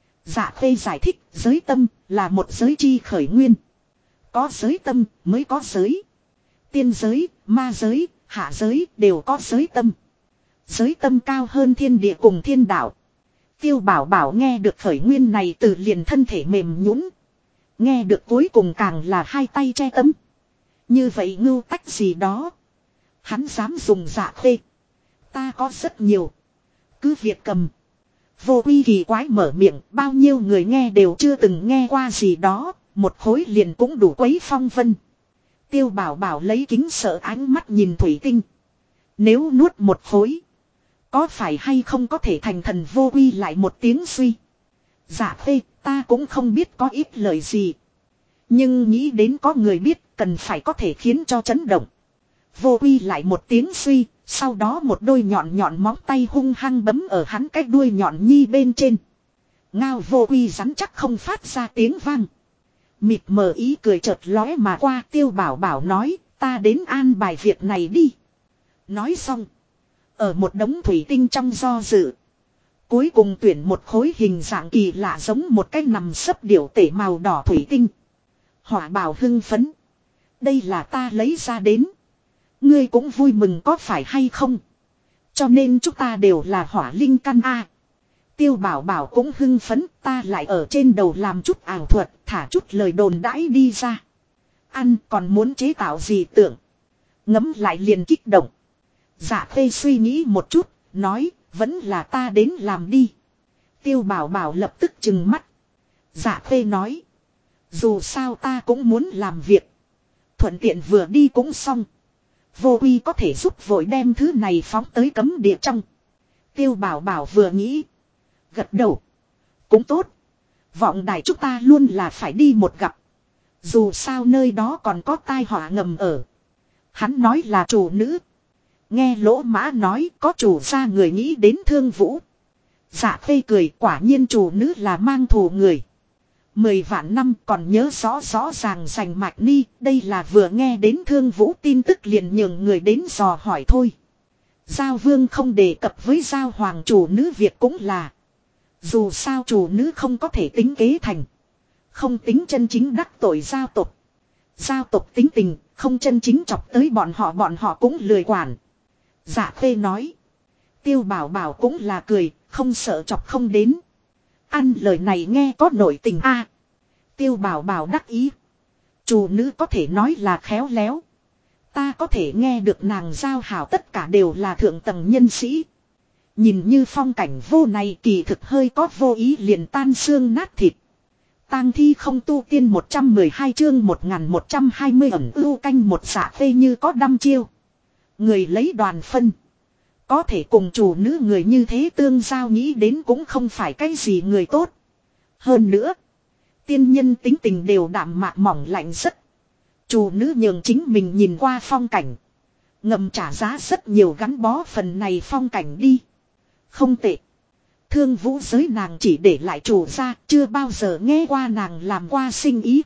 Dạ phê giải thích giới tâm là một giới chi khởi nguyên. Có giới tâm mới có giới. Tiên giới, ma giới, hạ giới đều có giới tâm. Giới tâm cao hơn thiên địa cùng thiên đạo. Tiêu bảo bảo nghe được khởi nguyên này từ liền thân thể mềm nhũn. Nghe được cuối cùng càng là hai tay che tấm. Như vậy ngưu tách gì đó. Hắn dám dùng dạ phê. Ta có rất nhiều. Cứ việc cầm. Vô uy kỳ quái mở miệng. Bao nhiêu người nghe đều chưa từng nghe qua gì đó. Một khối liền cũng đủ quấy phong vân. Tiêu bảo bảo lấy kính sợ ánh mắt nhìn thủy tinh. Nếu nuốt một khối. Có phải hay không có thể thành thần vô uy lại một tiếng suy. Dạ phê ta cũng không biết có ít lời gì. Nhưng nghĩ đến có người biết cần phải có thể khiến cho chấn động. Vô Uy lại một tiếng suy, sau đó một đôi nhọn nhọn móng tay hung hăng bấm ở hắn cái đuôi nhọn nhi bên trên. Ngao Vô Uy rắn chắc không phát ra tiếng vang. Mịt mờ ý cười chợt lóe mà qua, Tiêu Bảo Bảo nói, ta đến an bài việc này đi. Nói xong, ở một đống thủy tinh trong do dự, cuối cùng tuyển một khối hình dạng kỳ lạ giống một cái nằm sấp điểu tể màu đỏ thủy tinh. Hỏa Bảo hưng phấn, đây là ta lấy ra đến. Ngươi cũng vui mừng có phải hay không? Cho nên chúng ta đều là hỏa linh căn a. Tiêu Bảo Bảo cũng hưng phấn, ta lại ở trên đầu làm chút ảo thuật, thả chút lời đồn đãi đi ra. Ăn còn muốn chế tạo gì tưởng. Ngấm lại liền kích động. Dạ Khê suy nghĩ một chút, nói, vẫn là ta đến làm đi. Tiêu Bảo Bảo lập tức trừng mắt. Dạ Khê nói, dù sao ta cũng muốn làm việc. Thuận tiện vừa đi cũng xong. Vô Uy có thể giúp vội đem thứ này phóng tới cấm địa trong. Tiêu Bảo Bảo vừa nghĩ, gật đầu. Cũng tốt. Vọng đài chúng ta luôn là phải đi một gặp. Dù sao nơi đó còn có tai họa ngầm ở. Hắn nói là chủ nữ. Nghe Lỗ Mã nói có chủ gia người nghĩ đến Thương Vũ. Dạ Khê cười, quả nhiên chủ nữ là mang thù người. 10 vạn năm còn nhớ rõ rõ ràng rành mạch ni. Đây là vừa nghe đến Thương Vũ tin tức liền nhường người đến dò hỏi thôi. Giao Vương không đề cập với Giao Hoàng chủ nữ việc cũng là. Dù sao chủ nữ không có thể tính kế thành. Không tính chân chính đắc tội giao tộc. Giao tộc tính tình, không chân chính chọc tới bọn họ cũng lười quản. Dạ Khê nói. Tiêu Bảo Bảo cũng là cười, không sợ chọc không đến. Ăn lời này nghe có nổi tình a. Tiêu Bảo Bảo đắc ý. Chủ nữ có thể nói là khéo léo. Ta có thể nghe được nàng giao hảo tất cả đều là thượng tầng nhân sĩ. Nhìn như phong cảnh vô này kỳ thực hơi có vô ý liền tan xương nát thịt. Tang thi không tu tiên 112 chương 1120 ẩn ưu canh một. Dạ Khê như có đăm chiêu. Người lấy đoàn phân. Có thể cùng chủ nữ người như thế tương giao nghĩ đến cũng không phải cái gì người tốt. Hơn nữa. Tiên nhân tính tình đều đạm mạc mỏng lạnh rất. Chủ nữ nhường chính mình nhìn qua phong cảnh. Ngầm trả giá rất nhiều gắn bó phần này phong cảnh đi. Không tệ. Thương Vũ giới nàng chỉ để lại chủ gia, chưa bao giờ nghe qua nàng làm qua sinh ý.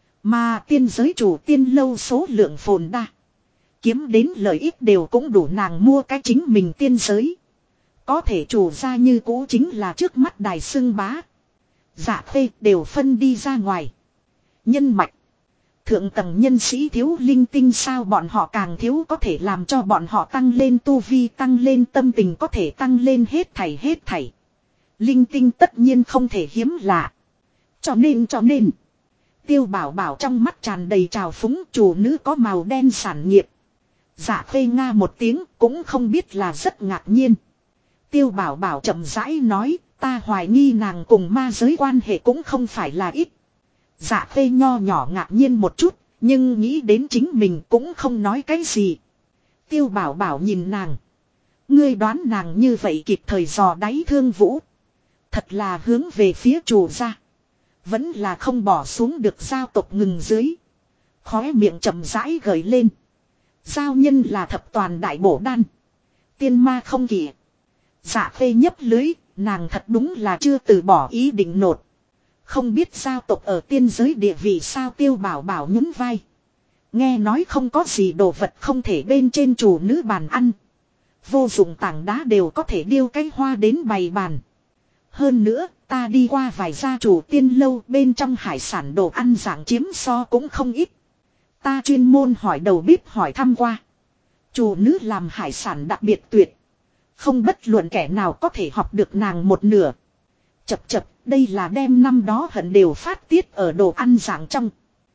Mà tiên giới chủ tiên lâu số lượng phồn đa. Kiếm đến lợi ích đều cũng đủ nàng mua cái chính mình tiên giới. Có thể chủ gia như cũ chính là trước mắt đài xưng bá. Dạ Khê đều phân đi ra ngoài. Nhân mạch. Thượng tầng nhân sĩ thiếu linh tinh sao bọn họ càng thiếu có thể làm cho bọn họ tăng lên tu vi, tăng lên tâm tình, có thể tăng lên hết thảy. Linh tinh tất nhiên không thể hiếm lạ. Cho nên. Tiêu Bảo Bảo trong mắt tràn đầy trào phúng, chủ nữ có màu đen sản nghiệp. Dạ Khê nga một tiếng cũng không biết là rất ngạc nhiên. Tiêu Bảo Bảo chậm rãi nói, ta hoài nghi nàng cùng ma giới quan hệ cũng không phải là ít. Dạ Khê nho nhỏ ngạc nhiên một chút, nhưng nghĩ đến chính mình cũng không nói cái gì. Tiêu Bảo Bảo nhìn nàng. Ngươi đoán nàng như vậy kịp thời dò đáy Thương Vũ. Thật là hướng về phía chủ gia. Vẫn là không bỏ xuống được giao tộc ngừng dưới. Khóe miệng chậm rãi gợi lên. Giao nhân là thập toàn đại bổ đan. Tiên ma không kỷ. Dạ Khê nhấp lưới, nàng thật đúng là chưa từ bỏ ý định nột. Không biết giao tộc ở tiên giới địa vị sao. Tiêu Bảo Bảo nhún vai. Nghe nói không có gì đồ vật không thể bên trên chủ nữ bàn ăn. Vô dụng tảng đá đều có thể điêu cái hoa đến bày bàn. Hơn nữa, ta đi qua vài gia chủ tiên lâu bên trong hải sản đồ ăn dạng chiếm so cũng không ít. Ta chuyên môn hỏi đầu bếp hỏi thăm qua. Chủ nữ làm hải sản đặc biệt tuyệt. Không bất luận kẻ nào có thể học được nàng một nửa. Chập, đây là đem năm đó hận đều phát tiết ở đồ ăn dạng trong.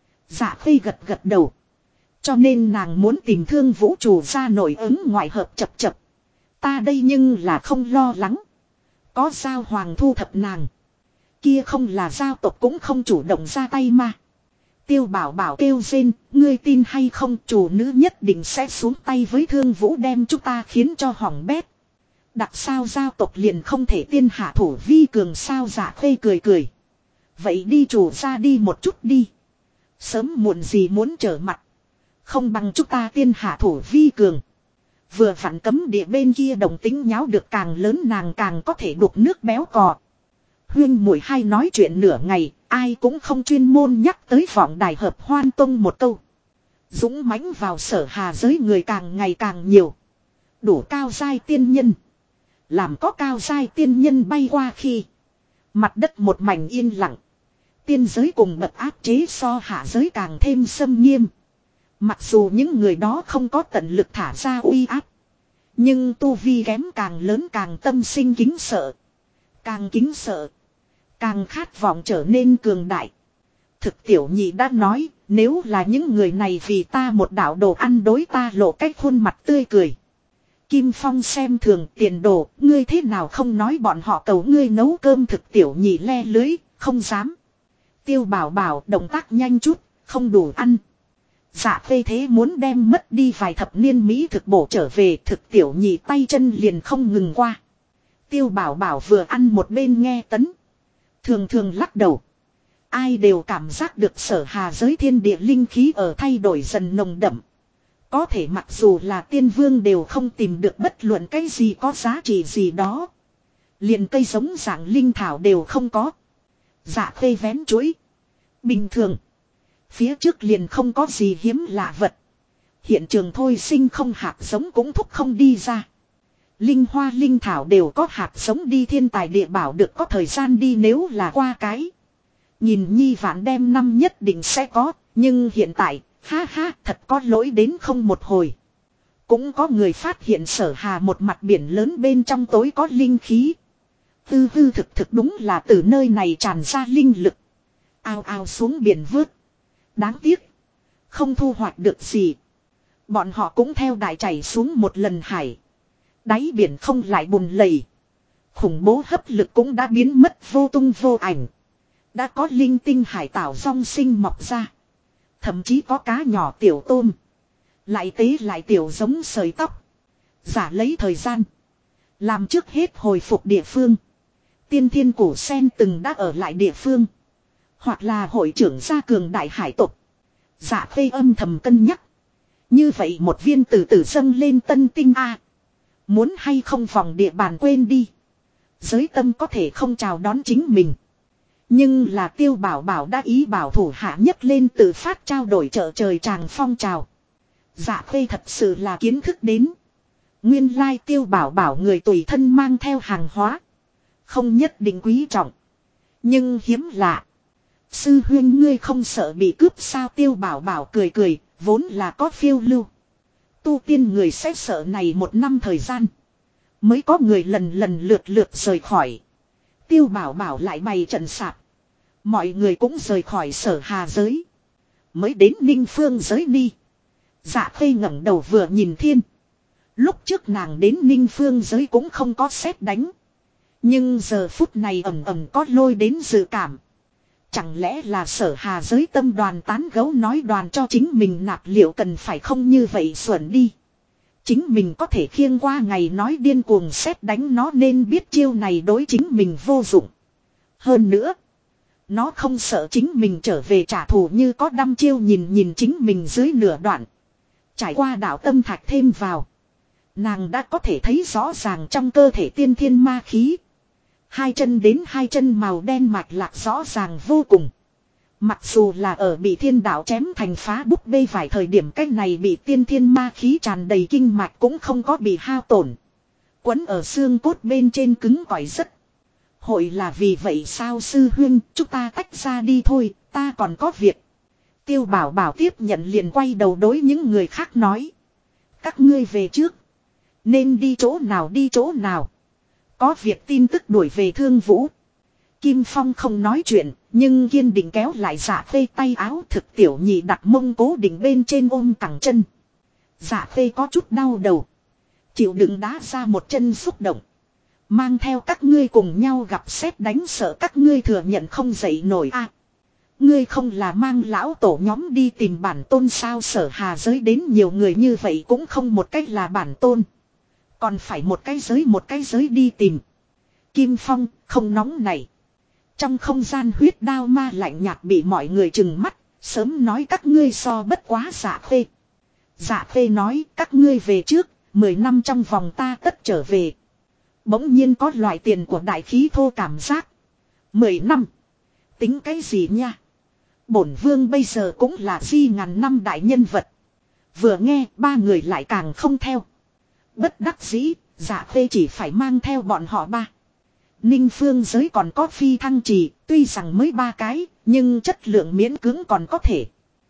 Dạ Khê gật đầu. Cho nên nàng muốn tìm Thương Vũ chủ ra nội ứng ngoại hợp. Chập. Ta đây nhưng là không lo lắng. Có Giao Hoàng thu thập nàng. Kia không là giao tộc cũng không chủ động ra tay mà. Tiêu Bảo Bảo kêu rên, ngươi tin hay không, chủ nữ nhất định sẽ xuống tay với Thương Vũ đem chúng ta khiến cho hỏng bét. Đặc sao giao tộc liền không thể tiên hạ thủ vi cường sao. Dạ Khê cười. Vậy đi chủ ra đi một chút đi. Sớm muộn gì muốn trở mặt. Không bằng chúng ta tiên hạ thủ vi cường. Vừa vặn cấm địa bên kia đồng tính nháo được càng lớn nàng càng có thể đục nước béo cò. Huyên muội hai nói chuyện nửa ngày, ai cũng không chuyên môn nhắc tới vọng đài hợp hoan tông một câu. Dũng mãnh vào Sở Hà giới người càng ngày càng nhiều. Đủ cao giai tiên nhân. Làm có cao giai tiên nhân bay qua khi mặt đất một mảnh yên lặng. Tiên giới cùng bậc áp chế so hạ giới càng thêm xâm nghiêm. Mặc dù những người đó không có tận lực thả ra uy áp. Nhưng tu vi kém càng lớn càng tâm sinh kính sợ. Càng kính sợ. Càng khát vọng trở nên cường đại. Thực tiểu nhị đã nói, nếu là những người này vì ta một đạo đồ ăn đối ta lộ cái khuôn mặt tươi cười. Kim Phong xem thường tiền đồ, ngươi thế nào không nói bọn họ cầu ngươi nấu cơm thực tiểu nhị le lưới, không dám. Tiêu bảo bảo động tác nhanh chút, không đủ ăn. Dạ phê thế muốn đem mất đi vài thập niên Mỹ thực bổ trở về thực tiểu nhị tay chân liền không ngừng qua. Tiêu bảo bảo vừa ăn một bên nghe tấn. Thường thường lắc đầu. Ai đều cảm giác được Sở Hà giới thiên địa linh khí ở thay đổi dần nồng đậm. Có thể mặc dù là tiên vương đều không tìm được bất luận cái gì có giá trị gì đó. Liền cây giống dạng linh thảo đều không có. Dạ phê vén chuối. Bình thường. Phía trước liền không có gì hiếm lạ vật. Hiện trường thôi sinh không hạt giống cũng thúc không đi ra. Linh hoa linh thảo đều có hạt giống đi thiên tài địa bảo được có thời gian đi nếu là qua cái. Nhìn nhi vạn đem năm nhất định sẽ có. Nhưng hiện tại, ha ha thật có lỗi đến không một hồi. Cũng có người phát hiện Sở Hà một mặt biển lớn bên trong tối có linh khí. Hư hư thực đúng là từ nơi này tràn ra linh lực. Ao ao xuống biển vớt. Đáng tiếc. Không thu hoạch được gì. Bọn họ cũng theo đại chảy xuống một lần hải. Đáy biển không lại bùn lầy. Khủng bố hấp lực cũng đã biến mất vô tung vô ảnh. Đã có linh tinh hải tảo rong sinh mọc ra. Thậm chí có cá nhỏ tiểu tôm. Lại tế lại tiểu giống sợi tóc. Giả lấy thời gian. Làm trước hết hồi phục địa phương. Tiên thiên cổ sen từng đã ở lại địa phương. Hoặc là hội trưởng gia cường đại hải tộc. Giả phê âm thầm cân nhắc. Như vậy một viên từ từ dâng lên tân tinh A. Muốn hay không phòng địa bàn quên đi. Giới tâm có thể không chào đón chính mình. Nhưng là Tiêu Bảo Bảo đã ý bảo thủ hạ nhất lên tự phát trao đổi chợ trời tràng phong trào. Dạ phê thật sự là kiến thức đến. Nguyên lai Tiêu Bảo Bảo người tùy thân mang theo hàng hóa. Không nhất định quý trọng. Nhưng hiếm lạ. Sư huyên ngươi không sợ bị cướp sao Tiêu Bảo Bảo cười cười, vốn là có phiêu lưu. Tu tiên người sẽ sợ này một năm thời gian. Mới có người lần lượt rời khỏi. Tiêu Bảo Bảo lại bày trận sạp. Mọi người cũng rời khỏi Sở Hà giới. Mới đến Ninh Phương giới ni. Dạ khê ngẩng đầu vừa nhìn thiên. Lúc trước nàng đến Ninh Phương giới cũng không có sét đánh. Nhưng giờ phút này ầm ầm có lôi đến dự cảm. Chẳng lẽ là Sở Hà giới tâm đoàn tán gấu nói đoàn cho chính mình nạp liệu cần phải không như vậy xuẩn đi. Chính mình có thể khiêng qua ngày nói điên cuồng sét đánh nó nên biết chiêu này đối chính mình vô dụng. Hơn nữa. Nó không sợ chính mình trở về trả thù như có đăm chiêu nhìn chính mình dưới nửa đoạn. Trải qua đạo tâm thạch thêm vào. Nàng đã có thể thấy rõ ràng trong cơ thể tiên thiên ma khí. Hai chân đến hai chân màu đen mạch lạc rõ ràng vô cùng. Mặc dù là ở bị thiên đạo chém thành phá búp bê vài thời điểm cách này bị tiên thiên ma khí tràn đầy kinh mạch cũng không có bị hao tổn. Quấn ở xương cốt bên trên cứng cỏi rất. Hội là vì vậy sao sư huynh chúng ta tách ra đi thôi ta còn có việc. Tiêu Bảo Bảo tiếp nhận liền quay đầu đối những người khác nói. Các ngươi về trước. Nên đi chỗ nào đi chỗ nào. Có việc tin tức đuổi về Thương Vũ. Kim Phong không nói chuyện, nhưng kiên định kéo lại Dạ Phê tay áo thực tiểu nhị đặt mông cố định bên trên ôm cẳng chân. Dạ Phê có chút đau đầu. Chịu đựng đá ra một chân xúc động. Mang theo các ngươi cùng nhau gặp sét đánh sợ các ngươi thừa nhận không dậy nổi a. Ngươi không là mang lão tổ nhóm đi tìm bản tôn sao Sở Hà giới đến nhiều người như vậy cũng không một cách là bản tôn. Còn phải một cái giới đi tìm. Kim Phong không nóng này. Trong không gian huyết đao ma lạnh nhạt bị mọi người trừng mắt. Sớm nói các ngươi so bất quá Dạ Phê. Dạ Khê nói các ngươi về trước, 10 năm trong vòng ta tất trở về. Bỗng nhiên có loại tiền của đại khí thô cảm giác. 10 năm. Tính cái gì nha. Bổn vương bây giờ cũng là di ngàn năm đại nhân vật. Vừa nghe ba người lại càng không theo. Bất đắc dĩ, Dạ Khê chỉ phải mang theo bọn họ ba. Ninh Phương giới còn có phi thăng trì, tuy rằng mới 3 cái, nhưng chất lượng miễn cưỡng còn có thể.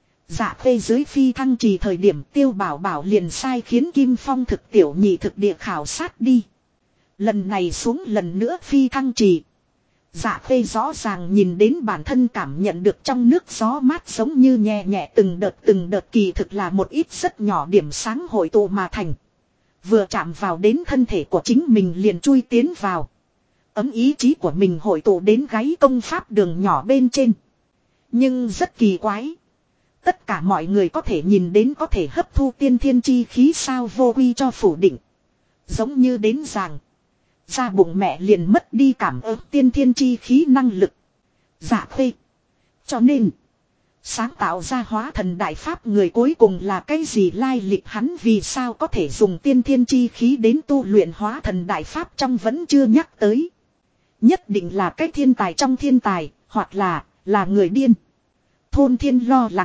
Dạ Khê dưới phi thăng trì thời điểm Tiêu Bảo Bảo liền sai khiến Kim Phong thực tiểu nhị thực địa khảo sát đi. Lần này xuống lần nữa phi thăng trì. Dạ Khê rõ ràng nhìn đến bản thân cảm nhận được trong nước gió mát giống như nhẹ nhẹ từng đợt kỳ thực là một ít rất nhỏ điểm sáng hội tụ mà thành. Vừa chạm vào đến thân thể của chính mình liền chui tiến vào. Ấm ý chí của mình hội tụ đến gáy công pháp đường nhỏ bên trên. Nhưng rất kỳ quái. Tất cả mọi người có thể nhìn đến có thể hấp thu tiên thiên chi khí sao vô quy cho phủ định. Giống như đến ràng. Ra bụng mẹ liền mất đi cảm ứng tiên thiên chi khí năng lực. Dạ Khê. Cho nên. Sáng tạo ra hóa thần đại pháp người cuối cùng là cái gì lai lịch hắn vì sao có thể dùng tiên thiên chi khí đến tu luyện hóa thần đại pháp trong vẫn chưa nhắc tới. Nhất định là cái thiên tài trong thiên tài, hoặc là người điên. Thôn Thiên lo lắng.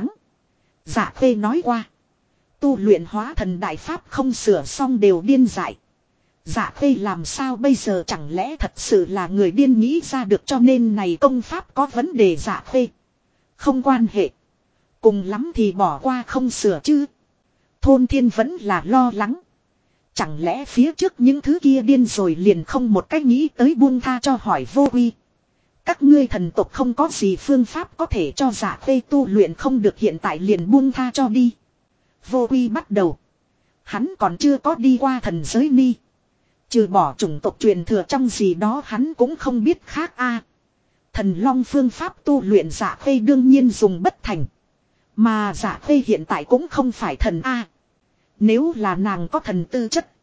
Dạ Khê nói qua. Tu luyện hóa thần đại pháp không sửa xong đều điên dại. Dạ Khê làm sao bây giờ chẳng lẽ thật sự là người điên nghĩ ra được cho nên này công pháp có vấn đề Dạ Khê. Không quan hệ. Cùng lắm thì bỏ qua không sửa chứ. Thôn Thiên vẫn là lo lắng. Chẳng lẽ phía trước những thứ kia điên rồi liền không một cách nghĩ tới buông tha cho hỏi vô quy. Các ngươi thần tộc không có gì phương pháp có thể cho Dạ Khê tu luyện không được hiện tại liền buông tha cho đi. Vô quy bắt đầu. Hắn còn chưa có đi qua thần giới ni. Trừ bỏ chủng tộc truyền thừa trong gì đó hắn cũng không biết khác a. Thần long phương pháp tu luyện Dạ Khê đương nhiên dùng bất thành. Mà Dạ Khê hiện tại cũng không phải thần a. Nếu là nàng có thần tư chất.